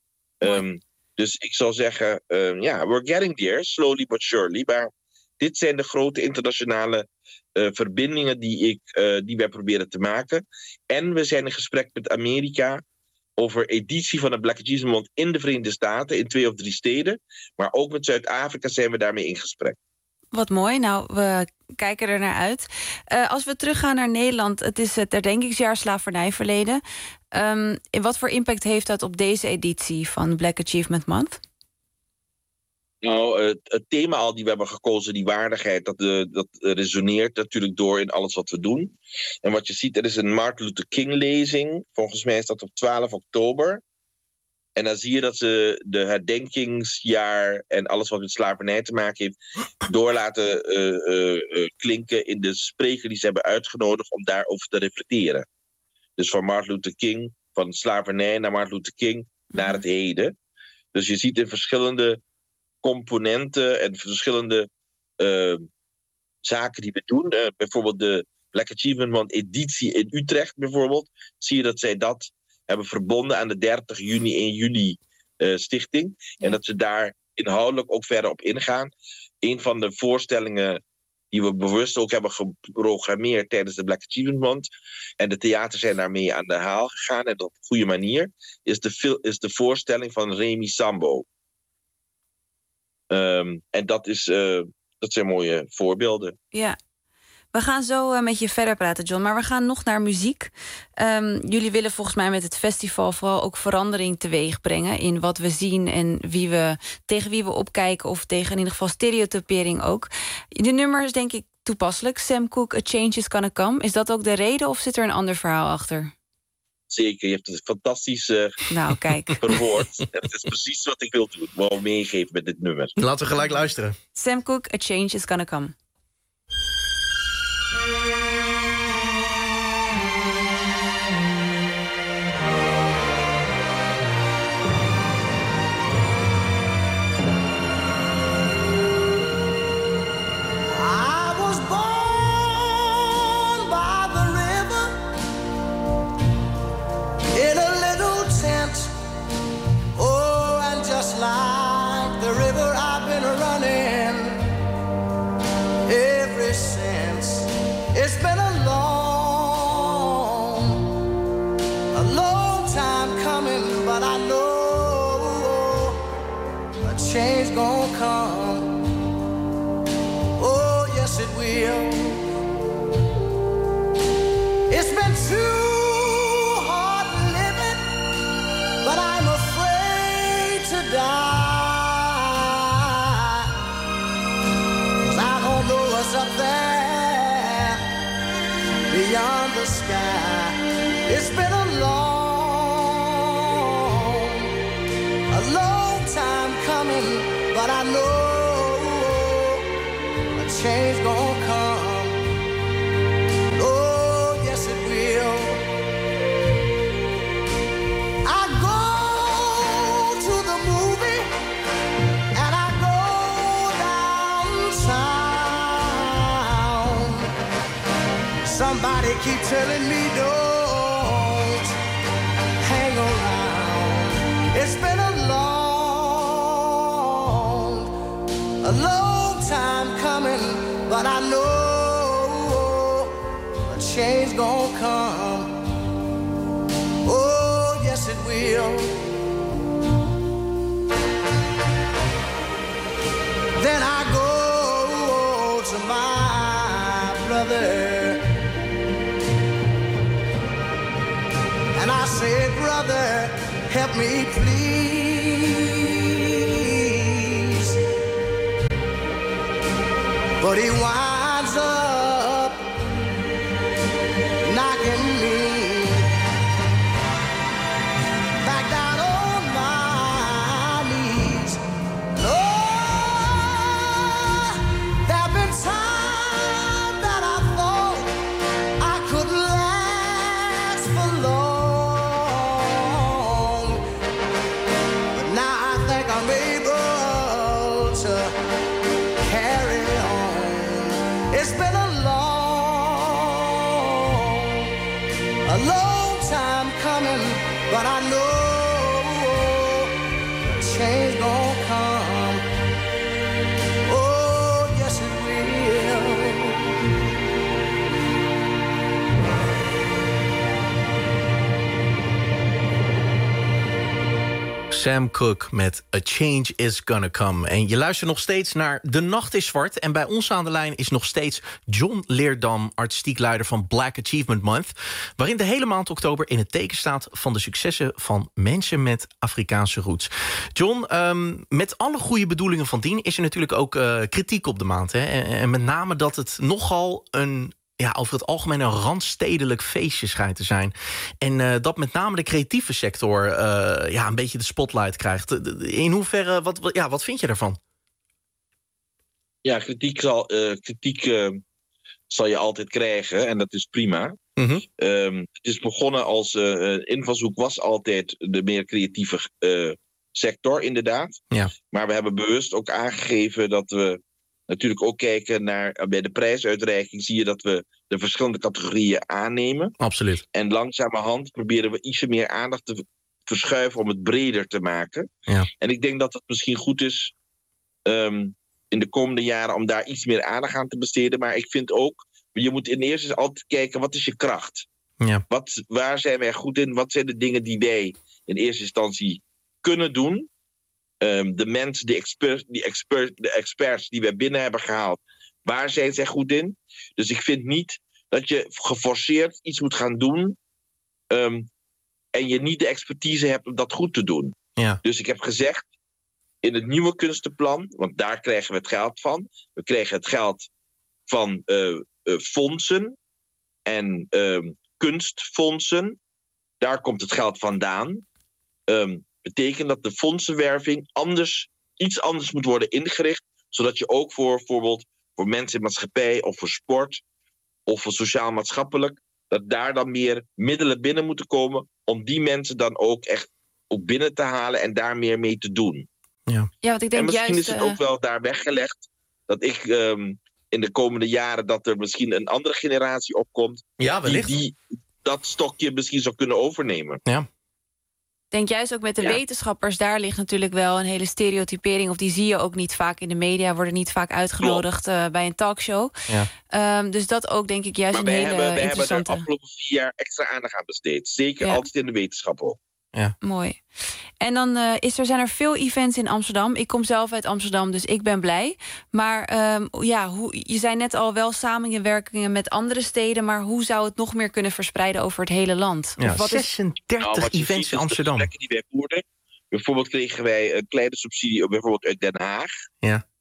Um, dus ik zou zeggen, um, ja, we're getting there, slowly but surely. Maar dit zijn de grote internationale uh, verbindingen die, ik, uh, die wij proberen te maken. En we zijn in gesprek met Amerika over editie van de Black Achievement Month in de Verenigde Staten, in twee of drie steden. Maar ook met Zuid-Afrika zijn we daarmee in gesprek. Wat mooi. Nou, we kijken er naar uit. Uh, als we teruggaan naar Nederland, het is het herdenkingsjaar slavernijverleden. Um, wat voor impact heeft dat op deze editie van Black Achievement Month? Nou, het, het thema al die we hebben gekozen, die waardigheid, dat, uh, dat resoneert natuurlijk door in alles wat we doen. En wat je ziet, er is een Martin Luther King lezing. Volgens mij is dat op twaalf oktober. En dan zie je dat ze de herdenkingsjaar en alles wat met slavernij te maken heeft, door laten uh, uh, uh, klinken in de spreker die ze hebben uitgenodigd om daarover te reflecteren. Dus van Martin Luther King, van slavernij naar Martin Luther King, naar het heden. Dus je ziet in verschillende componenten en verschillende uh, zaken die we doen. Uh, bijvoorbeeld de Black Achievement Month editie in Utrecht bijvoorbeeld. Zie je dat zij dat hebben verbonden aan de dertig juni en juli uh, stichting. Ja. En dat ze daar inhoudelijk ook verder op ingaan. Een van de voorstellingen die we bewust ook hebben geprogrammeerd tijdens de Black Achievement Month, en de theaters zijn daarmee aan de haal gegaan en op een goede manier, is de, is de voorstelling van Remy Sambo. Um, en dat, is, uh, dat zijn mooie voorbeelden. Ja. We gaan zo uh, met je verder praten, John. Maar we gaan nog naar muziek. Um, jullie willen volgens mij met het festival vooral ook verandering teweeg brengen in wat we zien en wie we, tegen wie we opkijken, of tegen in ieder geval stereotypering ook. De nummer is denk ik toepasselijk. Sam Cooke, A Change Is Gonna Come. Is dat ook de reden of zit er een ander verhaal achter? Zeker, je hebt het fantastisch uh, nou, kijk. verwoord. Het is precies wat ik wil doen. Ik wil meegeven met dit nummer. Laten we gelijk luisteren. Sam Cooke, A Change Is Gonna Come. Like the river I've been running ever since. It's been a long, a long time coming, but I know a change gonna come. Oh, yes it will. It's been too hard living, but I'm afraid to die. the sky. It's been a long, a long time coming, but I know a change gonna come. Oh, yes it will. I go to the movie and I go downtown. Somebody keep telling me don't hang around. It's been a long, a long time coming, but I know a change gonna come. Oh, yes it will. Then I go to my brother and I say, brother, help me please. But he winds up knocking me back down on my knees. Lord, there've been times that I thought I couldn't last for long, but now I think I'm able to carry on. It's been a long, a long time coming, but I know change gon' come. Oh, yes it will. Sam Cooke met A Change Is Gonna Come. En je luistert nog steeds naar De Nacht is Zwart. En bij ons aan de lijn is nog steeds John Leerdam, artistiek leider van Black Achievement Month, waarin de hele maand oktober in het teken staat van de successen van mensen met Afrikaanse roots. John, um, met alle goede bedoelingen van dien is er natuurlijk ook uh, kritiek op de maand. Hè? En, en met name dat het nogal een, ja, over het algemeen een randstedelijk feestje schijnt te zijn. En uh, dat met name de creatieve sector uh, ja, een beetje de spotlight krijgt. In hoeverre, wat, wat, ja, wat vind je daarvan? Ja, kritiek, zal, uh, kritiek uh, zal je altijd krijgen en dat is prima. Mm-hmm. Um, het is begonnen als uh, invalshoek was altijd de meer creatieve uh, sector, inderdaad. Ja. Maar we hebben bewust ook aangegeven dat we natuurlijk ook kijken naar, bij de prijsuitreiking zie je dat we de verschillende categorieën aannemen. Absoluut. En langzamerhand proberen we iets meer aandacht te verschuiven om het breder te maken. Ja. En ik denk dat het misschien goed is um, in de komende jaren om daar iets meer aandacht aan te besteden. Maar ik vind ook, je moet in eerste instantie altijd kijken, wat is je kracht? Ja. Wat, waar zijn wij goed in? Wat zijn de dingen die wij in eerste instantie kunnen doen? Um, de mensen, die, exper, die exper, de experts die wij binnen hebben gehaald, waar zijn zij goed in? Dus ik vind niet dat je geforceerd iets moet gaan doen um, en je niet de expertise hebt om dat goed te doen. Ja. Dus ik heb gezegd, in het nieuwe kunstenplan, want daar krijgen we het geld van. We krijgen het geld van uh, uh, fondsen en uh, kunstfondsen. Daar komt het geld vandaan. Um, betekent dat de fondsenwerving anders, iets anders moet worden ingericht, zodat je ook voor bijvoorbeeld voor mensen in maatschappij of voor sport of voor sociaal-maatschappelijk, dat daar dan meer middelen binnen moeten komen om die mensen dan ook echt ook binnen te halen en daar meer mee te doen. Ja, ja want ik denk en misschien juist, is het uh... ook wel daar weggelegd dat ik um, in de komende jaren dat er misschien een andere generatie opkomt ja, die, die dat stokje misschien zou kunnen overnemen. Ja. Ik denk juist ook met de ja. wetenschappers, daar ligt natuurlijk wel een hele stereotypering. Of die zie je ook niet vaak in de media, worden niet vaak uitgenodigd uh, bij een talkshow. Ja. Um, dus dat ook denk ik juist maar een we hele hebben, we interessante... hebben er de afgelopen vier jaar extra aandacht aan besteed. Zeker ja. altijd in de wetenschap ook. Ja. Mooi. En dan uh, is er, zijn er veel events in Amsterdam. Ik kom zelf uit Amsterdam, dus ik ben blij. Maar um, ja, hoe, je zei net al wel samenwerkingen met andere steden, maar hoe zou het nog meer kunnen verspreiden over het hele land? Ja, of wat zesendertig is... nou, events in Amsterdam. De plekken die wij voerden. Bijvoorbeeld kregen wij een kleine subsidie bijvoorbeeld uit Den Haag. Ja.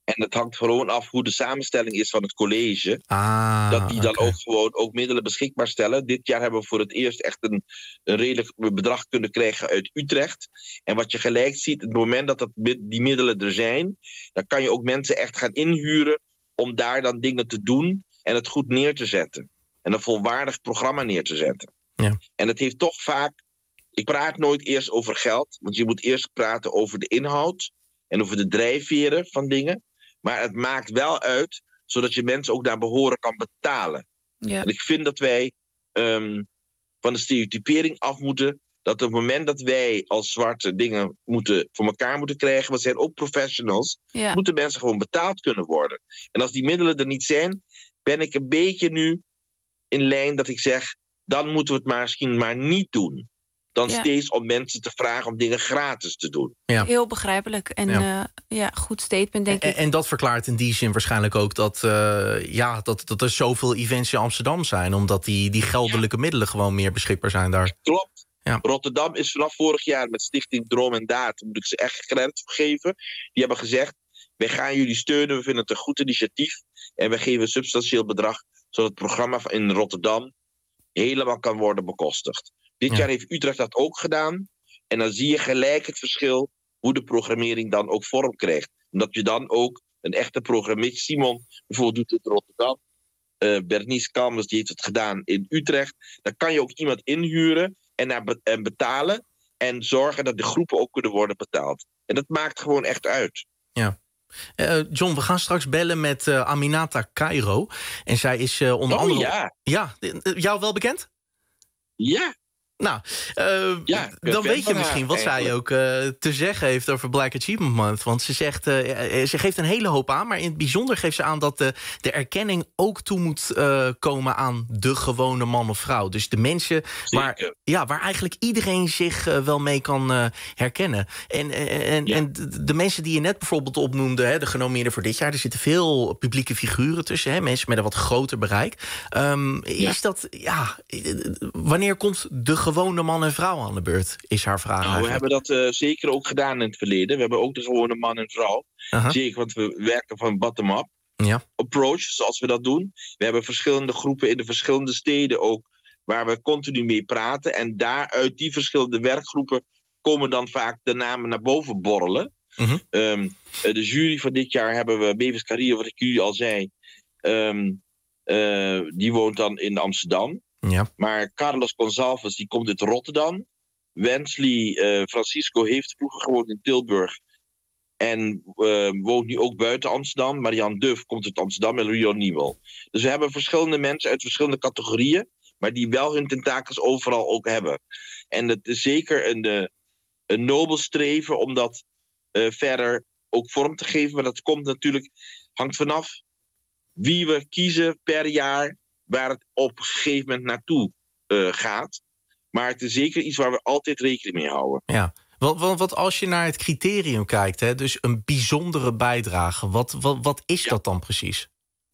En het hangt gewoon af hoe de samenstelling is van het college. Ah, dat die dan okay. ook gewoon ook middelen beschikbaar stellen. Dit jaar hebben we voor het eerst echt een, een redelijk bedrag kunnen krijgen uit Utrecht. En wat je gelijk ziet, het moment dat, dat die middelen er zijn, dan kan je ook mensen echt gaan inhuren om daar dan dingen te doen en het goed neer te zetten. En een volwaardig programma neer te zetten. Ja. En het heeft toch vaak... Ik praat nooit eerst over geld, want je moet eerst praten over de inhoud en over de drijfveren van dingen. Maar het maakt wel uit, zodat je mensen ook naar behoren kan betalen. Ja. En ik vind dat wij um, van de stereotypering af moeten, dat op het moment dat wij als zwarte dingen moeten, voor elkaar moeten krijgen, we zijn ook professionals, Ja. moeten mensen gewoon betaald kunnen worden. En als die middelen er niet zijn, ben ik een beetje nu in lijn dat ik zeg, dan moeten we het maar misschien maar niet doen. Dan Ja. steeds om mensen te vragen om dingen gratis te doen. Ja. Heel begrijpelijk. En Ja. ja, ja goed statement, denk En, ik. en dat verklaart in die zin waarschijnlijk ook dat, uh, ja, dat, dat er zoveel events in Amsterdam zijn. Omdat die, die geldelijke ja. middelen gewoon meer beschikbaar zijn daar. Klopt. Ja. Rotterdam is vanaf vorig jaar met Stichting Droom en Daad, moet ik ze echt credit geven. Die hebben gezegd, wij gaan jullie steunen, we vinden het een goed initiatief. En we geven een substantieel bedrag, zodat het programma in Rotterdam helemaal kan worden bekostigd. Dit ja. jaar heeft Utrecht dat ook gedaan. En dan zie je gelijk het verschil hoe de programmering dan ook vorm krijgt. Omdat je dan ook een echte programmist, Simon bijvoorbeeld doet het in Rotterdam. Uh, Bernice Kalmers die heeft het gedaan in Utrecht. Dan kan je ook iemand inhuren en, naar be- en betalen. En zorgen dat de groepen ook kunnen worden betaald. En dat maakt gewoon echt uit. Ja. Uh, John, we gaan straks bellen met uh, Aminata Cairo. En zij is uh, onder oh, andere... ja. Ja, jou wel bekend? Ja. Nou, uh, ja, dan weet je misschien wat eigenlijk. zij ook uh, te zeggen heeft over Black Achievement Month. Want ze zegt, uh, ze geeft een hele hoop aan, maar in het bijzonder geeft ze aan dat de, de erkenning ook toe moet uh, komen aan de gewone man of vrouw. Dus de mensen waar, ja, waar eigenlijk iedereen zich uh, wel mee kan uh, herkennen. En, en, ja. en de, de mensen die je net bijvoorbeeld opnoemde, hè, de genomineerden voor dit jaar, er zitten veel publieke figuren tussen, hè, mensen met een wat groter bereik. Um, ja. Is dat, ja, wanneer komt de gewone man en vrouw aan de beurt, is haar vraag. Nou, we hebben dat uh, zeker ook gedaan in het verleden. We hebben ook de gewone man en vrouw. Uh-huh. Zeker, want we werken van bottom-up ja. approach, zoals we dat doen. We hebben verschillende groepen in de verschillende steden ook, waar we continu mee praten. En daaruit die verschillende werkgroepen komen dan vaak de namen naar boven borrelen. Uh-huh. Um, de jury van dit jaar hebben we, Bevis Carrier, wat ik jullie al zei, um, uh, die woont dan in Amsterdam. Ja. Maar Carlos Gonçalves die komt uit Rotterdam. Wensley uh, Francisco heeft vroeger gewoond in Tilburg. En uh, woont nu ook buiten Amsterdam. Marianne Duff komt uit Amsterdam en Rio Nieuwel. Dus we hebben verschillende mensen uit verschillende categorieën. Maar die wel hun tentakels overal ook hebben. En het is zeker een, uh, een nobel streven om dat uh, verder ook vorm te geven. Maar dat komt natuurlijk, hangt vanaf wie we kiezen per jaar, waar het op een gegeven moment naartoe uh, gaat. Maar het is zeker iets waar we altijd rekening mee houden. Ja, want, want, want als je naar het criterium kijkt, hè, dus een bijzondere bijdrage, wat, wat, wat is ja. dat dan precies?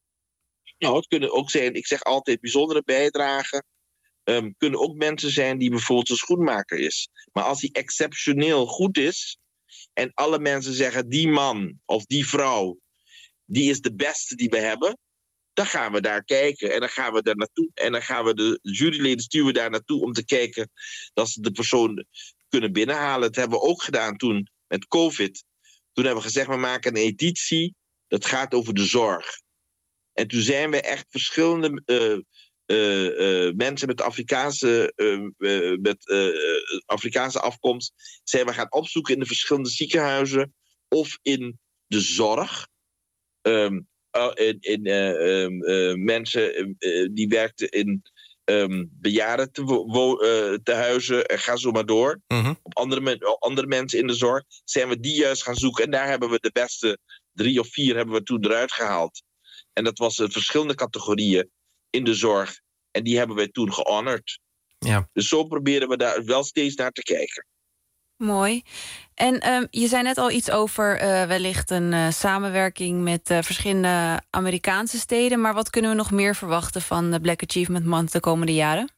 Nou, het kunnen ook zijn, ik zeg altijd bijzondere bijdragen. Um, kunnen ook mensen zijn die bijvoorbeeld een schoenmaker is. Maar als die exceptioneel goed is en alle mensen zeggen die man of die vrouw, die is de beste die we hebben, dan gaan we daar kijken en dan gaan we daar naartoe. En dan gaan we de juryleden sturen daar naartoe om te kijken dat ze de persoon kunnen binnenhalen. Dat hebben we ook gedaan toen met COVID. Toen hebben we gezegd, we maken een editie, dat gaat over de zorg. En toen zijn we echt verschillende uh, uh, uh, mensen met Afrikaanse, uh, uh, met, uh, Afrikaanse afkomst zijn we gaan opzoeken in de verschillende ziekenhuizen of in de zorg. Um, Uh, in, in uh, um, uh, mensen uh, die werkten in um, bejaardentehuizen en ga zo maar door. Uh-huh. Op andere, me- andere mensen in de zorg zijn we die juist gaan zoeken. En daar hebben we de beste drie of vier hebben we toen eruit gehaald. En dat was in verschillende categorieën in de zorg. En die hebben wij toen gehonored. Ja. Dus zo proberen we daar wel steeds naar te kijken. Mooi. En um, je zei net al iets over uh, wellicht een uh, samenwerking met uh, verschillende Amerikaanse steden. Maar wat kunnen we nog meer verwachten van de Black Achievement Month de komende jaren?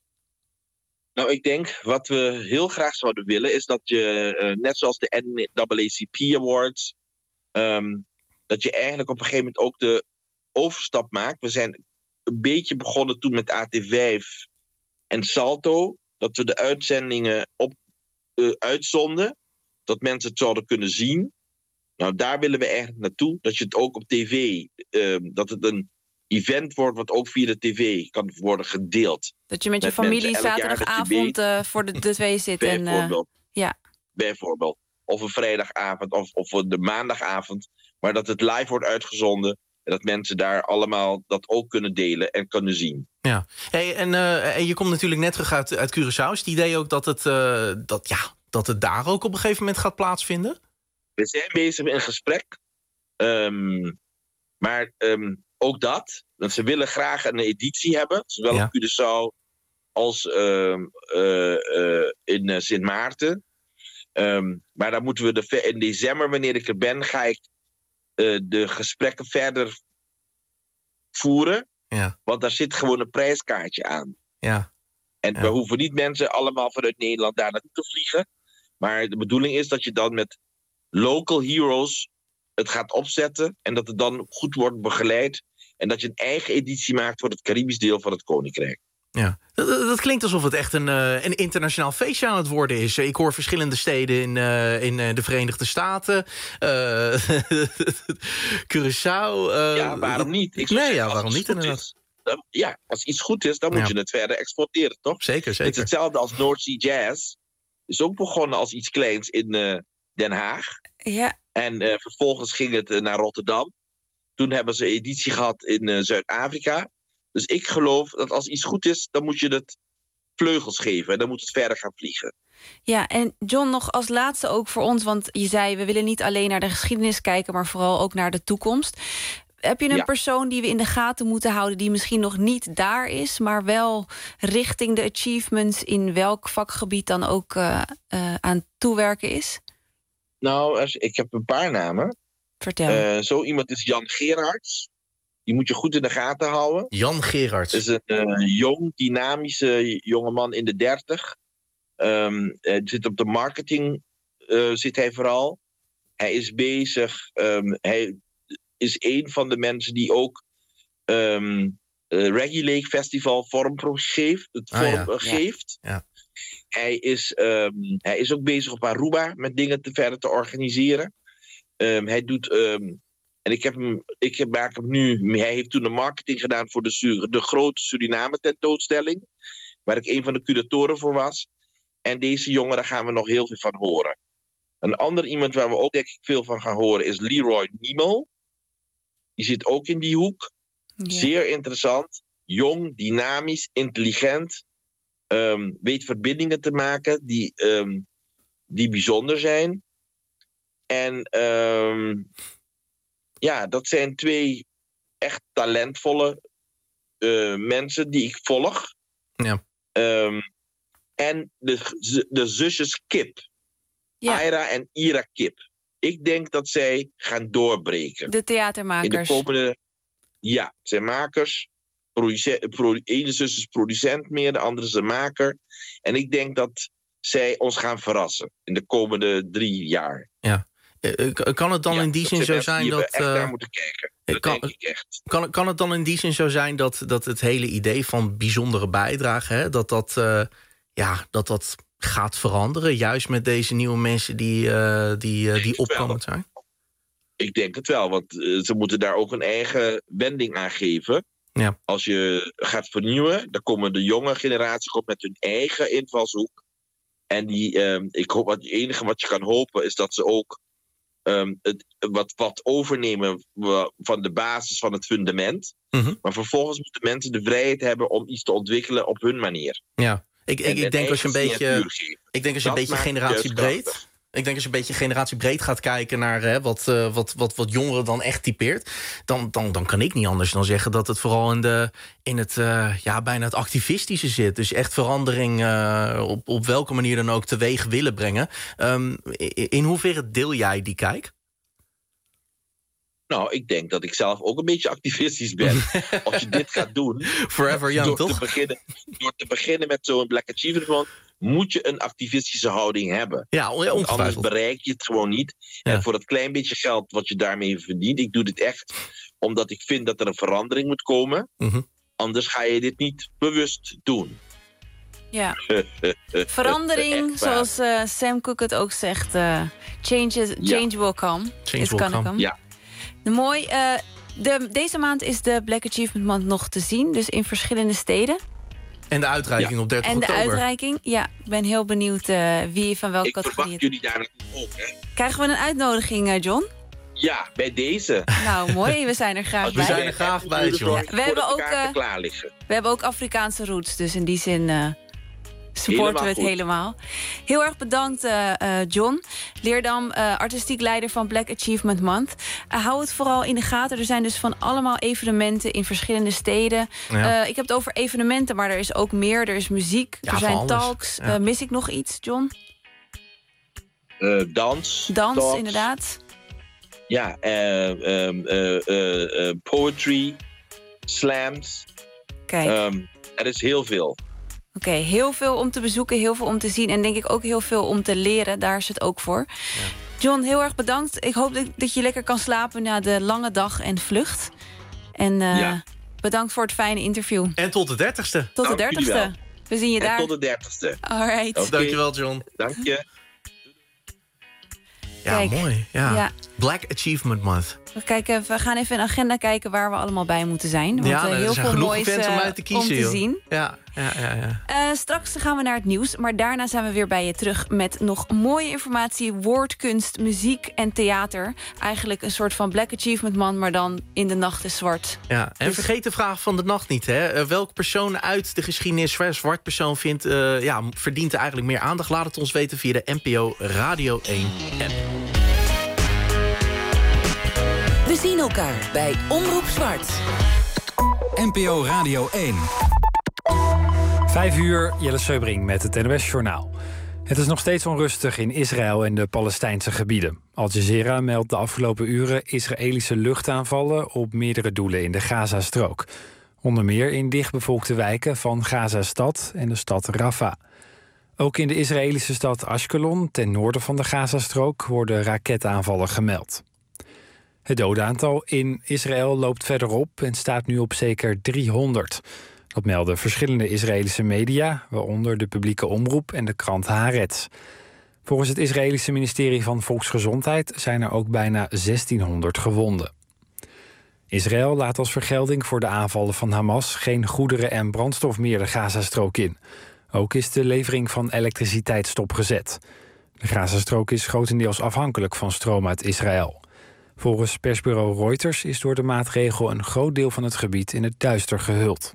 Nou, ik denk wat we heel graag zouden willen is dat je, uh, net zoals de N double A C P Awards, um, dat je eigenlijk op een gegeven moment ook de overstap maakt. We zijn een beetje begonnen toen met A T vijf en Salto. Dat we de uitzendingen op, uh, uitzonden. Dat mensen het zouden kunnen zien. Nou, daar willen we eigenlijk naartoe. Dat je het ook op tv... Uh, dat het een event wordt wat ook via de tv kan worden gedeeld. Dat je met je met familie zaterdagavond uh, voor de, de twee zit. Bijvoorbeeld. En, uh, ja. Bijvoorbeeld. Of een vrijdagavond of, of de maandagavond. Maar dat het live wordt uitgezonden. En dat mensen daar allemaal dat ook kunnen delen en kunnen zien. Ja, hey, en, uh, en je komt natuurlijk net terug uit, uit Curaçao. Is het idee ook dat het, uh, dat, ja, dat het daar ook op een gegeven moment gaat plaatsvinden? We zijn bezig met een gesprek. Um, maar um, ook dat. Want ze willen graag een editie hebben. Zowel ja. op Curaçao als uh, uh, uh, in uh, Sint Maarten. Um, maar dan moeten we de, in december, wanneer ik er ben, ga ik uh, de gesprekken verder voeren. Ja. Want daar zit gewoon een prijskaartje aan. Ja. En ja. we hoeven niet mensen allemaal vanuit Nederland daar naartoe te vliegen. Maar de bedoeling is dat je dan met local heroes het gaat opzetten. En dat het dan goed wordt begeleid. En dat je een eigen editie maakt voor het Caribisch deel van het Koninkrijk. Ja, dat, dat klinkt alsof het echt een, uh, een internationaal feestje aan het worden is. Ik hoor verschillende steden in, uh, in uh, de Verenigde Staten. Uh, Curaçao. Uh, ja, waarom niet? Ik nee, zeggen, ja, waarom niet inderdaad? Dan, ja, als iets goed is, dan moet ja. je het verder exporteren, toch? Zeker, zeker. Het is hetzelfde als North Sea Jazz. Is ook begonnen als iets kleins in uh, Den Haag. Ja. En uh, vervolgens ging het uh, naar Rotterdam. Toen hebben ze een editie gehad in uh, Zuid-Afrika. Dus ik geloof dat als iets goed is, dan moet je het vleugels geven. En dan moet het verder gaan vliegen. Ja, en John, nog als laatste ook voor ons. Want je zei, we willen niet alleen naar de geschiedenis kijken, maar vooral ook naar de toekomst. Heb je een ja. persoon die we in de gaten moeten houden, die misschien nog niet daar is, maar wel richting de achievements in welk vakgebied dan ook uh, uh, aan toewerken is? Nou, als, ik heb een paar namen. Vertel. Uh, zo iemand is Jan Gerards. Die moet je goed in de gaten houden. Jan Gerards. is een uh, jong, dynamische jongeman in de dertig. Um, hij zit op de marketing, uh, zit hij vooral. Hij is bezig. Um, hij is een van de mensen die ook um, uh, Reggae Lake Festival vorm geeft. Het vorm ah, ja. geeft. Ja. Ja. Hij, is, um, hij is ook bezig op Aruba met dingen te verder te organiseren. Um, hij doet... Um, En ik, heb hem, ik heb, maak hem nu... Hij heeft toen de marketing gedaan voor de, de grote Suriname-tentoonstelling. Waar ik een van de curatoren voor was. En deze jongen, daar gaan we nog heel veel van horen. Een ander iemand waar we ook denk ik veel van gaan horen is Leroy Nemo. Die zit ook in die hoek. Ja. Zeer interessant. Jong, dynamisch, intelligent. Um, weet verbindingen te maken die, um, die bijzonder zijn. En... Um, Ja, dat zijn twee echt talentvolle uh, mensen die ik volg. Ja. Um, en de, de zusjes Kip. Ja. Ira en Ira Kip. Ik denk dat zij gaan doorbreken. De theatermakers. In de komende... Ja, zijn makers. Produce, pro, de ene zus is producent meer, de andere is een maker. En ik denk dat zij ons gaan verrassen in de komende drie jaar. Ja. Uh, kan het dan ja, in die zin zo zijn dat... We echt uh, naar moeten kijken. Dat kan, denk ik echt. Kan, kan het dan in die zin zo zijn dat, dat het hele idee van bijzondere bijdrage... Hè, dat, dat, uh, ja, dat dat gaat veranderen? Juist met deze nieuwe mensen die, uh, die, uh, die opkomend zijn? Ik denk het wel, want uh, ze moeten daar ook een eigen wending aan geven. Ja. Als je gaat vernieuwen, dan komen de jonge generatie op met hun eigen invalshoek. En die, uh, ik hoop, het enige wat je kan hopen is dat ze ook... Um, het, wat, wat overnemen van de basis van het fundament. Mm-hmm. Maar vervolgens moeten mensen de vrijheid hebben om iets te ontwikkelen op hun manier. Ja, ik, ik, ik denk als je een beetje, ik denk als je een beetje generatiebreed, ik denk als je een beetje generatiebreed gaat kijken naar hè, wat, uh, wat, wat, wat jongeren dan echt typeert, dan, dan, dan kan ik niet anders dan zeggen dat het vooral in, de, in het, uh, ja, bijna het activistische zit. Dus echt verandering uh, op, op welke manier dan ook teweeg willen brengen. Um, in, in hoeverre deel jij die kijk? Nou, ik denk dat ik zelf ook een beetje activistisch ben. Als je dit gaat doen... Forever young, door toch? Te beginnen, door te beginnen met zo'n Black Achievement Fund... moet je een activistische houding hebben. Ja, want anders bereik je het gewoon niet. Ja. En voor dat klein beetje geld wat je daarmee verdient, ik doe dit echt omdat ik vind dat er een verandering moet komen. Mm-hmm. Anders ga je dit niet bewust doen. Ja. Verandering, zoals uh, Sam Cooke het ook zegt. Uh, change is, change ja. will come. Change will come. come. Ja. De, mooi. Uh, de, deze maand is de Black Achievement Month nog te zien. Dus in verschillende steden. En de uitreiking ja. op dertig en oktober. En de uitreiking, ja. Ik ben heel benieuwd uh, wie van welke ik categorie... Ik verwacht jullie daar ook, hè? Krijgen we een uitnodiging, uh, John? Ja, bij deze. Nou, mooi. We zijn er graag we bij. We zijn er graag bij, John. Ja, we, hebben ook, uh, we hebben ook Afrikaanse roots, dus in die zin... Uh, supporten helemaal we het goed. helemaal. Heel erg bedankt, uh, uh, John Leerdam, uh, artistiek leider van Black Achievement Month. Uh, hou het vooral in de gaten. Er zijn dus van allemaal evenementen in verschillende steden. Ja. Uh, ik heb het over evenementen, maar er is ook meer. Er is muziek, ja, er zijn talks. Ja. Uh, mis ik nog iets, John? Uh, dans. Dans, talks. inderdaad. Ja, uh, um, uh, uh, uh, poetry, slams. Kijk. Um, er is heel veel. Oké, okay, heel veel om te bezoeken, heel veel om te zien... en denk ik ook heel veel om te leren, daar is het ook voor. Ja. John, heel erg bedankt. Ik hoop dat je lekker kan slapen na de lange dag en vlucht. En uh, ja. bedankt voor het fijne interview. En tot de dertigste. Tot de dertigste. We zien je en daar. tot de dertigste. All right. Okay. Dankjewel, John. Dank je. Ja, Kijk, mooi. Ja. Ja. Black Achievement Month. We, kijken, we gaan even een agenda kijken waar we allemaal bij moeten zijn. Want ja, uh, heel er zijn veel genoeg moois events om uit te kiezen, om te joh. zien. Ja, ja, ja, ja. Uh, straks gaan we naar het nieuws, maar daarna zijn we weer bij je terug... met nog mooie informatie, woordkunst, muziek en theater. Eigenlijk een soort van Black Achievement Month, maar dan in de nacht is zwart. Ja, en dus... vergeet de vraag van de nacht niet. Hè? Uh, welke persoon uit de geschiedenis, zwart persoon vindt... Uh, ja, verdient er eigenlijk meer aandacht? Laat het ons weten via de N P O Radio één app. We zien elkaar bij Omroep Zwart. N P O Radio één. Vijf uur, Jelle Seubring met het N O S-journaal. Het is nog steeds onrustig in Israël en de Palestijnse gebieden. Al Jazeera meldt de afgelopen uren Israëlische luchtaanvallen... op meerdere doelen in de Gazastrook. Onder meer in dichtbevolkte wijken van Gazastad en de stad Rafah. Ook in de Israëlische stad Ashkelon, ten noorden van de Gazastrook... worden raketaanvallen gemeld. Het dodenaantal in Israël loopt verder op en staat nu op zeker driehonderd. Dat melden verschillende Israëlische media, waaronder de publieke omroep en de krant Haaretz. Volgens het Israëlische ministerie van Volksgezondheid zijn er ook bijna zestienhonderd gewonden. Israël laat als vergelding voor de aanvallen van Hamas geen goederen en brandstof meer de Gazastrook in. Ook is de levering van elektriciteit stopgezet. De Gazastrook is grotendeels afhankelijk van stroom uit Israël. Volgens persbureau Reuters is door de maatregel een groot deel van het gebied in het duister gehuld.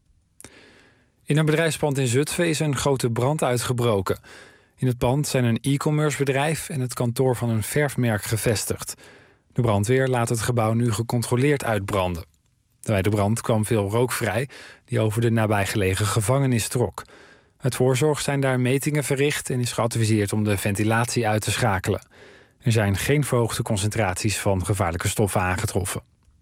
In een bedrijfspand in Zutphen is een grote brand uitgebroken. In het pand zijn een e-commerce bedrijf en het kantoor van een verfmerk gevestigd. De brandweer laat het gebouw nu gecontroleerd uitbranden. Bij de brand kwam veel rook vrij die over de nabijgelegen gevangenis trok. Uit voorzorg zijn daar metingen verricht en is geadviseerd om de ventilatie uit te schakelen. Er zijn geen verhoogde concentraties van gevaarlijke stoffen aangetroffen.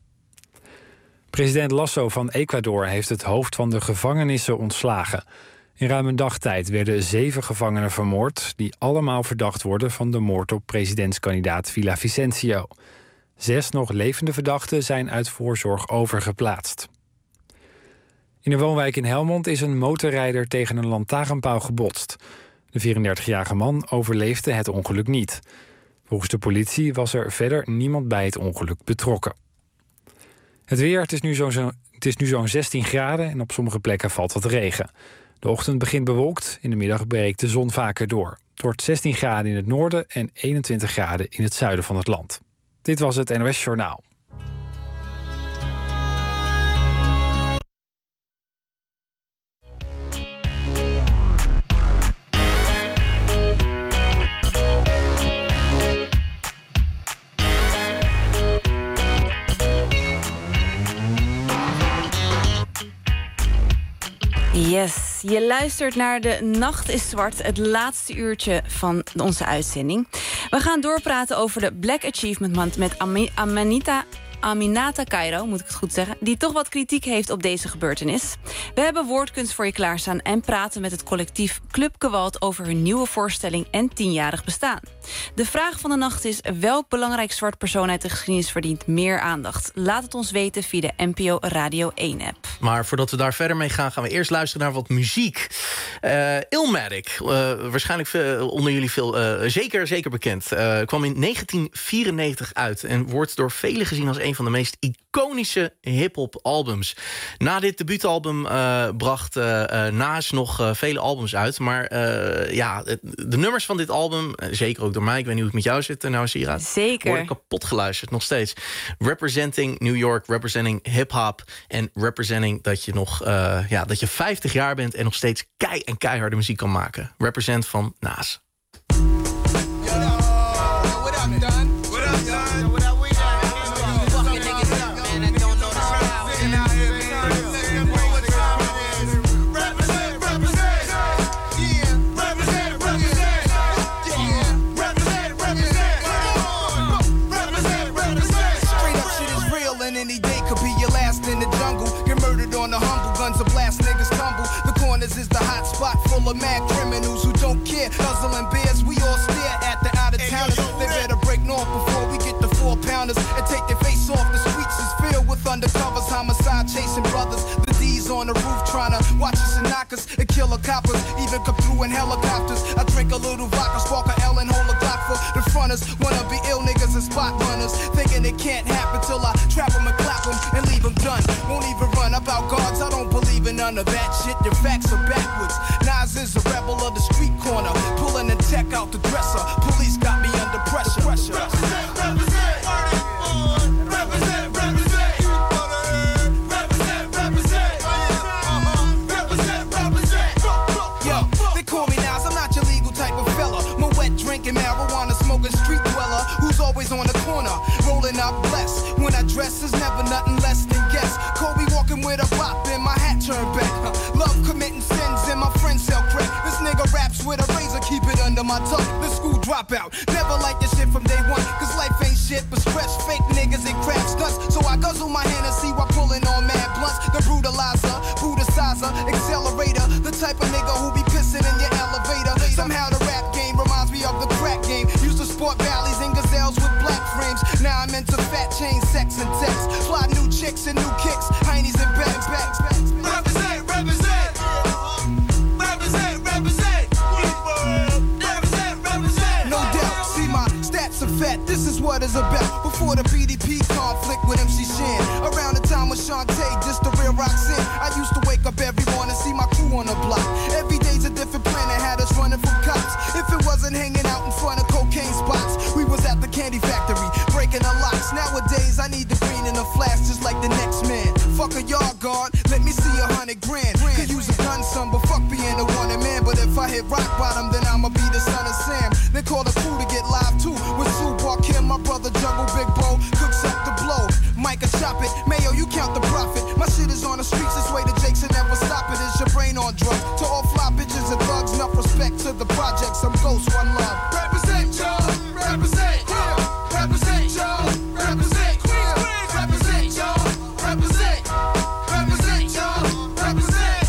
President Lasso van Ecuador heeft het hoofd van de gevangenissen ontslagen. In ruim een dag tijd werden zeven gevangenen vermoord... die allemaal verdacht worden van de moord op presidentskandidaat Villavicencio. Zes nog levende verdachten zijn uit voorzorg overgeplaatst. In een woonwijk in Helmond is een motorrijder tegen een lantaarnpaal gebotst. De vierendertigjarige man overleefde het ongeluk niet. Volgens de politie was er verder niemand bij het ongeluk betrokken. Het weer, het is nu zo'n zo, het is nu zo'n zestien graden en op sommige plekken valt wat regen. De ochtend begint bewolkt, in de middag breekt de zon vaker door. Het wordt zestien graden in het noorden en eenentwintig graden in het zuiden van het land. Dit was het N O S Journaal. Yes, je luistert naar De Nacht is Zwart, het laatste uurtje van onze uitzending. We gaan doorpraten over de Black Achievement Month met Am- Amanita Aminata Cairo, moet ik het goed zeggen, die toch wat kritiek heeft op deze gebeurtenis. We hebben woordkunst voor je klaarstaan en praten met het collectief Club Gewalt over hun nieuwe voorstelling en tienjarig bestaan. De vraag van de nacht is: welk belangrijk zwart persoon uit de geschiedenis verdient meer aandacht? Laat het ons weten via de N P O Radio één-app. Maar voordat we daar verder mee gaan, gaan we eerst luisteren naar wat muziek. Uh, Illmatic, uh, waarschijnlijk veel, onder jullie veel, uh, zeker, zeker bekend. Uh, kwam in negentien vierennegentig uit en wordt door velen gezien als een van de meest iconische hip-hop albums. Na dit debuutalbum uh, bracht uh, uh, Nas nog uh, vele albums uit. Maar uh, ja, de nummers van dit album, uh, zeker ook door mij, ik weet niet hoe het met jou zit, nou Sira. Zeker. Worden kapot geluisterd, nog steeds. Representing New York, representing hip-hop en representing dat je nog uh, ja, dat je vijftig jaar bent en nog steeds kei en keiharde muziek kan maken. Represent van Nas. Is the hot spot full of mad criminals who don't care. Nuzzling beers, we all stare at the out-of-towners. They better break north before we get the four pounders and take their face off. The streets is filled with undercovers, homicide chasing brothers. The D's on the roof trying to watch us and knock us and kill the coppers. Even come through in helicopters. I drink a little vodka, spark a L and hold a Glock for the fronters. Wanna be ill niggas and spot runners, thinking it can't happen till I trap them and clap them and leave them done. Won't even run about guards, I don't believe in none of that shit. Your facts are backwards. Nas is a rebel of the street corner, pulling the tech out the dresser. Police got me under pressure. pressure. Represent, represent, represent, represent, represent, represent, represent, represent. Yo, they call me Nas, I'm not your legal type of fella. My wet drinking, marijuana smoking street dweller who's always on the corner, rolling up blessed. When I dress is never nothing less than guess. Kobe walking with a bop and my hat turned back. Love committing sins and my friends sell crack. This nigga raps with a razor, keep it under my tongue. The school dropout, never like this shit from day one. Cause life ain't shit but stretch fake niggas and crap stunts. So I guzzle my Hennessy while pulling on mad blunts. The brutalizer, brutalizer, accelerator. The type of nigga who be pissing in your elevator. Somehow the rap game reminds me of the crack game. Used to sport valleys and gazelles with black frames. Now I'm into fat chains, sex and text. Fly new chicks and new kicks, heinies and bags, bags, bags. Represent, represent. Represent, represent. Represent, represent. No doubt, see my stats are fat. This is what it's about. Before the B D P conflict with M C Shan. Around the time with Shantae, just the real Roxanne. I used to wake up every morning, see my crew on the block. Every day's a different planet, had us running from cops. If it wasn't hanging out in front of cocaine spots, we was at the candy factory, breaking the locks. Nowadays, I need the green in a flash, just like the next man. Fuck a yard guard, let me see a hundred grand. Could use a gun, son, but fuck being a wanted man. But if I hit rock bottom, then I'ma be the son of Sam. They call the crew to get live too. With Sue Kim, my brother Jungle Big Bro, cooks up the blow. Micah chop it, Mayo, you count the profit. My shit is on the streets, this way the Jakes will never stop it. Is your brain on drugs? To all fly bitches and thugs, enough respect to the projects. I'm Ghost, one love. Represent, y'all, represent, yeah. Represent, y'all, represent, yeah. Represent, y'all, represent, represent, y'all, represent.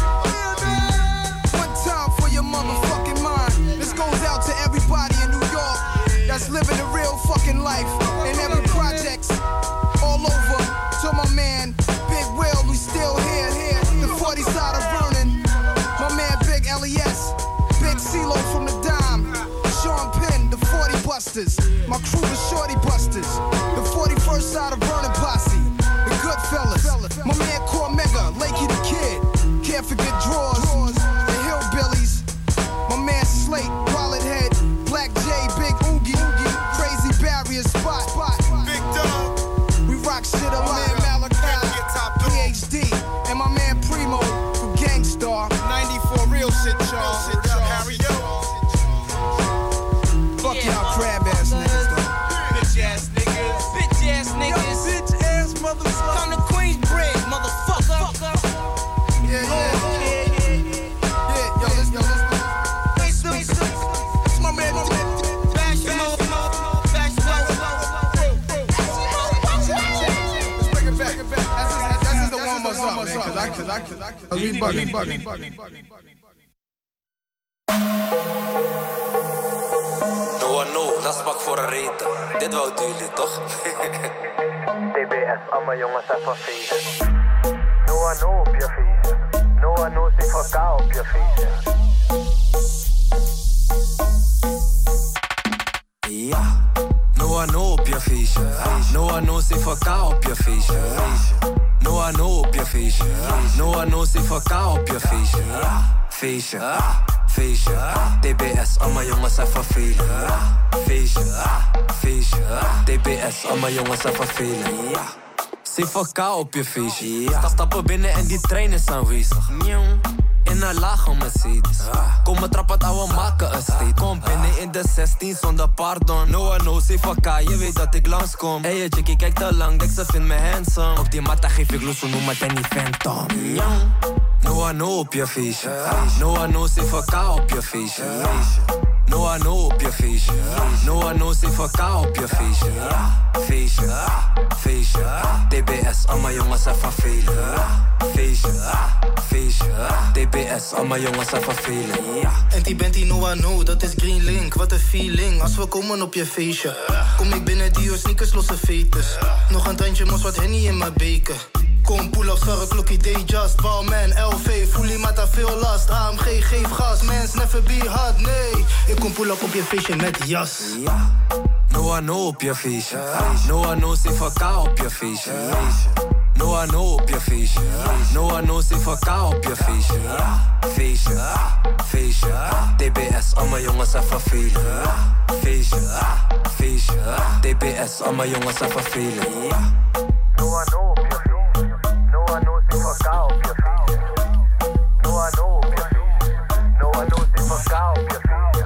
One time for your motherfucking mind. This goes out to everybody in New York that's living a real fucking life. In every projects, all over. To my man, Big Will, we still here, here. The forty side of Vernon. My man, Big L E S. Big CeeLo from the Dime. Sean Penn, the forty Busters. My crew, the Shorty Busters. The forty-first side of Vernon Posse. The Goodfellas. My man, Cormega, Lakey the Kid. Care for good drawers. The Hillbillies. My man, Slate, Wallet Head. Black J, Big Oogie. Crazy Barrier Spot. Big Dog. We rock shit a lot. P H D. And my man Primo from Gangstar. ninety-four real shit, y'all. Fuck y'all crab ass niggas, though. Wie bang, bang. No, no, dat is bak voor een reten. Dit wou jullie toch? T B S, allemaal jongens even feesten. No, no op je feestje. No, no, C V K op je feestje. Ja. No, no op je feestje. No, no, C V K op je feestje. No, no op je feestje. No, no, C V K op je feestje. Feestje. Feestje, T B S, allemaal jongens even velen. Feestje, feestje, T B S, allemaal jongens even velen. C V K op je feestje. Sta stappen binnen en die trein is aanwezig. In een lage Mercedes. Kom me trap het ouwe maken een steed. Kom binnen in de zestien zonder pardon. No no, C V K, je weet dat ik langskom. Hey, je chickie kijkt te lang, denk ze vindt me handsome. Op die matta geef ik los, noem me Danny Phantom. No no op je feestje. No no, C V K op je feestje. No no op je feestje. No no, C V K op je feestje. Feestje, feestje, T B S, allemaal jongens even velen. Feestje, feestje, T B S, allemaal jongens even velen. Anti Benty, no no, dat is Green Link. Wat een feeling, als we komen op je feestje. Kom ik binnen Dio, sneakers, losse fetus. Nog een tandje mos, wat Henny in mijn beker. Kom pull-up, sarre klokkie, day just. Ballman, L V, fully mata veel last. A M G, geef gas, mens, never be hard, nee. Ik kom pull-up op je feestje met jas. No no op je feestje. No no, C V K op je feestje. No no op je feestje. No no, C V K op je feestje. Feestje, feestje, T B S, allemaal jongens even velen. Feestje, feestje, T B S, allemaal jongens even velen. No no op je feestje. No no, C V K op je feestje. No no op je feestje. No no, C V K op je feestje.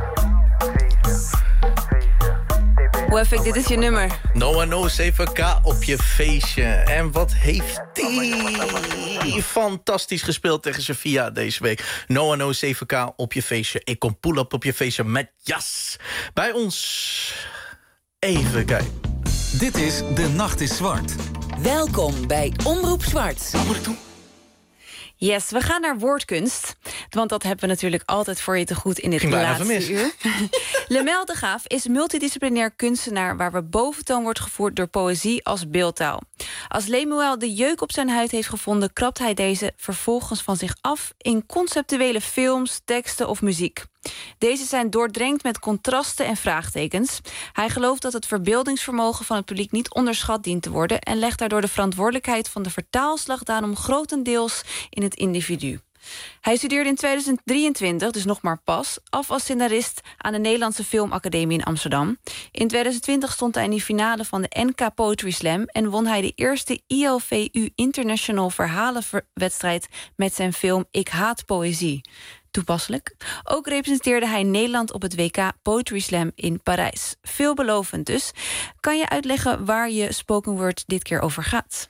Wefik, dit is je nummer. No no, C V K op je feestje. En wat heeft die fantastisch gespeeld tegen Sofia deze week. No no, C V K op je feestje. Ik kom pull-up op je feestje met jas. Bij ons even kijken. Dit is De Nacht is Zwart. Welkom bij Omroep Zwart. Wat moet ik doen? Yes, we gaan naar woordkunst. Want dat hebben we natuurlijk altijd voor je te goed in dit laatste uur. Lemel de Graaf is multidisciplinair kunstenaar waar we boventoon wordt gevoerd door poëzie als beeldtaal. Als Lemuel de jeuk op zijn huid heeft gevonden, krabt hij deze vervolgens van zich af in conceptuele films, teksten of muziek. Deze zijn doordrenkt met contrasten en vraagtekens. Hij gelooft dat het verbeeldingsvermogen van het publiek niet onderschat dient te worden en legt daardoor de verantwoordelijkheid van de vertaalslag daarom grotendeels in het individu. Hij studeerde in tweeduizend drieëntwintig, dus nog maar pas, af als scenarist aan de Nederlandse Filmacademie in Amsterdam. In tweeduizend twintig stond hij in de finale van de N K Poetry Slam en won hij de eerste I L V U International Verhalenwedstrijd met zijn film Ik haat poëzie. Toepasselijk. Ook representeerde hij Nederland op het W K Poetry Slam in Parijs. Veelbelovend dus. Kan je uitleggen waar je spoken word dit keer over gaat?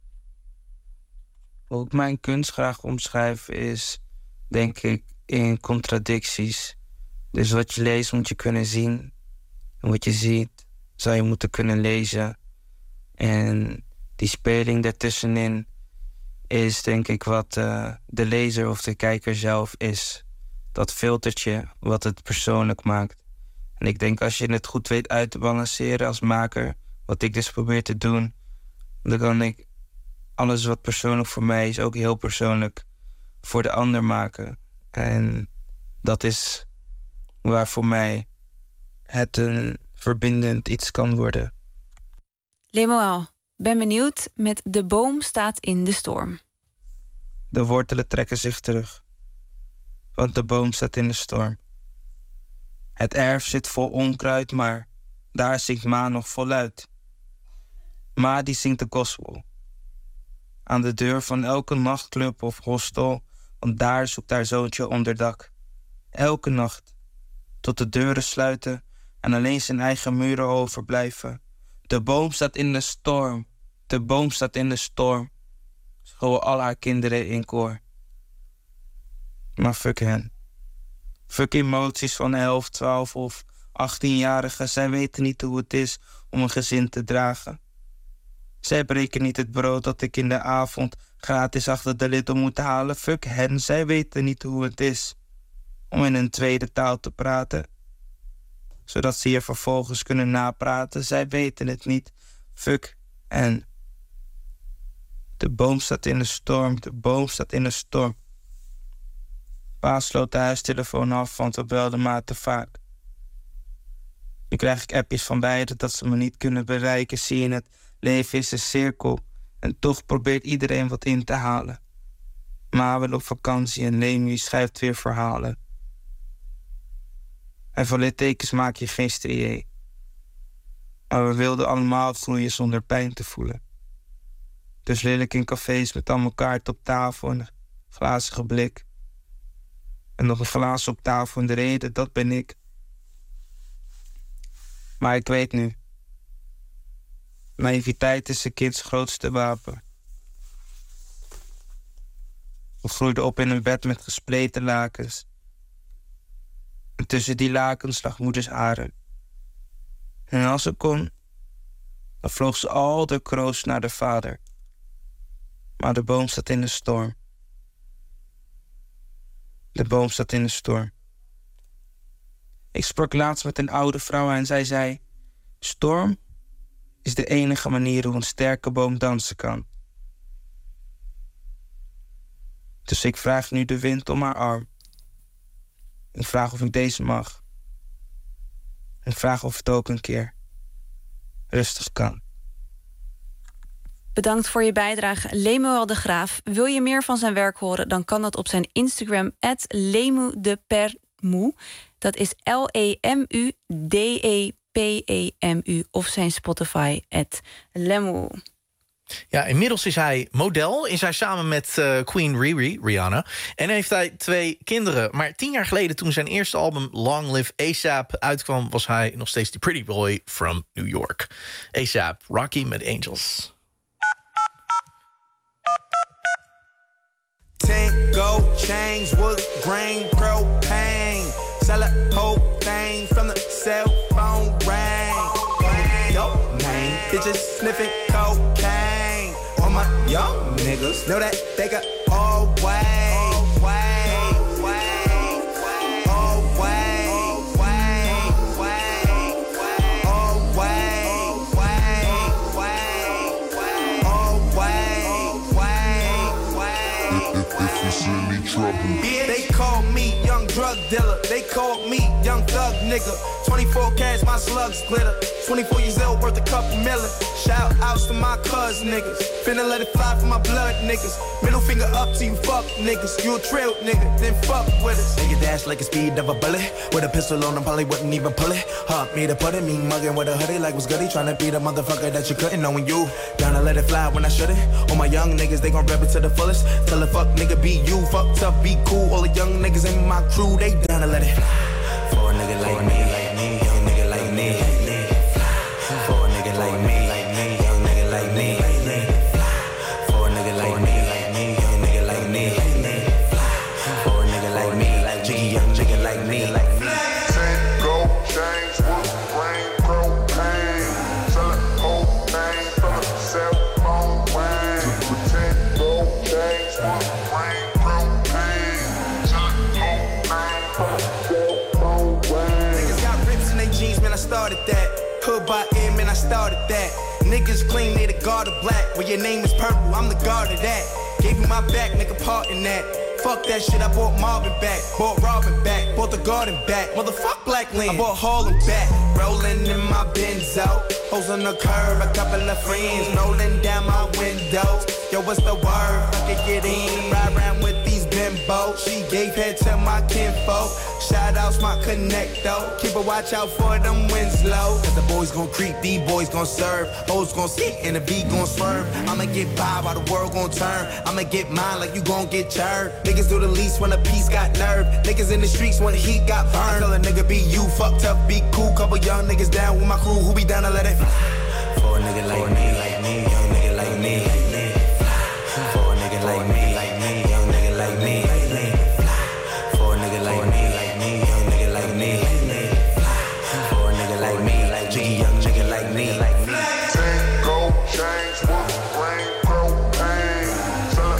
Hoe ik mijn kunst graag omschrijf is, denk ik, in contradicties. Dus wat je leest moet je kunnen zien. En wat je ziet zou je moeten kunnen lezen. En die speling daartussenin is denk ik wat uh, de lezer of de kijker zelf is. Dat filtertje wat het persoonlijk maakt. En ik denk als je het goed weet uit te balanceren als maker, wat ik dus probeer te doen, dan kan ik alles wat persoonlijk voor mij is ook heel persoonlijk voor de ander maken. En dat is waar voor mij het een verbindend iets kan worden. Lemuel, ben benieuwd met De boom staat in de storm. De wortelen trekken zich terug, want de boom staat in de storm. Het erf zit vol onkruid, maar daar zingt Ma nog voluit. Ma die zingt de gospel. Aan de deur van elke nachtclub of hostel, want daar zoekt haar zoontje onderdak. Elke nacht, tot de deuren sluiten en alleen zijn eigen muren overblijven. De boom staat in de storm, de boom staat in de storm. Schreeuwen al haar kinderen in koor. Maar fuck hen. Fuck emoties van elf, twaalf of achttienjarigen. Zij weten niet hoe het is om een gezin te dragen. Zij breken niet het brood dat ik in de avond gratis achter de lid om moeten halen. Fuck hen, zij weten niet hoe het is om in een tweede taal te praten, zodat ze je vervolgens kunnen napraten. Zij weten het niet. Fuck hen. De boom staat in de storm, de boom staat in de storm. Pa sloot de huistelefoon af, want we belden maar te vaak. Nu krijg ik appjes van beiden dat ze me niet kunnen bereiken. Zie je het, leven is een cirkel. En toch probeert iedereen wat in te halen. Ma wil op vakantie en Lemu schrijft weer verhalen. En van littekens maak je geen strié. Maar we wilden allemaal groeien zonder pijn te voelen. Dus lelijk in cafés met allemaal kaarten op tafel en een glazige blik. En nog een glaas op tafel en de reden, dat ben ik. Maar ik weet nu. Naïviteit is een kinds grootste wapen. We groeiden op in een bed met gespleten lakens. En tussen die lakens lag moeders haren. En als ze kon, dan vloog ze al de kroos naar de vader. Maar de boom staat in de storm. De boom staat in de storm. Ik sprak laatst met een oude vrouw en zij zei: storm is de enige manier hoe een sterke boom dansen kan. Dus ik vraag nu de wind om haar arm. Ik vraag of ik deze mag. Ik vraag of het ook een keer rustig kan. Bedankt voor je bijdrage, Lemuel de Graaf. Wil je meer van zijn werk horen, dan kan dat op zijn Instagram, at lemudepermu. Dat is L E M U D E P E M U. Of zijn Spotify, at Lemu. Ja, inmiddels is hij model. Is hij samen met uh, Queen Riri, Rihanna. En heeft hij twee kinderen. Maar tien jaar geleden, toen zijn eerste album Long Live A$AP uitkwam, was hij nog steeds de pretty boy from New York. A$AP, Rocky met Angels. Ten gold chains, wood grain, propane. Sell a whole thing from the cell phone ring. Dope man, bitches sniffing cocaine. All my young niggas know that they got all way, way, way, all way, way, way, all way, way, way, all way, way, way. If you see me trouble, Yeah, they call me young drug dealer. They call me young thug nigga. twenty-four carats, my slugs glitter. twenty-four years old, worth a couple million. Shout outs to my cuz niggas. Finna let it fly for my blood niggas. Middle finger up to you fuck niggas. You a trail nigga, then fuck with us. Nigga dash like a speed of a bullet. With a pistol on him, probably wouldn't even pull it. Hop me to put it, me mugging with a hoodie like was goody. Tryna be the motherfucker that you couldn't know when you down to let it fly when I shouldn't. All my young niggas, they gon' rep it to the fullest. Tell a fuck nigga be you, fuck tough, be cool. All the young niggas in my crew, they down to let it fly. For a nigga like me, young nigga like me. For a nigga like me, young nigga like me. For a nigga like me, young nigga like me. For a nigga like me, jiggy young nigga like me. ten gold chains, wood grain, propane. Sell a whole thing from a cell phone ring. Ten gold chains, wood grain, propane. Sell a whole thing from a cell phone ring. Niggas got rips in they jeans, man, I started that. Hood by end, man, I started that. Niggas claim they the guard of black. Well, your name is purple, I'm the guard of that. Gave you my back, nigga, part in that. Fuck that shit, I bought Marvin back. Bought Robin back, bought the garden back. Motherfuck Black Lynn, I bought Harlem back. Rolling in my Benzo. Hoes on the curb, a couple of friends. Rolling down my windows. Yo, what's the word? I can get in. Ride around with these bimbos. She gave head to my kinfolk. Shout outs my connecto. Keep a watch out for them Winslow. Cause the boys gon' creep, these boys gon' serve. Hoes gon' sit and the beat gon' swerve. I'ma get by while the world gon' turn. I'ma get mine like you gon' get churned. Niggas do the least when a piece got nerve. Niggas in the streets when the heat got burned. I tell a nigga be you, fucked up, be cool. Couple young niggas down with my crew who be down to let it fly. For a nigga like me, like me, young nigga like me. For a nigga like me, like me, young nigga like me. For a nigga like me, like me, young nigga like me. For a nigga like me, like jiggy young nigga like me. Ten gold chains, wood grain, propane. Sell a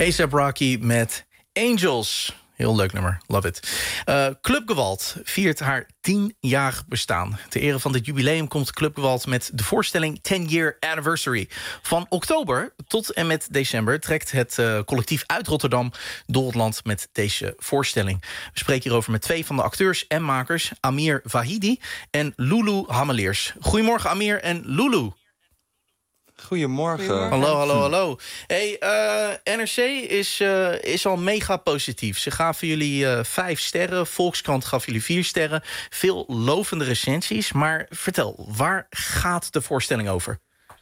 A$AP Rocky met Angels. Heel leuk nummer, love it. Uh, Club Gewalt viert haar tienjarig bestaan. Ter ere van dit jubileum komt Club Gewalt met de voorstelling ten year Anniversary. Van oktober tot en met december trekt het uh, collectief uit Rotterdam door het land met deze voorstelling. We spreken hierover met twee van de acteurs en makers, Amir Vahidi en Lulu Hammeleers. Goedemorgen Amir en Lulu. Goedemorgen. Goedemorgen. Hallo, hallo, hallo. Hey, uh, N R C is, uh, is al mega positief. Ze gaven jullie uh, vijf sterren. Volkskrant gaf jullie vier sterren. Veel lovende recensies. Maar vertel, waar gaat de voorstelling over?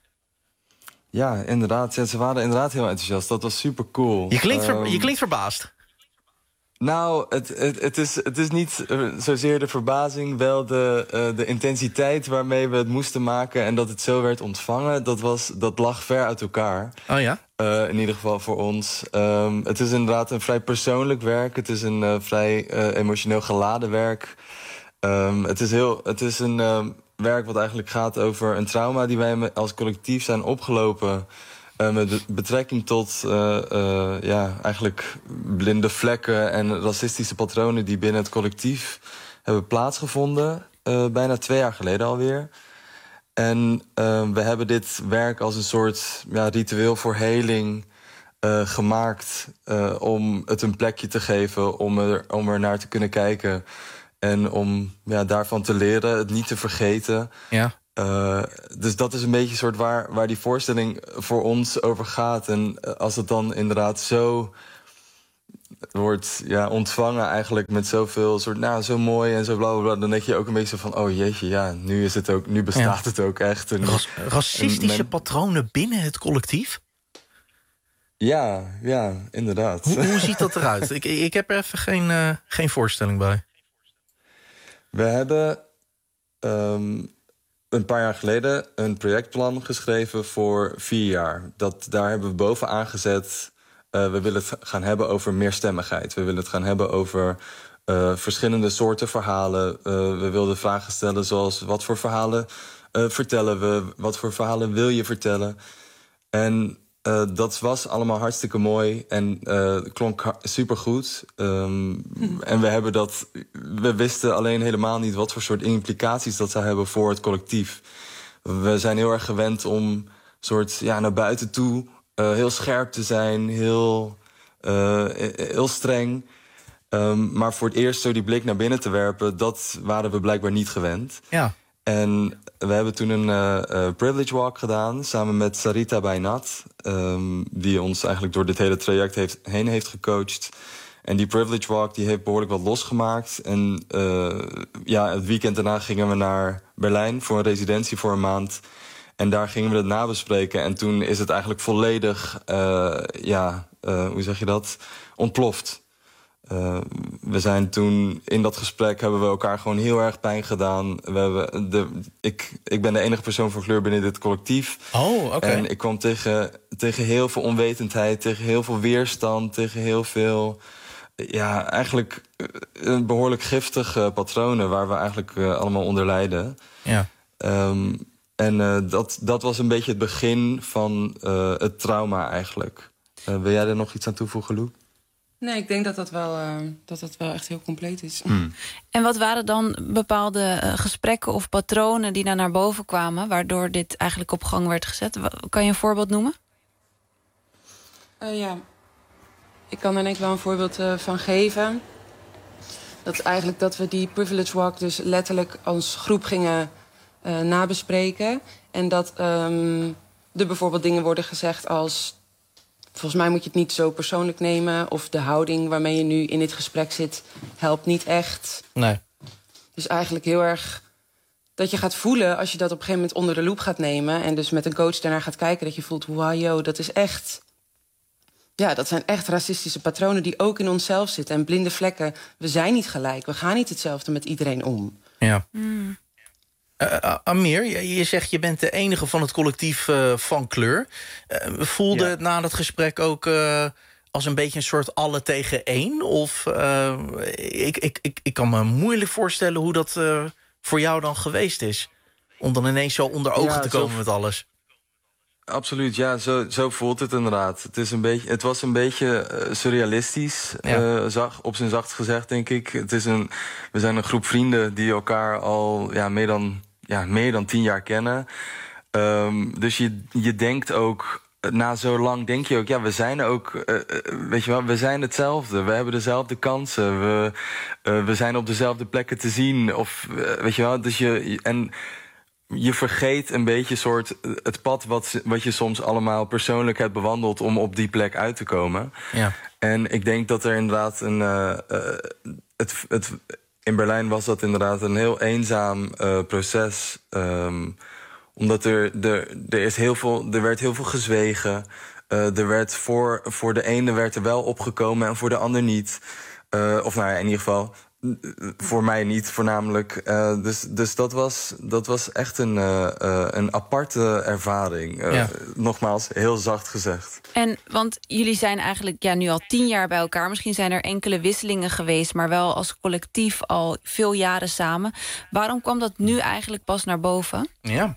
Ja, inderdaad. Ja, ze waren inderdaad heel enthousiast. Dat was super cool. Je klinkt, ver, um, je klinkt verbaasd. Nou, het, het, het, is, het is niet zozeer de verbazing, wel de, uh, de intensiteit waarmee we het moesten maken en dat het zo werd ontvangen, dat, was, dat lag ver uit elkaar. Oh ja? Uh, in ieder geval voor ons. Um, het is inderdaad een vrij persoonlijk werk. Het is een uh, vrij uh, emotioneel geladen werk. Um, het is, heel, het is een uh, werk wat eigenlijk gaat over een trauma die wij als collectief zijn opgelopen. Uh, met betrekking tot uh, uh, ja, eigenlijk blinde vlekken en racistische patronen die binnen het collectief hebben plaatsgevonden. Uh, bijna twee jaar geleden alweer. En uh, we hebben dit werk als een soort ja, ritueel voor heling uh, gemaakt. Uh, om het een plekje te geven, om er, om er naar te kunnen kijken. En om ja, daarvan te leren, het niet te vergeten. Ja. Uh, dus dat is een beetje soort waar, waar die voorstelling voor ons over gaat. En als het dan inderdaad zo wordt ja, ontvangen eigenlijk met zoveel soort, nou, zo mooi en zo bla bla bla, dan denk je ook een beetje zo van, oh jeetje, ja, nu is het ook, nu bestaat ja. het ook echt. En, Ras, racistische en men... patronen binnen het collectief? Ja, ja, inderdaad. Hoe, hoe ziet dat eruit? ik, ik heb er even geen, uh, geen voorstelling bij. We hebben um, een paar jaar geleden een projectplan geschreven voor vier jaar. Dat, daar hebben we bovenaan gezet. Uh, we willen het gaan hebben over meerstemmigheid. We willen het gaan hebben over uh, verschillende soorten verhalen. Uh, we wilden vragen stellen zoals, wat voor verhalen uh, vertellen we? Wat voor verhalen wil je vertellen? En uh, dat was allemaal hartstikke mooi en uh, klonk supergoed. Um, hm. En we hebben dat. We wisten alleen helemaal niet wat voor soort implicaties dat zou hebben voor het collectief. We zijn heel erg gewend om soort ja, naar buiten toe uh, heel scherp te zijn, heel, uh, heel streng. Um, maar voor het eerst zo die blik naar binnen te werpen, dat waren we blijkbaar niet gewend. Ja. En we hebben toen een uh, uh, privilege walk gedaan samen met Sarita Bijnat, um, die ons eigenlijk door dit hele traject heeft, heen heeft gecoacht. En die privilege walk die heeft behoorlijk wat losgemaakt. En uh, ja, het weekend daarna gingen we naar Berlijn voor een residentie voor een maand. En daar gingen we het nabespreken. En toen is het eigenlijk volledig, uh, ja, uh, hoe zeg je dat, ontploft. Uh, we zijn toen in dat gesprek hebben we elkaar gewoon heel erg pijn gedaan. We hebben de, ik, ik ben de enige persoon van kleur binnen dit collectief. Oh, oké. Okay. En ik kwam tegen, tegen heel veel onwetendheid, tegen heel veel weerstand, tegen heel veel, ja, eigenlijk uh, behoorlijk giftige patronen waar we eigenlijk uh, allemaal onder lijden. Ja. Um, en uh, dat, dat was een beetje het begin van uh, het trauma eigenlijk. Uh, wil jij er nog iets aan toevoegen, Lou? Nee, ik denk dat dat wel, uh, dat dat wel echt heel compleet is. Hmm. En wat waren dan bepaalde uh, gesprekken of patronen die daar naar boven kwamen, waardoor dit eigenlijk op gang werd gezet? Kan je een voorbeeld noemen? Uh, ja, ik kan er denk ik wel een voorbeeld uh, van geven. Dat is eigenlijk dat we die privilege walk dus letterlijk als groep gingen uh, nabespreken. En dat um, er bijvoorbeeld dingen worden gezegd als, volgens mij moet je het niet zo persoonlijk nemen, of de houding waarmee je nu in dit gesprek zit helpt niet echt. Nee. Dus eigenlijk heel erg dat je gaat voelen als je dat op een gegeven moment onder de loep gaat nemen en dus met een coach daarnaar gaat kijken, dat je voelt, wow, yo, dat is echt, ja, dat zijn echt racistische patronen die ook in onszelf zitten. En blinde vlekken, we zijn niet gelijk, we gaan niet hetzelfde met iedereen om. Ja. Mm. Uh, Amir, je, je zegt je bent de enige van het collectief uh, van kleur. Uh, voelde ja. het na dat gesprek ook uh, als een beetje een soort alle tegen één? Of uh, ik, ik, ik, ik kan me moeilijk voorstellen hoe dat uh, voor jou dan geweest is. Om dan ineens zo onder ogen ja, te komen zo... met alles. absoluut. Ja, zo, zo voelt het inderdaad. Het, is een beetje, het was een beetje uh, surrealistisch, ja. uh, zag, op zijn zacht gezegd, denk ik. Het is een, we zijn een groep vrienden die elkaar al ja, meer, dan, ja, meer dan tien jaar kennen. Um, dus je, je denkt ook... Na zo lang denk je ook, ja, we zijn ook, uh, weet je wel, we zijn hetzelfde. We hebben dezelfde kansen. We, uh, we zijn op dezelfde plekken te zien. Of, uh, weet je wel, dus je... En je vergeet een beetje soort het pad wat, wat je soms allemaal persoonlijk hebt bewandeld om op die plek uit te komen. Ja. En ik denk dat er inderdaad een... Uh, uh, het, het, in Berlijn was dat inderdaad een heel eenzaam uh, proces... Um, omdat er, er, er, is heel veel, er werd heel veel gezwegen. Uh, er werd voor, voor de ene werd er wel opgekomen en voor de ander niet. Uh, of nou ja, in ieder geval, voor mij niet voornamelijk. Uh, dus dus dat, was, dat was echt een, uh, uh, een aparte ervaring. Uh, ja. Nogmaals, heel zacht gezegd. En want jullie zijn eigenlijk ja, nu al tien jaar bij elkaar. Misschien zijn er enkele wisselingen geweest, maar wel als collectief al veel jaren samen. Waarom kwam dat nu eigenlijk pas naar boven? Ja.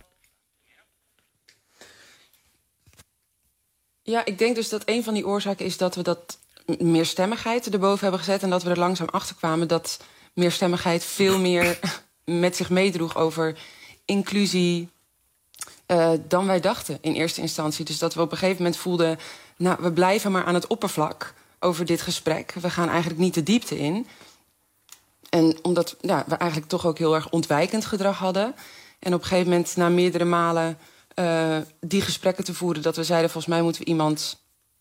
Ja, ik denk dus dat een van die oorzaken is dat we dat meerstemmigheid erboven hebben gezet... en dat we er langzaam achter kwamen dat meerstemmigheid veel meer met zich meedroeg over inclusie uh, dan wij dachten in eerste instantie. Dus dat we op een gegeven moment voelden, nou, we blijven maar aan het oppervlak over dit gesprek. We gaan eigenlijk niet de diepte in. En omdat ja, we eigenlijk toch ook heel erg ontwijkend gedrag hadden. En op een gegeven moment, na meerdere malen... Uh, die gesprekken te voeren, dat we zeiden... volgens mij moeten we iemand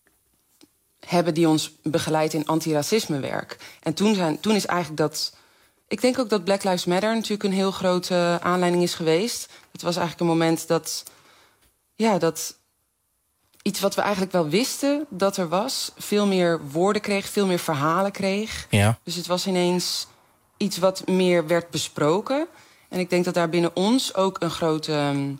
hebben die ons begeleidt in antiracismewerk. En toen, zijn, toen is eigenlijk dat... Ik denk ook dat Black Lives Matter natuurlijk een heel grote aanleiding is geweest. Het was eigenlijk een moment dat... Ja, dat iets wat we eigenlijk wel wisten dat er was... veel meer woorden kreeg, veel meer verhalen kreeg. Ja. Dus het was ineens iets wat meer werd besproken. En ik denk dat daar binnen ons ook een grote... Um,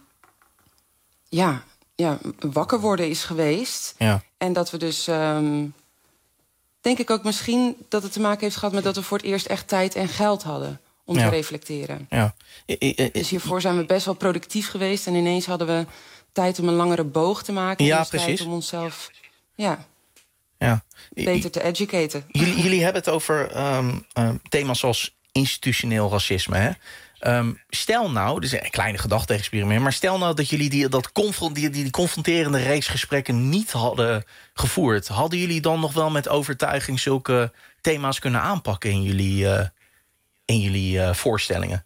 Ja, ja, wakker worden is geweest. Ja. En dat we dus, um, denk ik ook misschien... dat het te maken heeft gehad met dat we voor het eerst echt tijd en geld hadden... om ja. te reflecteren. Ja. Dus hiervoor zijn we best wel productief geweest... en ineens hadden we tijd om een langere boog te maken. Ja, dus precies. tijd om onszelf ja, ja. beter te educaten. Jullie, jullie hebben het over um, um, thema's zoals institutioneel racisme, hè? Um, stel nou, dus een kleine gedachte-experiment... maar stel nou dat jullie die, dat confront, die, die, die confronterende reeks gesprekken niet hadden gevoerd... hadden jullie dan nog wel met overtuiging zulke thema's kunnen aanpakken... in jullie, uh, in jullie uh, voorstellingen?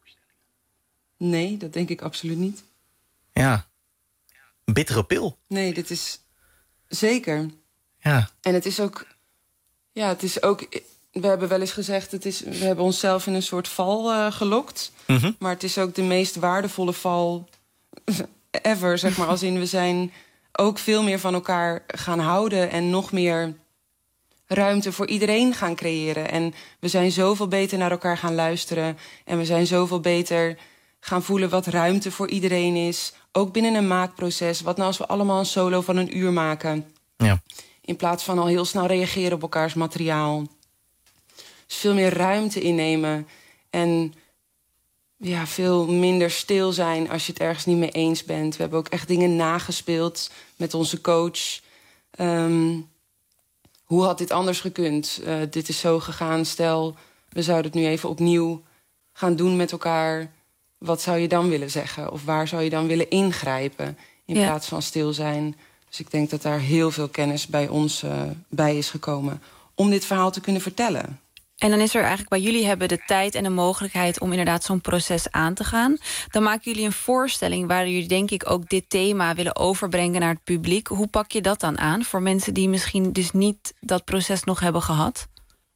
Nee, dat denk ik absoluut niet. Ja, een bittere pil. Nee, dit is zeker. Ja. En het is ook... Ja, het is ook... We hebben wel eens gezegd, het is, we hebben onszelf in een soort val uh, gelokt. Mm-hmm. Maar het is ook de meest waardevolle val ever, zeg maar. Als in, we zijn ook veel meer van elkaar gaan houden... en nog meer ruimte voor iedereen gaan creëren. En we zijn zoveel beter naar elkaar gaan luisteren. En we zijn zoveel beter gaan voelen wat ruimte voor iedereen is. Ook binnen een maakproces. Wat nou als we allemaal een solo van een uur maken? Ja. In plaats van al heel snel reageren op elkaars materiaal... Dus veel meer ruimte innemen. En ja, veel minder stil zijn als je het ergens niet mee eens bent. We hebben ook echt dingen nagespeeld met onze coach. Um, hoe had dit anders gekund? Uh, dit is zo gegaan. Stel, we zouden het nu even opnieuw gaan doen met elkaar. Wat zou je dan willen zeggen? Of waar zou je dan willen ingrijpen? In ja. plaats van stil zijn. Dus ik denk dat daar heel veel kennis bij ons uh, bij is gekomen... om dit verhaal te kunnen vertellen. En dan is er eigenlijk bij jullie hebben de tijd en de mogelijkheid... om inderdaad zo'n proces aan te gaan. Dan maken jullie een voorstelling waar jullie denk ik ook dit thema willen overbrengen naar het publiek. Hoe pak je dat dan aan voor mensen die misschien dus niet dat proces nog hebben gehad?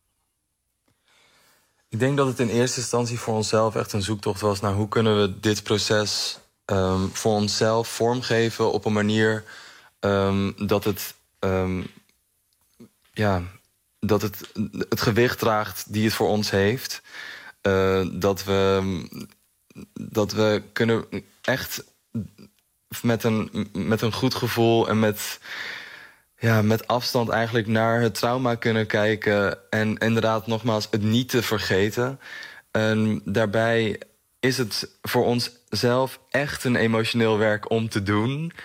Ik denk dat het in eerste instantie voor onszelf echt een zoektocht was... naar hoe kunnen we dit proces um, voor onszelf vormgeven op een manier... Um, dat het... Um, ja... dat het het gewicht draagt die het voor ons heeft. Uh, dat we dat we kunnen echt met een, met een goed gevoel... en met, ja, met afstand eigenlijk naar het trauma kunnen kijken... en inderdaad nogmaals het niet te vergeten. En daarbij is het voor ons zelf echt een emotioneel werk om te doen...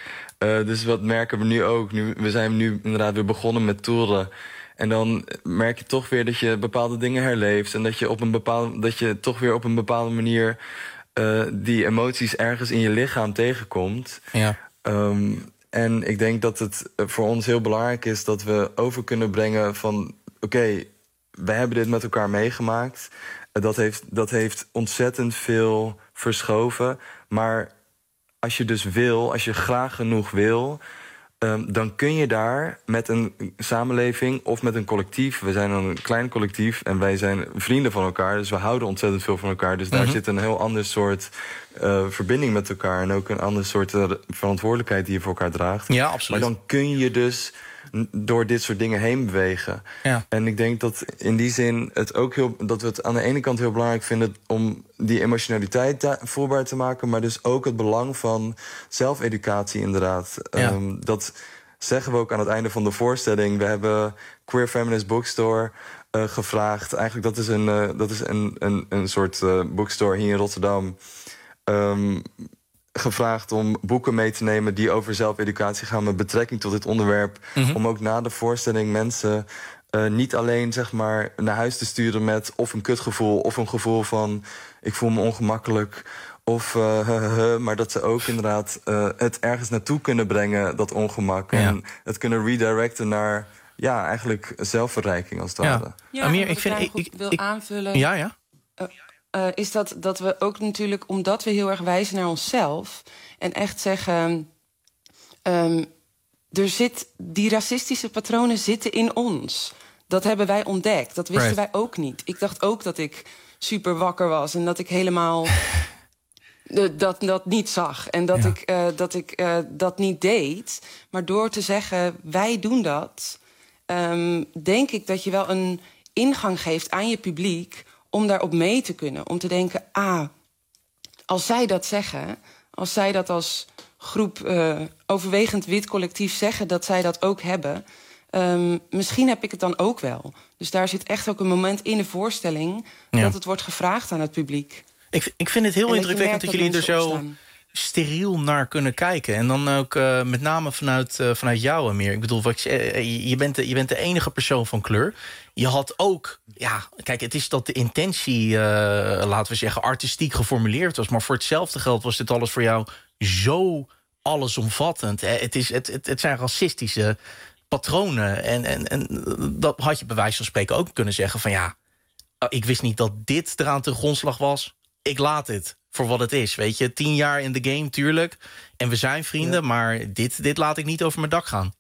Uh, dus wat merken we nu ook? Nu, we zijn nu inderdaad weer begonnen met toeren. En dan merk je toch weer dat je bepaalde dingen herleeft. En dat je, op een bepaalde, dat je toch weer op een bepaalde manier uh, die emoties ergens in je lichaam tegenkomt. Ja. Um, en ik denk dat het voor ons heel belangrijk is dat we over kunnen brengen van... oké, okay, wij hebben dit met elkaar meegemaakt. Dat heeft, dat heeft ontzettend veel verschoven. Maar als je dus wil, als je graag genoeg wil... Um, dan kun je daar met een samenleving of met een collectief... we zijn een klein collectief en wij zijn vrienden van elkaar... dus we houden ontzettend veel van elkaar. Dus daar mm-hmm. zit een heel ander soort uh, verbinding met elkaar... en ook een ander soort uh, verantwoordelijkheid die je voor elkaar draagt. Ja, absoluut. Maar dan kun je dus door dit soort dingen heen bewegen. Ja. En ik denk dat in die zin het ook heel, dat we het aan de ene kant heel belangrijk vinden... om die emotionaliteit voelbaar te maken... maar dus ook het belang van zelfeducatie inderdaad. Ja. Um, dat zeggen we ook aan het einde van de voorstelling. We hebben Queer Feminist Bookstore uh, gevraagd. Eigenlijk dat is een, uh, dat is een, een, een soort uh, bookstore hier in Rotterdam... Um, gevraagd om boeken mee te nemen die over zelfeducatie gaan... met betrekking tot dit onderwerp. Mm-hmm. Om ook na de voorstelling mensen uh, niet alleen zeg maar, naar huis te sturen... met of een kutgevoel of een gevoel van... ik voel me ongemakkelijk of uh, he, he, he, maar dat ze ook inderdaad uh, het ergens naartoe kunnen brengen, dat ongemak. Ja. En het kunnen redirecten naar ja, eigenlijk zelfverrijking als het ja. ware. Ja, Amir, ik vind ik, ik wil ik, aanvullen... Ja, ja. Uh, Uh, is dat, dat we ook natuurlijk, omdat we heel erg wijzen naar onszelf... en echt zeggen, um, er zit, die racistische patronen zitten in ons. Dat hebben wij ontdekt, dat wisten right. wij ook niet. Ik dacht ook dat ik super wakker was en dat ik helemaal uh, dat, dat niet zag. En dat ja. ik, uh, dat, ik uh, dat niet deed. Maar door te zeggen, wij doen dat... Um, denk ik dat je wel een ingang geeft aan je publiek... om daarop mee te kunnen. Om te denken, ah, als zij dat zeggen... als zij dat als groep uh, overwegend wit collectief zeggen... dat zij dat ook hebben... Um, misschien heb ik het dan ook wel. Dus daar zit echt ook een moment in de voorstelling... Ja. dat het wordt gevraagd aan het publiek. Ik, ik vind het heel en indrukwekkend dat, dat jullie er zo opstaan. Steriel naar kunnen kijken. En dan ook uh, met name vanuit, uh, vanuit jou, Amir. Ik bedoel, wat je, je, bent de, je bent de enige persoon van kleur. Je had ook... Ja, kijk, het is dat de intentie, uh, laten we zeggen, artistiek geformuleerd was. Maar voor hetzelfde geld was dit alles voor jou zo allesomvattend. Het, is, het, het, het zijn racistische patronen. En, en, en dat had je bij wijze van spreken ook kunnen zeggen van ja... ik wist niet dat dit eraan ten grondslag was. Ik laat dit voor wat het is, weet je. Tien jaar in de game, tuurlijk. En we zijn vrienden, ja. maar dit, dit laat ik niet over mijn dak gaan.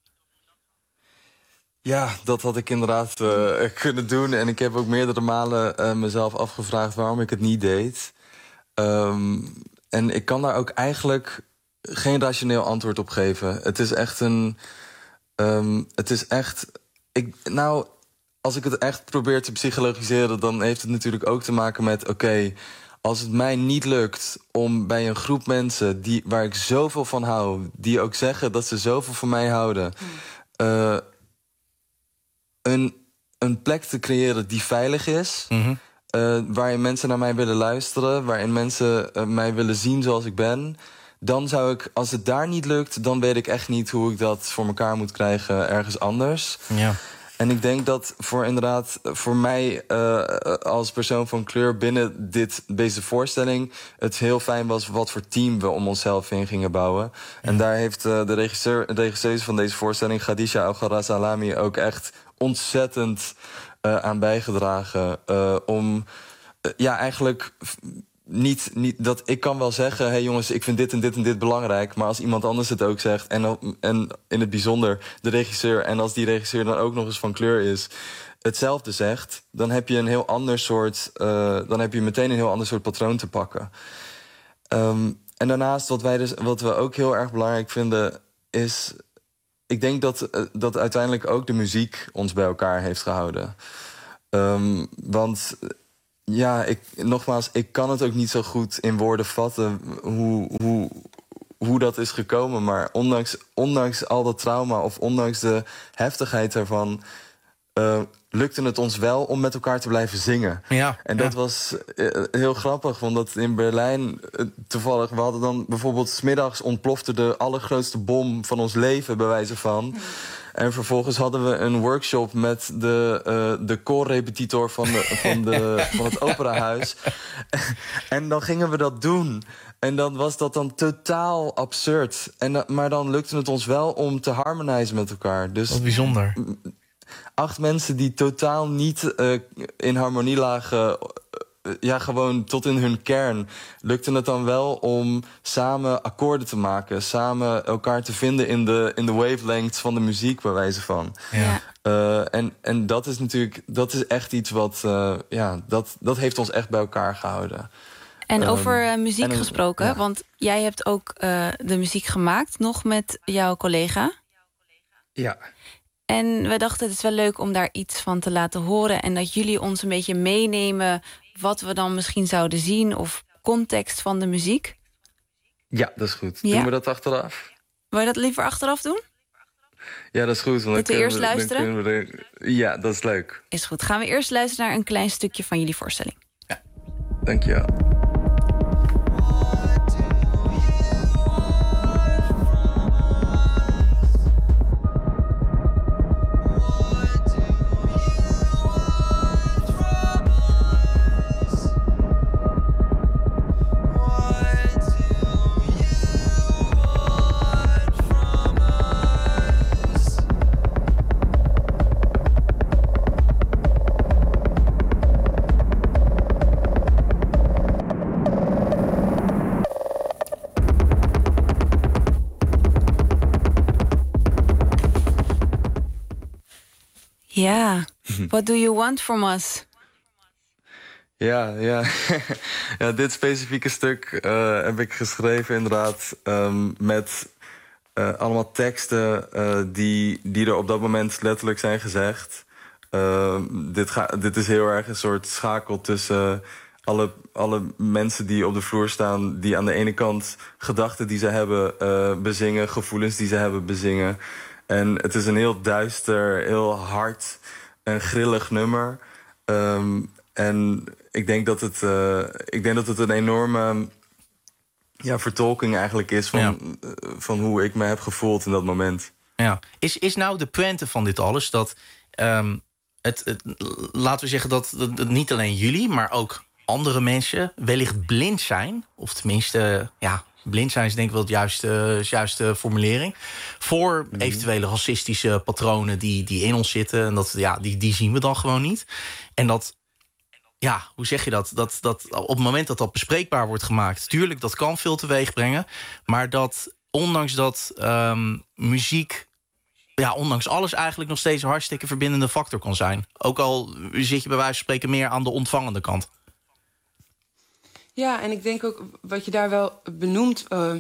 Ja, dat had ik inderdaad uh, kunnen doen. En ik heb ook meerdere malen uh, mezelf afgevraagd waarom ik het niet deed. Um, en ik kan daar ook eigenlijk geen rationeel antwoord op geven. Het is echt een... Um, het is echt... Ik, nou, als ik het echt probeer te psychologiseren... dan heeft het natuurlijk ook te maken met... oké, okay, als het mij niet lukt om bij een groep mensen... Die, waar ik zoveel van hou... die ook zeggen dat ze zoveel van mij houden... Uh, een, een plek te creëren die veilig is... Mm-hmm. Uh, waarin mensen naar mij willen luisteren... waarin mensen uh, mij willen zien zoals ik ben... dan zou ik, als het daar niet lukt... dan weet ik echt niet hoe ik dat voor elkaar moet krijgen ergens anders. Ja. En ik denk dat voor inderdaad voor mij uh, als persoon van kleur... binnen dit, deze voorstelling het heel fijn was... wat voor team we om onszelf heen gingen bouwen. Ja. En daar heeft uh, de regisseur, de regisseur van deze voorstelling... Khadija Al-Gharazalami ook echt ontzettend uh, aan bijgedragen... Uh, om uh, ja, eigenlijk... Niet, niet dat ik kan wel zeggen, hé hey jongens, ik vind dit en dit en dit belangrijk... maar als iemand anders het ook zegt, en, en in het bijzonder de regisseur... en als die regisseur dan ook nog eens van kleur is, hetzelfde zegt... dan heb je een heel ander soort, uh, dan heb je meteen een heel ander soort patroon te pakken. Um, en daarnaast, wat, wij dus, wat we ook heel erg belangrijk vinden, is... ik denk dat, uh, dat uiteindelijk ook de muziek ons bij elkaar heeft gehouden. Um, want... Ja, ik, nogmaals, ik kan het ook niet zo goed in woorden vatten hoe, hoe, hoe dat is gekomen. Maar ondanks, ondanks al dat trauma of ondanks de heftigheid ervan... Uh, lukte het ons wel om met elkaar te blijven zingen. Ja, en dat ja. was uh, heel grappig, want in Berlijn uh, toevallig... we hadden dan bijvoorbeeld 's middags ontplofte de allergrootste bom van ons leven, bij wijze van... En vervolgens hadden we een workshop met de, uh, de koorrepetitor van, de, van, de, van het operahuis. En dan gingen we dat doen. En dan was dat dan totaal absurd. En, maar dan lukte het ons wel om te harmonizen met elkaar. Dus wat bijzonder. Acht mensen die totaal niet uh, in harmonie lagen... ja, gewoon tot in hun kern lukte het dan wel om samen akkoorden te maken. Samen elkaar te vinden in de, in de wavelengths van de muziek, bij wijze van. Ja. Uh, en, en dat is natuurlijk, dat is echt iets wat, uh, ja, dat, dat heeft ons echt bij elkaar gehouden. En Um, over uh, muziek en, gesproken, ja. want jij hebt ook uh, de muziek gemaakt, nog met jouw collega. Ja. En we dachten, het is wel leuk om daar iets van te laten horen... en dat jullie ons een beetje meenemen wat we dan misschien zouden zien... of context van de muziek. Ja, dat is goed. Ja. Doen we dat achteraf? Wil je dat liever achteraf doen? Ja, dat is goed. Want Moeten we dan eerst kunnen we- luisteren? dan kunnen we er- ja, dat is leuk. Is goed. Gaan we eerst luisteren naar een klein stukje van jullie voorstelling. Dank je wel. Ja, what do you want from us? Ja, ja. ja, dit specifieke stuk uh, heb ik geschreven inderdaad um, met uh, allemaal teksten uh, die, die er op dat moment letterlijk zijn gezegd. Uh, dit, ga, dit is heel erg een soort schakel tussen alle, alle mensen die op de vloer staan... die aan de ene kant gedachten die ze hebben uh, bezingen, gevoelens die ze hebben bezingen. En het is een heel duister, heel hard en grillig nummer. Um, en ik denk dat het, uh, ik denk dat het een enorme ja, vertolking eigenlijk is van, Ja. uh, van hoe ik me heb gevoeld in dat moment. Ja. Is, is nou de pointe van dit alles dat um, het, het, laten we zeggen dat het, het niet alleen jullie, maar ook andere mensen wellicht blind zijn, of tenminste, ja, blind zijn is denk ik wel het juiste, het juiste formulering, voor Mhm. eventuele racistische patronen die, die in ons zitten. En dat, ja, die, die zien we dan gewoon niet. En dat, ja, hoe zeg je dat? Dat, dat op het moment dat dat bespreekbaar wordt gemaakt, tuurlijk, dat kan veel teweeg brengen. Maar dat ondanks dat um, muziek, ja, ondanks alles eigenlijk nog steeds een hartstikke verbindende factor kan zijn. Ook al zit je bij wijze van spreken meer aan de ontvangende kant. Ja, en ik denk ook wat je daar wel benoemt. Uh,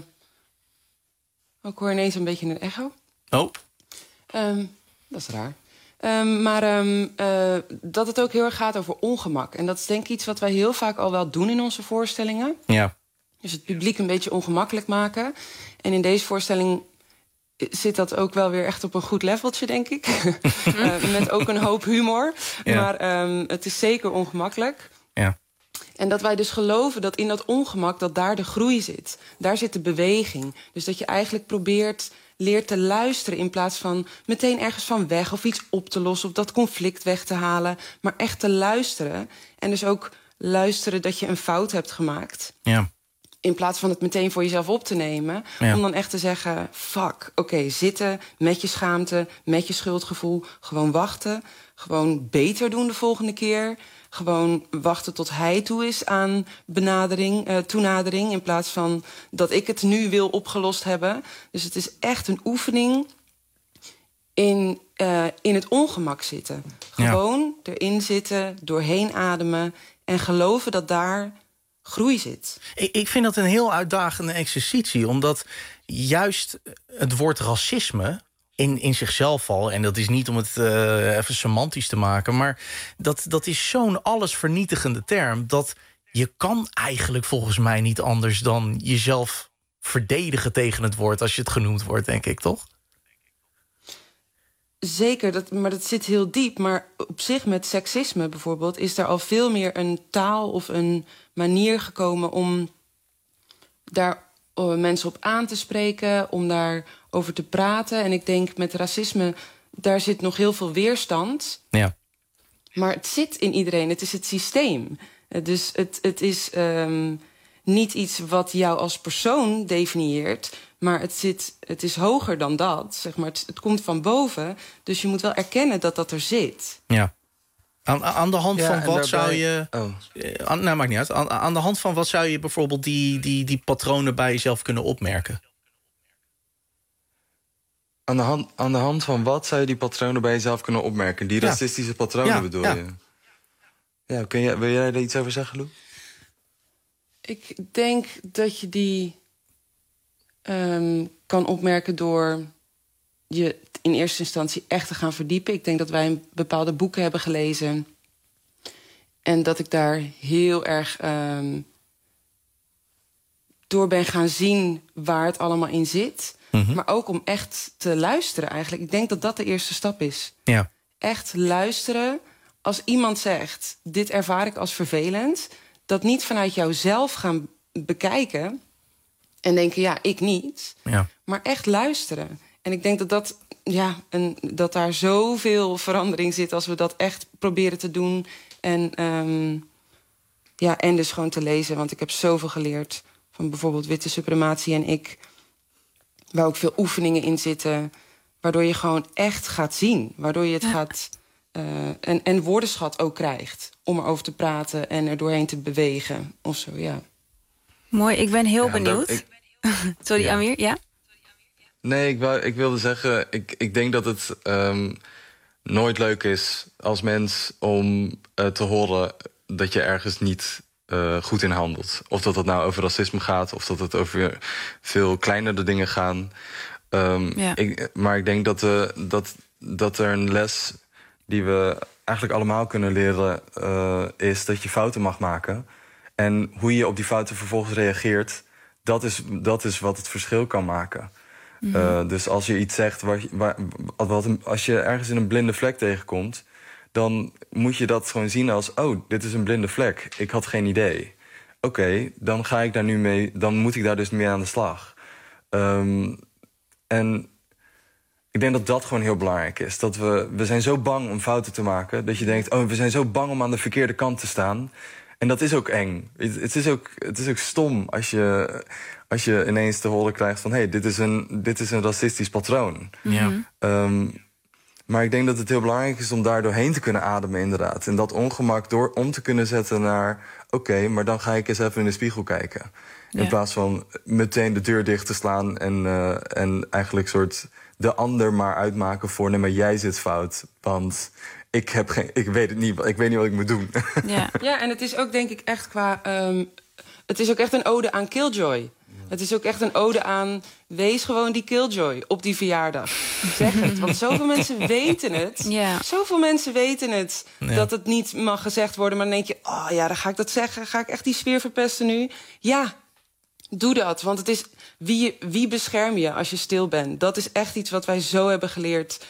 ik hoor ineens een beetje een echo. Oh. Um, dat is raar. Um, maar um, uh, dat het ook heel erg gaat over ongemak. En dat is denk ik iets wat wij heel vaak al wel doen in onze voorstellingen. Ja. Dus het publiek een beetje ongemakkelijk maken. En in deze voorstelling zit dat ook wel weer echt op een goed leveltje, denk ik. uh, met ook een hoop humor. Ja. Maar um, het is zeker ongemakkelijk. Ja. En dat wij dus geloven dat in dat ongemak, dat daar de groei zit. Daar zit de beweging. Dus dat je eigenlijk probeert, leert te luisteren in plaats van meteen ergens van weg of iets op te lossen of dat conflict weg te halen. Maar echt te luisteren. En dus ook luisteren dat je een fout hebt gemaakt. Ja. In plaats van het meteen voor jezelf op te nemen. Ja. Om dan echt te zeggen, fuck, oké, okay, zitten met je schaamte, met je schuldgevoel. Gewoon wachten, gewoon beter doen de volgende keer. Gewoon wachten tot hij toe is aan benadering, uh, toenadering. In plaats van dat ik het nu wil opgelost hebben. Dus het is echt een oefening in, uh, in het ongemak zitten. Gewoon ja. erin zitten, doorheen ademen. En geloven dat daar groei zit. Ik, ik vind dat een heel uitdagende exercitie. Omdat juist het woord racisme in, in zichzelf al, en dat is niet om het uh, even semantisch te maken, maar dat, dat is zo'n allesvernietigende term, dat je kan eigenlijk volgens mij niet anders dan jezelf verdedigen tegen het woord als je het genoemd wordt, denk ik, toch? Zeker, dat, maar dat zit heel diep. Maar op zich met seksisme bijvoorbeeld is er al veel meer een taal of een manier gekomen om daar uh, mensen op aan te spreken, om daarover te praten. En ik denk met racisme, daar zit nog heel veel weerstand. Ja. Maar het zit in iedereen, het is het systeem. Uh, dus het, het is um, niet iets wat jou als persoon definieert, maar het, zit, het is hoger dan dat. Zeg maar. het, het komt van boven, dus je moet wel erkennen dat dat er zit. Ja. Aan, aan de hand Ja, van en wat daarbij- zou je... Oh. Eh, aan, nou, maakt niet uit. Aan, aan de hand van wat zou je bijvoorbeeld die, die, die patronen bij jezelf kunnen opmerken? Aan de, hand, aan de hand van wat zou je die patronen bij jezelf kunnen opmerken? Die Ja. racistische patronen Ja, bedoel ja. je? Ja, kun jij, wil jij daar iets over zeggen, Lou? Ik denk dat je die um, kan opmerken door je in eerste instantie echt te gaan verdiepen. Ik denk dat wij bepaalde boeken hebben gelezen en dat ik daar heel erg um, door ben gaan zien waar het allemaal in zit. Mm-hmm. Maar ook om echt te luisteren eigenlijk. Ik denk dat dat de eerste stap is. Ja. Echt luisteren. Als iemand zegt, dit ervaar ik als vervelend, dat niet vanuit jouzelf gaan bekijken en denken, ja, ik niet. Ja. Maar echt luisteren. En ik denk dat, dat, ja, een, dat daar zoveel verandering zit als we dat echt proberen te doen. En, um, ja, en dus gewoon te lezen. Want ik heb zoveel geleerd van bijvoorbeeld witte suprematie en ik, waar ook veel oefeningen in zitten, waardoor je gewoon echt gaat zien. Waardoor je het ja. gaat uh, en, en woordenschat ook krijgt om erover te praten en er doorheen te bewegen of zo, ja. Mooi, ik ben heel Ja, benieuwd. dat- ik- Sorry, Ja. Amir, ja? Nee, ik, wou, ik wilde zeggen, ik, ik denk dat het um, nooit leuk is als mens om uh, te horen dat je ergens niet uh, goed in handelt. Of dat het nou over racisme gaat, of dat het over veel kleinere dingen gaan. Um, Ja. ik, maar ik denk dat, uh, dat, dat er een les die we eigenlijk allemaal kunnen leren uh, is dat je fouten mag maken. En hoe je op die fouten vervolgens reageert, dat is, dat is wat het verschil kan maken. Mhm. Uh, dus als je iets zegt, waar, waar, wat, als je ergens in een blinde vlek tegenkomt, dan moet je dat gewoon zien als, oh, dit is een blinde vlek. Ik had geen idee. Oké, okay, dan ga ik daar nu mee, dan moet ik daar dus mee aan de slag. Um, en ik denk dat dat gewoon heel belangrijk is. Dat we, we zijn zo bang om fouten te maken, dat je denkt, oh, we zijn zo bang om aan de verkeerde kant te staan. En dat is ook eng. Het, het, is, ook, het is ook stom als je, als je ineens te horen krijgt van, hé, hey, dit is een, dit is een racistisch patroon. Ja. Um, maar ik denk dat het heel belangrijk is om daar doorheen te kunnen ademen, inderdaad. En dat ongemak door om te kunnen zetten naar, oké, okay, maar dan ga ik eens even in de spiegel kijken. In Ja. plaats van meteen de deur dicht te slaan en, uh, en eigenlijk soort de ander maar uitmaken voor, nee, maar jij zit fout. Want ik, heb geen, ik weet het niet, ik weet niet wat ik moet doen. Ja. Ja, en het is ook denk ik echt qua um, het is ook echt een ode aan Killjoy. Het is ook echt een ode aan, wees gewoon die Killjoy op die verjaardag. Zeg het, want zoveel mensen weten het. Ja. Zoveel mensen weten het, Ja. dat het niet mag gezegd worden. Maar dan denk je, oh ja, dan ga ik dat zeggen. Ga ik echt die sfeer verpesten nu? Ja, doe dat. Want het is, wie, wie bescherm je als je stil bent? Dat is echt iets wat wij zo hebben geleerd.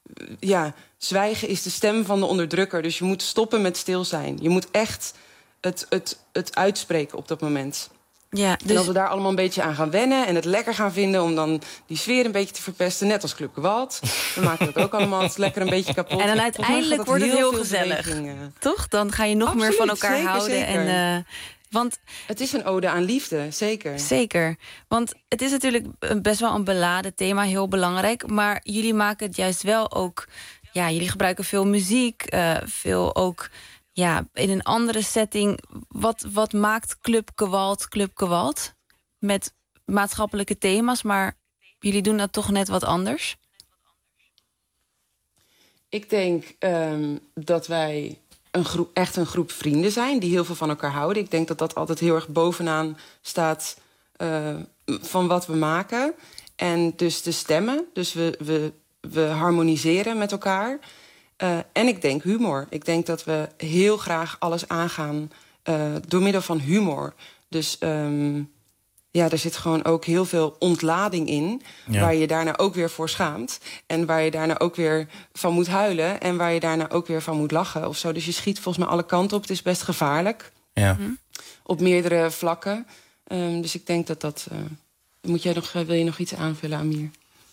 Ja, zwijgen is de stem van de onderdrukker. Dus je moet stoppen met stil zijn. Je moet echt het, het, het uitspreken op dat moment. Ja, En dus als we daar allemaal een beetje aan gaan wennen en het lekker gaan vinden om dan die sfeer een beetje te verpesten, net als Club Gewalt. We maken dat ook allemaal het lekker een beetje kapot. en dan Volgens mij uiteindelijk gaat dat wordt het heel veel gezellig. beweging, toch? Dan ga je nog Absoluut, meer van elkaar zeker, houden. zeker. En, uh, want Het is een ode aan liefde, zeker. Zeker. Want het is natuurlijk een- best wel een beladen thema, heel belangrijk. Maar jullie maken het juist wel ook. Ja, jullie gebruiken veel muziek, uh, veel ook. Ja, in een andere setting. Wat, wat maakt Club Gewalt Club Gewalt? Met maatschappelijke thema's, maar jullie doen dat toch net wat anders? Ik denk um, dat wij een groep, echt een groep vrienden zijn die heel veel van elkaar houden. Ik denk dat dat altijd heel erg bovenaan staat uh, van wat we maken. En dus de stemmen, dus we, we, we harmoniseren met elkaar. Uh, en ik denk humor. Ik denk dat we heel graag alles aangaan uh, door middel van humor. Dus um, ja, er zit gewoon ook heel veel ontlading in... Ja. waar je daarna ook weer voor schaamt. En waar je daarna ook weer van moet huilen. En waar je daarna ook weer van moet lachen of zo. Dus je schiet volgens mij alle kanten op. Het is best gevaarlijk. Ja. Mm. Op meerdere vlakken. Um, dus ik denk dat dat... Uh, moet jij nog, wil je nog iets aanvullen, Amir?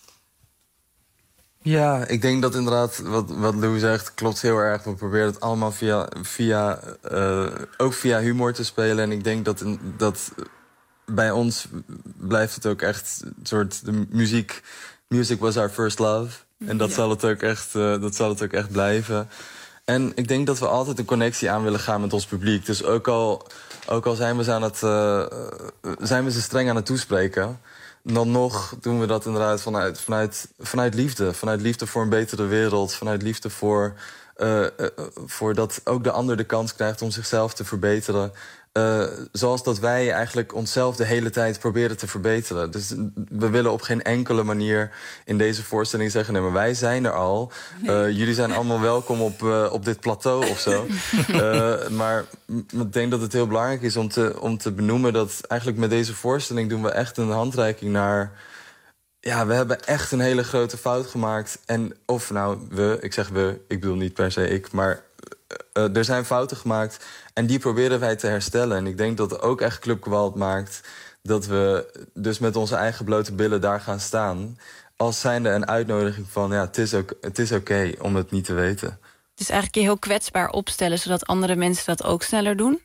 Ja, ik denk dat inderdaad wat, wat Lou zegt klopt heel erg. We proberen het allemaal via, via, uh, ook via humor te spelen. En ik denk dat, in, dat bij ons blijft het ook echt een soort de muziek. Music was our first love. En dat, ja. zal, het ook echt, uh, dat zal het ook echt blijven. En ik denk dat we altijd een connectie aan willen gaan met ons publiek. Dus ook al, ook al zijn, we ze aan het, uh, zijn we ze streng aan het toespreken... dan nog doen we dat inderdaad vanuit, vanuit, vanuit liefde. Vanuit liefde voor een betere wereld. Vanuit liefde voor, uh, uh, voor dat ook de ander de kans krijgt om zichzelf te verbeteren. Uh, zoals dat wij eigenlijk onszelf de hele tijd proberen te verbeteren. Dus we willen op geen enkele manier in deze voorstelling zeggen... nee, maar wij zijn er al. Uh, jullie zijn allemaal welkom op, uh, op dit plateau of zo. Uh, maar ik denk dat het heel belangrijk is om te, om te benoemen... dat eigenlijk met deze voorstelling doen we echt een handreiking naar... ja, we hebben echt een hele grote fout gemaakt. En of nou, we, ik zeg we, ik bedoel niet per se ik... maar uh, er zijn fouten gemaakt... en die proberen wij te herstellen. En ik denk dat ook echt Club Gewalt maakt... dat we dus met onze eigen blote billen daar gaan staan... als zijnde een uitnodiging van... ja, het is ook, het is oké om het niet te weten. Het is eigenlijk je heel kwetsbaar opstellen... zodat andere mensen dat ook sneller doen?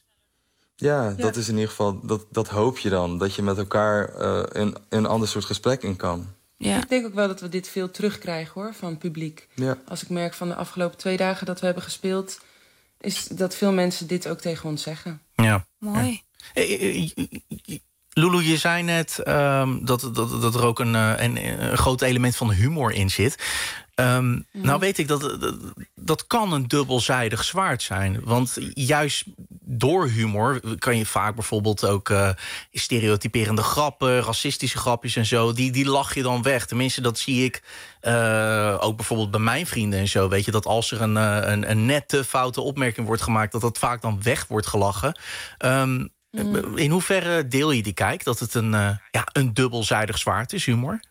Ja, ja. dat is in ieder geval... dat, dat hoop je dan. Dat je met elkaar uh, een, een ander soort gesprek in kan. Ja. Ik denk ook wel dat we dit veel terugkrijgen, hoor, van het publiek. Ja. Als ik merk van de afgelopen twee dagen dat we hebben gespeeld... is dat veel mensen dit ook tegen ons zeggen. Ja. Mooi. Ja. Lulu, je zei net um, dat, dat, dat er ook een, een, een groot element van humor in zit. Um, mm-hmm. Nou weet ik dat, dat dat kan een dubbelzijdig zwaard zijn. Want juist door humor kan je vaak bijvoorbeeld ook uh, stereotyperende grappen, racistische grapjes en zo, die, die lach je dan weg. Tenminste, dat zie ik uh, ook bijvoorbeeld bij mijn vrienden en zo. Weet je, dat als er een, een, een nette foute opmerking wordt gemaakt, dat dat vaak dan weg wordt gelachen. Um, mm. In hoeverre deel je die kijk dat het een, uh, ja, een dubbelzijdig zwaard is, humor?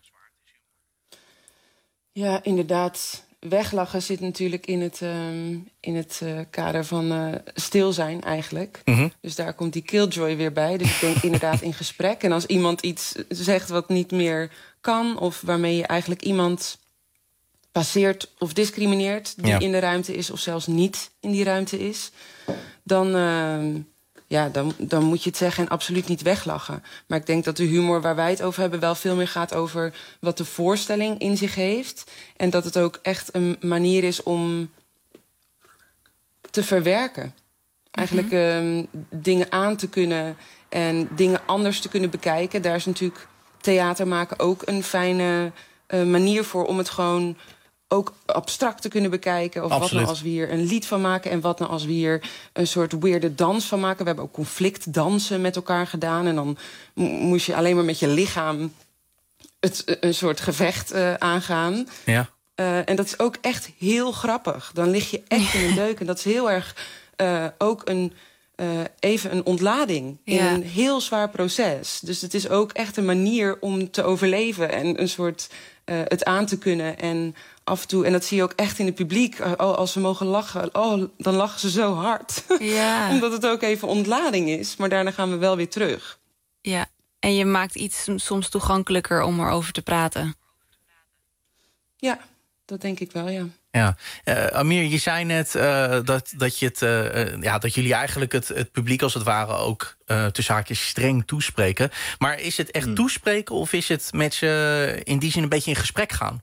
Ja, inderdaad. Weglachen zit natuurlijk in het, um, in het uh, kader van uh, stil zijn eigenlijk. Mm-hmm. Dus daar komt die killjoy weer bij. Dus ik denk inderdaad in gesprek. En als iemand iets zegt wat niet meer kan... of waarmee je eigenlijk iemand passeert of discrimineert... die ja. in de ruimte is of zelfs niet in die ruimte is... dan... Uh, Ja, dan, dan moet je het zeggen en absoluut niet weglachen. Maar ik denk dat de humor waar wij het over hebben... wel veel meer gaat over wat de voorstelling in zich heeft. En dat het ook echt een manier is om te verwerken. Eigenlijk mm-hmm. um, dingen aan te kunnen en dingen anders te kunnen bekijken. Daar is natuurlijk theater maken ook een fijne uh, manier voor... om het gewoon... ook abstract te kunnen bekijken. Of Absoluut. Wat nou als we hier een lied van maken... en wat nou als we hier een soort weirde dans van maken. We hebben ook conflictdansen met elkaar gedaan. En dan moest je alleen maar met je lichaam... Het, een soort gevecht uh, aangaan. Ja. Uh, en dat is ook echt heel grappig. Dan lig je echt in een deuk. En dat is heel erg uh, ook een... Uh, even een ontlading in ja. een heel zwaar proces. Dus het is ook echt een manier om te overleven... en een soort uh, het aan te kunnen. En af en toe, en dat zie je ook echt in het publiek... Uh, oh, als ze mogen lachen, oh, dan lachen ze zo hard. Ja. Omdat het ook even ontlading is. Maar daarna gaan we wel weer terug. Ja, en je maakt iets soms toegankelijker om erover te praten. Ja, dat denk ik wel, ja. Ja, uh, Amir, je zei net uh, dat, dat, je het, uh, ja, dat jullie eigenlijk het, het publiek als het ware ook uh, tussen haakjes streng toespreken. Maar is het echt hmm. toespreken of is het met ze in die zin een beetje in gesprek gaan?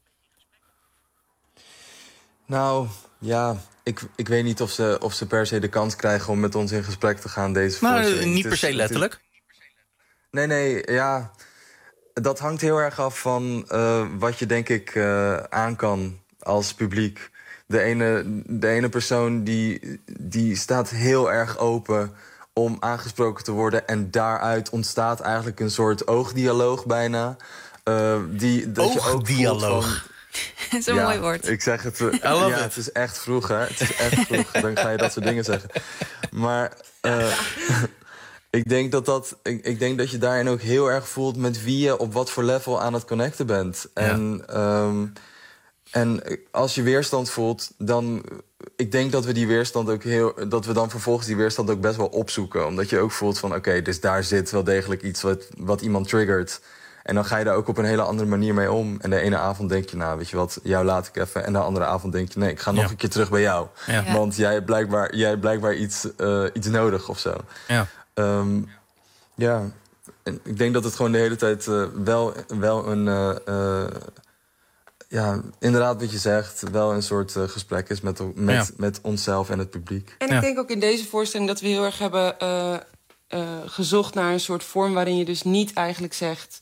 Nou, ja, ik, ik weet niet of ze, of ze per se de kans krijgen om met ons in gesprek te gaan. Deze nou, niet per se letterlijk. Nee, nee, ja. Dat hangt heel erg af van uh, wat je denk ik uh, aan kan als publiek. De ene, de ene persoon die, die staat heel erg open om aangesproken te worden... en daaruit ontstaat eigenlijk een soort oogdialoog bijna. Uh, die, dat oogdialoog? Dat is een ja, mooi woord. Ik zeg het, uh, ja, it. Het is echt vroeg, hè. Het is echt vroeg, dan ga je dat soort dingen zeggen. Maar... Uh, Ik denk dat, dat, ik, ik denk dat je daarin ook heel erg voelt met wie je op wat voor level aan het connecten bent. Ja. En, um, en als je weerstand voelt, dan... Ik denk dat we die weerstand ook heel... dat we dan vervolgens die weerstand ook best wel opzoeken. Omdat je ook voelt van, oké, okay, dus daar zit wel degelijk iets wat, wat iemand triggert. En dan ga je daar ook op een hele andere manier mee om. En de ene avond denk je, nou, weet je wat, jou laat ik even. En de andere avond denk je, nee, ik ga nog ja. een keer terug bij jou. Ja. Want jij hebt blijkbaar, jij hebt blijkbaar iets, uh, iets nodig of zo. Ja. Um, ja, en ik denk dat het gewoon de hele tijd uh, wel, wel een... Uh, uh, ja, inderdaad wat je zegt, wel een soort uh, gesprek is met, met, ja. met onszelf en het publiek. En ik ja. denk ook in deze voorstelling dat we heel erg hebben uh, uh, gezocht naar een soort vorm waarin je dus niet eigenlijk zegt...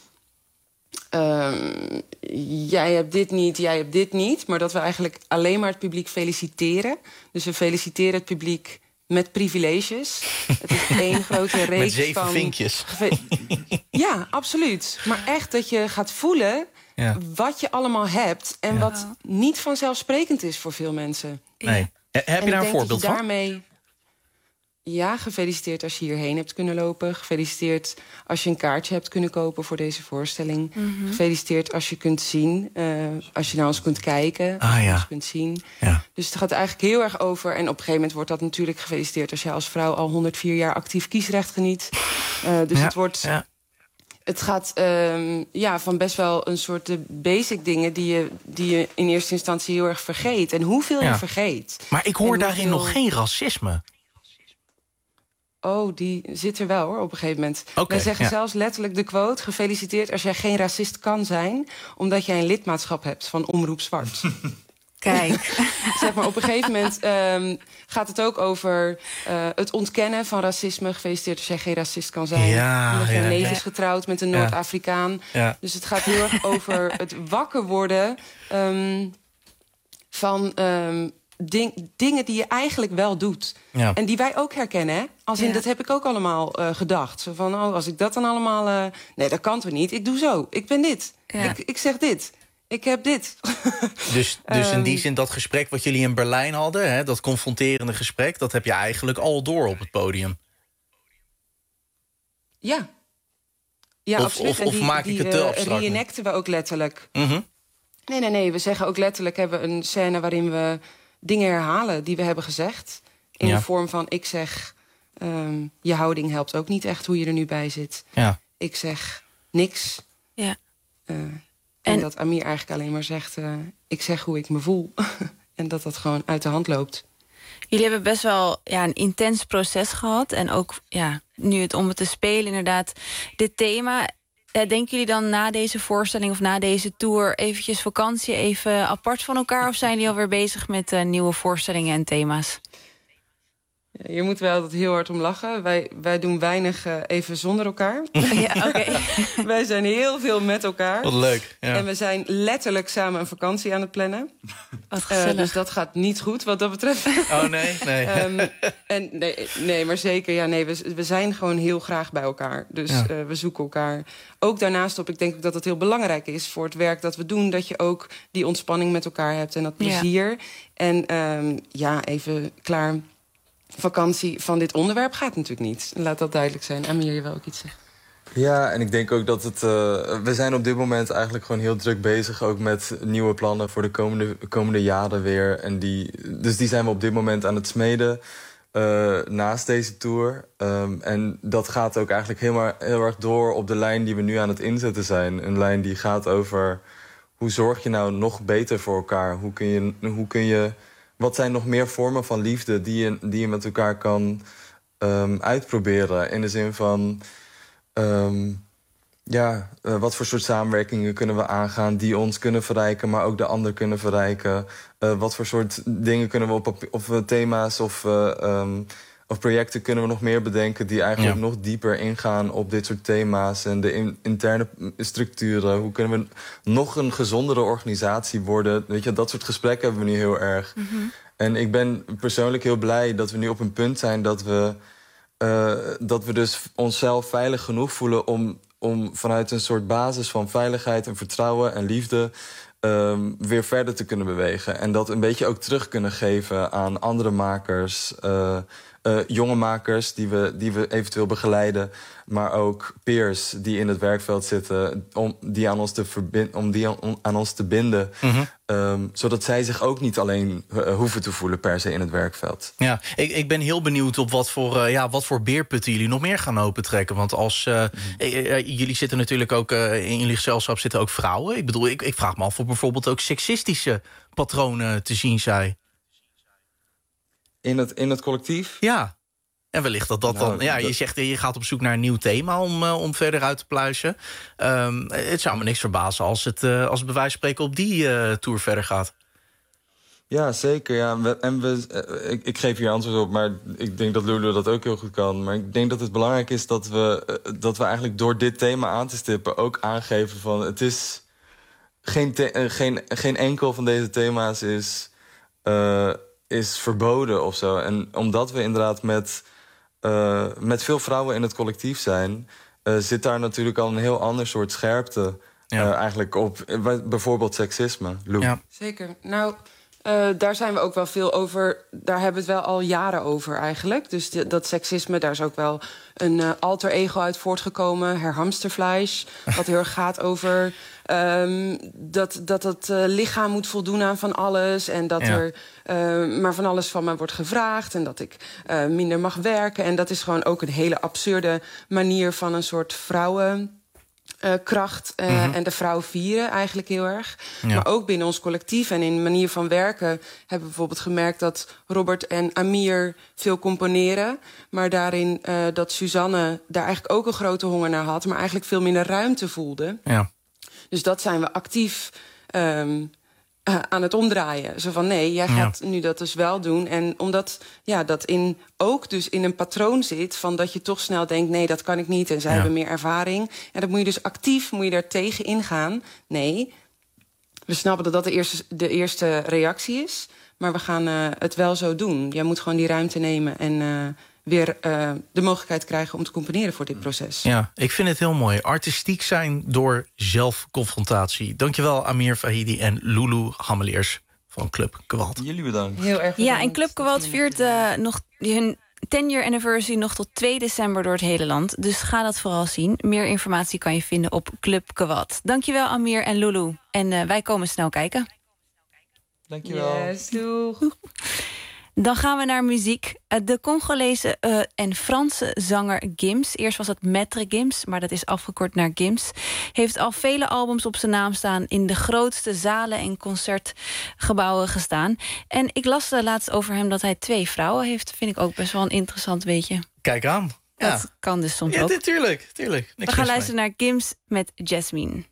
Um, jij hebt dit niet, jij hebt dit niet. Maar dat we eigenlijk alleen maar het publiek feliciteren. Dus we feliciteren het publiek met privileges. Het is één grote reeks van... Met zeven van... vinkjes. Ja, absoluut. Maar echt dat je gaat voelen... Ja. wat je allemaal hebt en ja. wat niet vanzelfsprekend is voor veel mensen. Nee. Heb je daar een voorbeeld van? Daarmee... Ja, gefeliciteerd als je hierheen hebt kunnen lopen. Gefeliciteerd als je een kaartje hebt kunnen kopen voor deze voorstelling. Mm-hmm. Gefeliciteerd als je kunt zien. Uh, als je naar ons kunt kijken. Ah, ja. Als je kunt zien. Ja. Dus het gaat eigenlijk heel erg over... en op een gegeven moment wordt dat natuurlijk gefeliciteerd... als jij als vrouw al honderdvier jaar actief kiesrecht geniet. Uh, dus ja. het wordt... Ja. Het gaat um, ja, van best wel een soort de basic dingen... Die je, die je in eerste instantie heel erg vergeet. En hoeveel ja. je vergeet. Maar ik hoor en daarin hoeveel... nog geen racisme. Oh, die zit er wel, hoor, op een gegeven moment. Okay, Wij zeggen ja. zelfs letterlijk de quote... gefeliciteerd als jij geen racist kan zijn... omdat jij een lidmaatschap hebt van Omroep Zwart. Kijk. Zeg maar, op een gegeven moment um, gaat het ook over uh, het ontkennen van racisme. Gefeliciteerd als jij geen racist kan zijn. Ja, omdat je ja, neef ja. is getrouwd met een Noord-Afrikaan. Ja. Dus het gaat heel erg over het wakker worden... Um, van um, ding, dingen die je eigenlijk wel doet. Ja. En die wij ook herkennen, hè? Als in, Ja. dat heb ik ook allemaal uh, gedacht. Zo van, oh, als ik dat dan allemaal... Uh, nee, dat kan toch niet? Ik doe zo. Ik ben dit. Ja. Ik, ik zeg dit. Ik heb dit. Dus, dus in die Um, zin, dat gesprek wat jullie in Berlijn hadden... Hè, dat confronterende gesprek, dat heb je eigenlijk al door op het podium. Ja. Ja, Of- absoluut. of- En of die, maak die, ik het te uh, abstract nu? reenacten we ook letterlijk. Mm-hmm. Nee, nee, nee. We zeggen ook letterlijk... hebben we een scène waarin we dingen herhalen die we hebben gezegd. In Ja. de vorm van, ik zeg... Um, je houding helpt ook niet echt hoe je er nu bij zit. Ja. Ik zeg niks. Ja. Uh, en, En- dat Amir eigenlijk alleen maar zegt... Uh, ik zeg hoe ik me voel. En dat dat gewoon uit de hand loopt. Jullie hebben best wel ja, een intens proces gehad. En ook ja, nu het om het te spelen, inderdaad. Dit thema, eh, denken jullie dan na deze voorstelling of na deze tour... eventjes vakantie even apart van elkaar? Of zijn jullie alweer bezig met uh, nieuwe voorstellingen en thema's? Ja, je moet wel altijd heel hard om lachen. Wij, wij doen weinig uh, even zonder elkaar. Ja, oké. Okay. Wij zijn heel veel met elkaar. Wat leuk. Ja. En we zijn letterlijk samen een vakantie aan het plannen. Wat gezellig. Uh, dus dat gaat niet goed wat dat betreft. Oh, nee? Nee. um, en nee, nee, maar zeker. Ja, nee, we, we zijn gewoon heel graag bij elkaar. Dus Ja. uh, we zoeken elkaar. Ook daarnaast op, ik denk ook dat het heel belangrijk is... voor het werk dat we doen... dat je ook die ontspanning met elkaar hebt en dat plezier. Ja. En um, ja, even klaar... Vakantie van dit onderwerp gaat natuurlijk niet. Laat dat duidelijk zijn. Amir, je wil ook iets zeggen. Ja, en ik denk ook dat het... Uh, we zijn op dit moment eigenlijk gewoon heel druk bezig... ook met nieuwe plannen voor de komende, komende jaren weer. En die, dus die zijn we op dit moment aan het smeden... Uh, naast deze tour. Um, en dat gaat ook eigenlijk helemaal, heel erg door... op de lijn die we nu aan het inzetten zijn. Een lijn die gaat over... hoe zorg je nou nog beter voor elkaar? Hoe kun je... Hoe kun je Wat zijn nog meer vormen van liefde die je, die je met elkaar kan um, uitproberen? In de zin van, um, ja, uh, wat voor soort samenwerkingen kunnen we aangaan... die ons kunnen verrijken, maar ook de ander kunnen verrijken? Uh, wat voor soort dingen kunnen we op papier, of uh, thema's of, uh, um, of projecten kunnen we nog meer bedenken... die eigenlijk ja. nog dieper ingaan op dit soort thema's... en de in, interne structuren. Hoe kunnen we nog een gezondere organisatie worden? Weet je, dat soort gesprekken hebben we nu heel erg. Mm-hmm. En ik ben persoonlijk heel blij dat we nu op een punt zijn... dat we, uh, dat we dus onszelf veilig genoeg voelen... om, om vanuit een soort basis van veiligheid en vertrouwen en liefde... Um, weer verder te kunnen bewegen. En dat een beetje ook terug kunnen geven aan andere makers... Uh, uh, jonge makers die we, die we eventueel begeleiden, maar ook peers die in het werkveld zitten, om die aan ons te, verbind, om die aan, aan ons te binden. Mm-hmm. Um, zodat zij zich ook niet alleen uh, hoeven te voelen per se in het werkveld. Ja, ik, ik ben heel benieuwd op wat voor, uh, ja, wat voor beerputten jullie nog meer gaan opentrekken. Want als uh, mm. uh, uh, jullie zitten natuurlijk ook uh, in jullie gezelschap zitten ook vrouwen. Ik bedoel, ik, ik vraag me af of bijvoorbeeld ook seksistische patronen te zien zijn. In het, in het collectief? Ja. En wellicht dat dat nou, dan... Ja, dat... je zegt, je gaat op zoek naar een nieuw thema om, uh, om verder uit te pluizen. Um, het zou me niks verbazen als het, uh, als het bij wijze van spreken op die uh, tour verder gaat. Ja, zeker. Ja. We, en we, uh, ik, ik geef hier antwoord op, maar ik denk dat Lulu dat ook heel goed kan. Maar ik denk dat het belangrijk is dat we, uh, dat we eigenlijk door dit thema aan te stippen ook aangeven van... het is geen, the- uh, geen, geen enkel van deze thema's is, uh, is verboden of zo. En omdat we inderdaad met... Uh, met veel vrouwen in het collectief zijn... Uh, zit daar natuurlijk al een heel ander soort scherpte ja. uh, eigenlijk op. Uh, bijvoorbeeld seksisme. Ja. Zeker. Nou, uh, daar zijn we ook wel veel over... daar hebben we het wel al jaren over eigenlijk. Dus de, dat seksisme, daar is ook wel een uh, alter ego uit voortgekomen. Herr Hamsterfleisch, wat heel erg gaat over... Um, dat, dat het uh, lichaam moet voldoen aan van alles... en dat ja. er uh, maar van alles van me wordt gevraagd... en dat ik uh, minder mag werken. En dat is gewoon ook een hele absurde manier... van een soort vrouwenkracht uh, uh, mm-hmm. en de vrouw vieren eigenlijk heel erg. Ja. Maar ook binnen ons collectief en in de manier van werken... hebben we bijvoorbeeld gemerkt dat Robert en Amir veel componeren... maar daarin uh, dat Suzanne daar eigenlijk ook een grote honger naar had... maar eigenlijk veel minder ruimte voelde... Ja. Dus dat zijn we actief um, uh, aan het omdraaien. Zo van, nee, jij gaat ja. nu dat dus wel doen. En omdat ja, dat in, ook dus in een patroon zit... van dat je toch snel denkt, nee, dat kan ik niet... en zij ja. hebben meer ervaring. En dat moet je dus actief moet je daar tegen ingaan. Nee, we snappen dat dat de eerste, de eerste reactie is... maar we gaan uh, het wel zo doen. Jij moet gewoon die ruimte nemen en... Uh, weer uh, de mogelijkheid krijgen om te componeren voor dit proces. Ja, ik vind het heel mooi. Artistiek zijn door zelfconfrontatie. Dankjewel Amir Fahidi en Lulu Hammeleers van Club Kwalt. Jullie bedankt. Heel erg bedankt. Ja, en Club Kwalt viert uh, nog hun ten-year anniversary nog tot twee december door het hele land. Dus ga dat vooral zien. Meer informatie kan je vinden op Club Kwalt. Dankjewel Amir en Lulu. En uh, wij komen snel kijken. Dankjewel. Yes, doeg. Dan gaan we naar muziek. De Congolese uh, en Franse zanger Gims... eerst was het Maître Gims, maar dat is afgekort naar Gims... heeft al vele albums op zijn naam staan... in de grootste zalen en concertgebouwen gestaan. En ik las er laatst over hem dat hij twee vrouwen heeft. Vind ik ook best wel een interessant weetje. Kijk aan. Dat ja. kan dus soms ja, ook. Tuurlijk, tuurlijk. We gaan luisteren naar Gims met Jasmine.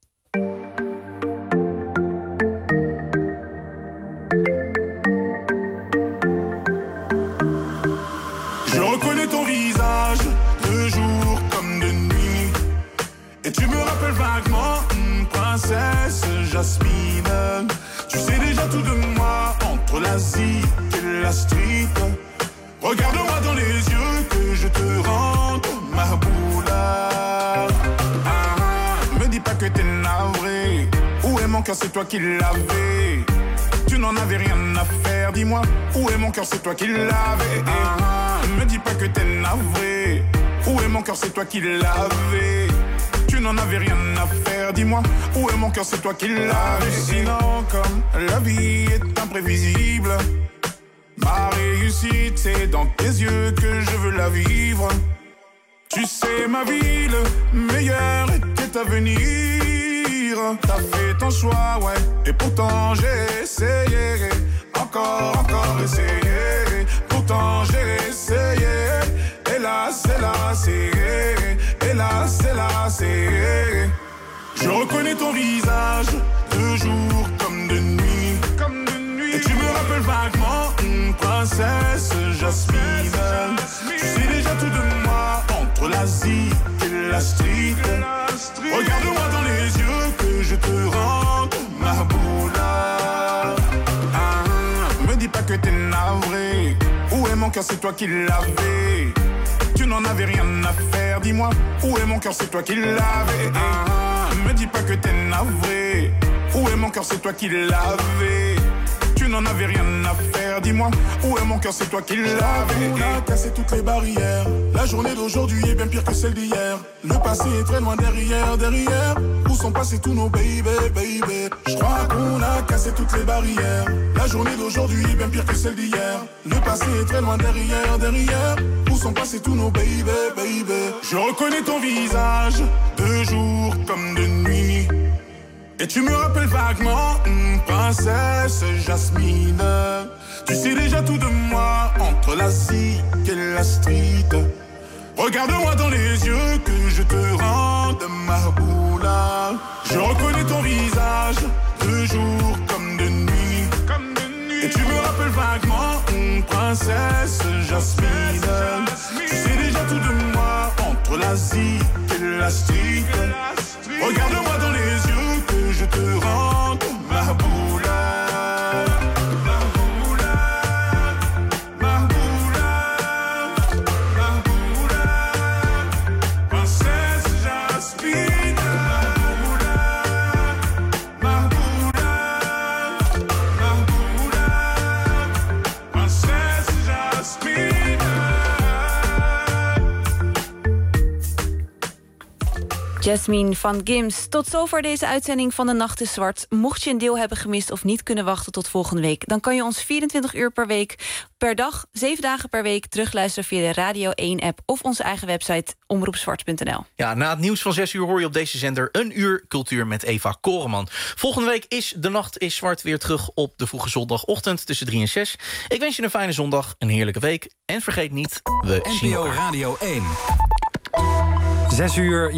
Je reconnais ton visage, de jour comme de nuit. Et tu me rappelles vaguement, une princesse Jasmine. Tu sais déjà tout de moi, entre la zik et la street. Regarde-moi dans les yeux, que je te rende ma boula. Ah, me dis pas que t'es navré. Où est mon cœur, c'est toi qui l'avais. Tu n'en avais rien à faire, dis-moi. Où est mon cœur, c'est toi qui l'avais. Ah, me dis pas que t'es navré. Où est mon cœur, c'est toi qui l'avais. Tu n'en avais rien à faire, dis-moi. Où est mon cœur, c'est toi qui l'avais. Hallucinant comme la vie est imprévisible. Ma réussite, c'est dans tes yeux que je veux la vivre. Tu sais, ma vie, le meilleur était à venir. T'as fait ton choix, ouais. Et pourtant j'ai essayé. Encore, encore essayé. Pourtant j'ai essayé. Hélas, hélas, hélas, hélas, hélas. Je reconnais ton visage, de jour comme de nuit. Comme de nuit. Et tu me rappelles vaguement une princesse Jasmine. Tu sais déjà tout de moi, entre la zik et la street. Regarde-moi dans les yeux, que je te rende ma boula. Ah, me dis pas que t'es navré. Où est mon cœur, c'est toi qui l'avais. Tu n'en avais rien à faire, dis-moi. Où est mon cœur, c'est toi qui l'avais. Ah, me dis pas que t'es navré. Où est mon cœur, c'est toi qui l'avais. Tu n'en avais rien à faire. Dis-moi, où est mon cœur, c'est toi qui l'avais. On a cassé toutes les barrières. La journée d'aujourd'hui est bien pire que celle d'hier. Le passé est très loin derrière, derrière. Où sont passés tous nos baby, baby. Je crois qu'on a cassé toutes les barrières. La journée d'aujourd'hui est bien pire que celle d'hier. Le passé est très loin derrière, derrière. Où sont passés tous nos baby, baby. Je reconnais ton visage, de jour comme de nuit. Et tu me rappelles vaguement une princesse Jasmine. Tu sais déjà tout de moi, entre la zik et la street. Regarde-moi dans les yeux que je te rende ma boula. Je reconnais ton visage, de jour comme de nuit. Comme de nuit. Et tu me rappelles vaguement une princesse Jasmine. Tu sais déjà tout de moi, entre la zik et la street. Regarde-moi dans les yeux que je te rende ma boula. Jasmine van Gims. Tot zover deze uitzending van De Nacht is Zwart. Mocht je een deel hebben gemist of niet kunnen wachten tot volgende week, dan kan je ons vierentwintig uur per week, per dag, zeven dagen per week terugluisteren via de Radio één app of onze eigen website omroep zwart punt n l. Ja, na het nieuws van zes uur hoor je op deze zender een uur cultuur met Eva Koreman. Volgende week is De Nacht is Zwart weer terug op de vroege zondagochtend tussen drie en zes. Ik wens je een fijne zondag, een heerlijke week en vergeet niet, we zien elkaar. N P O Radio één. Zes uur.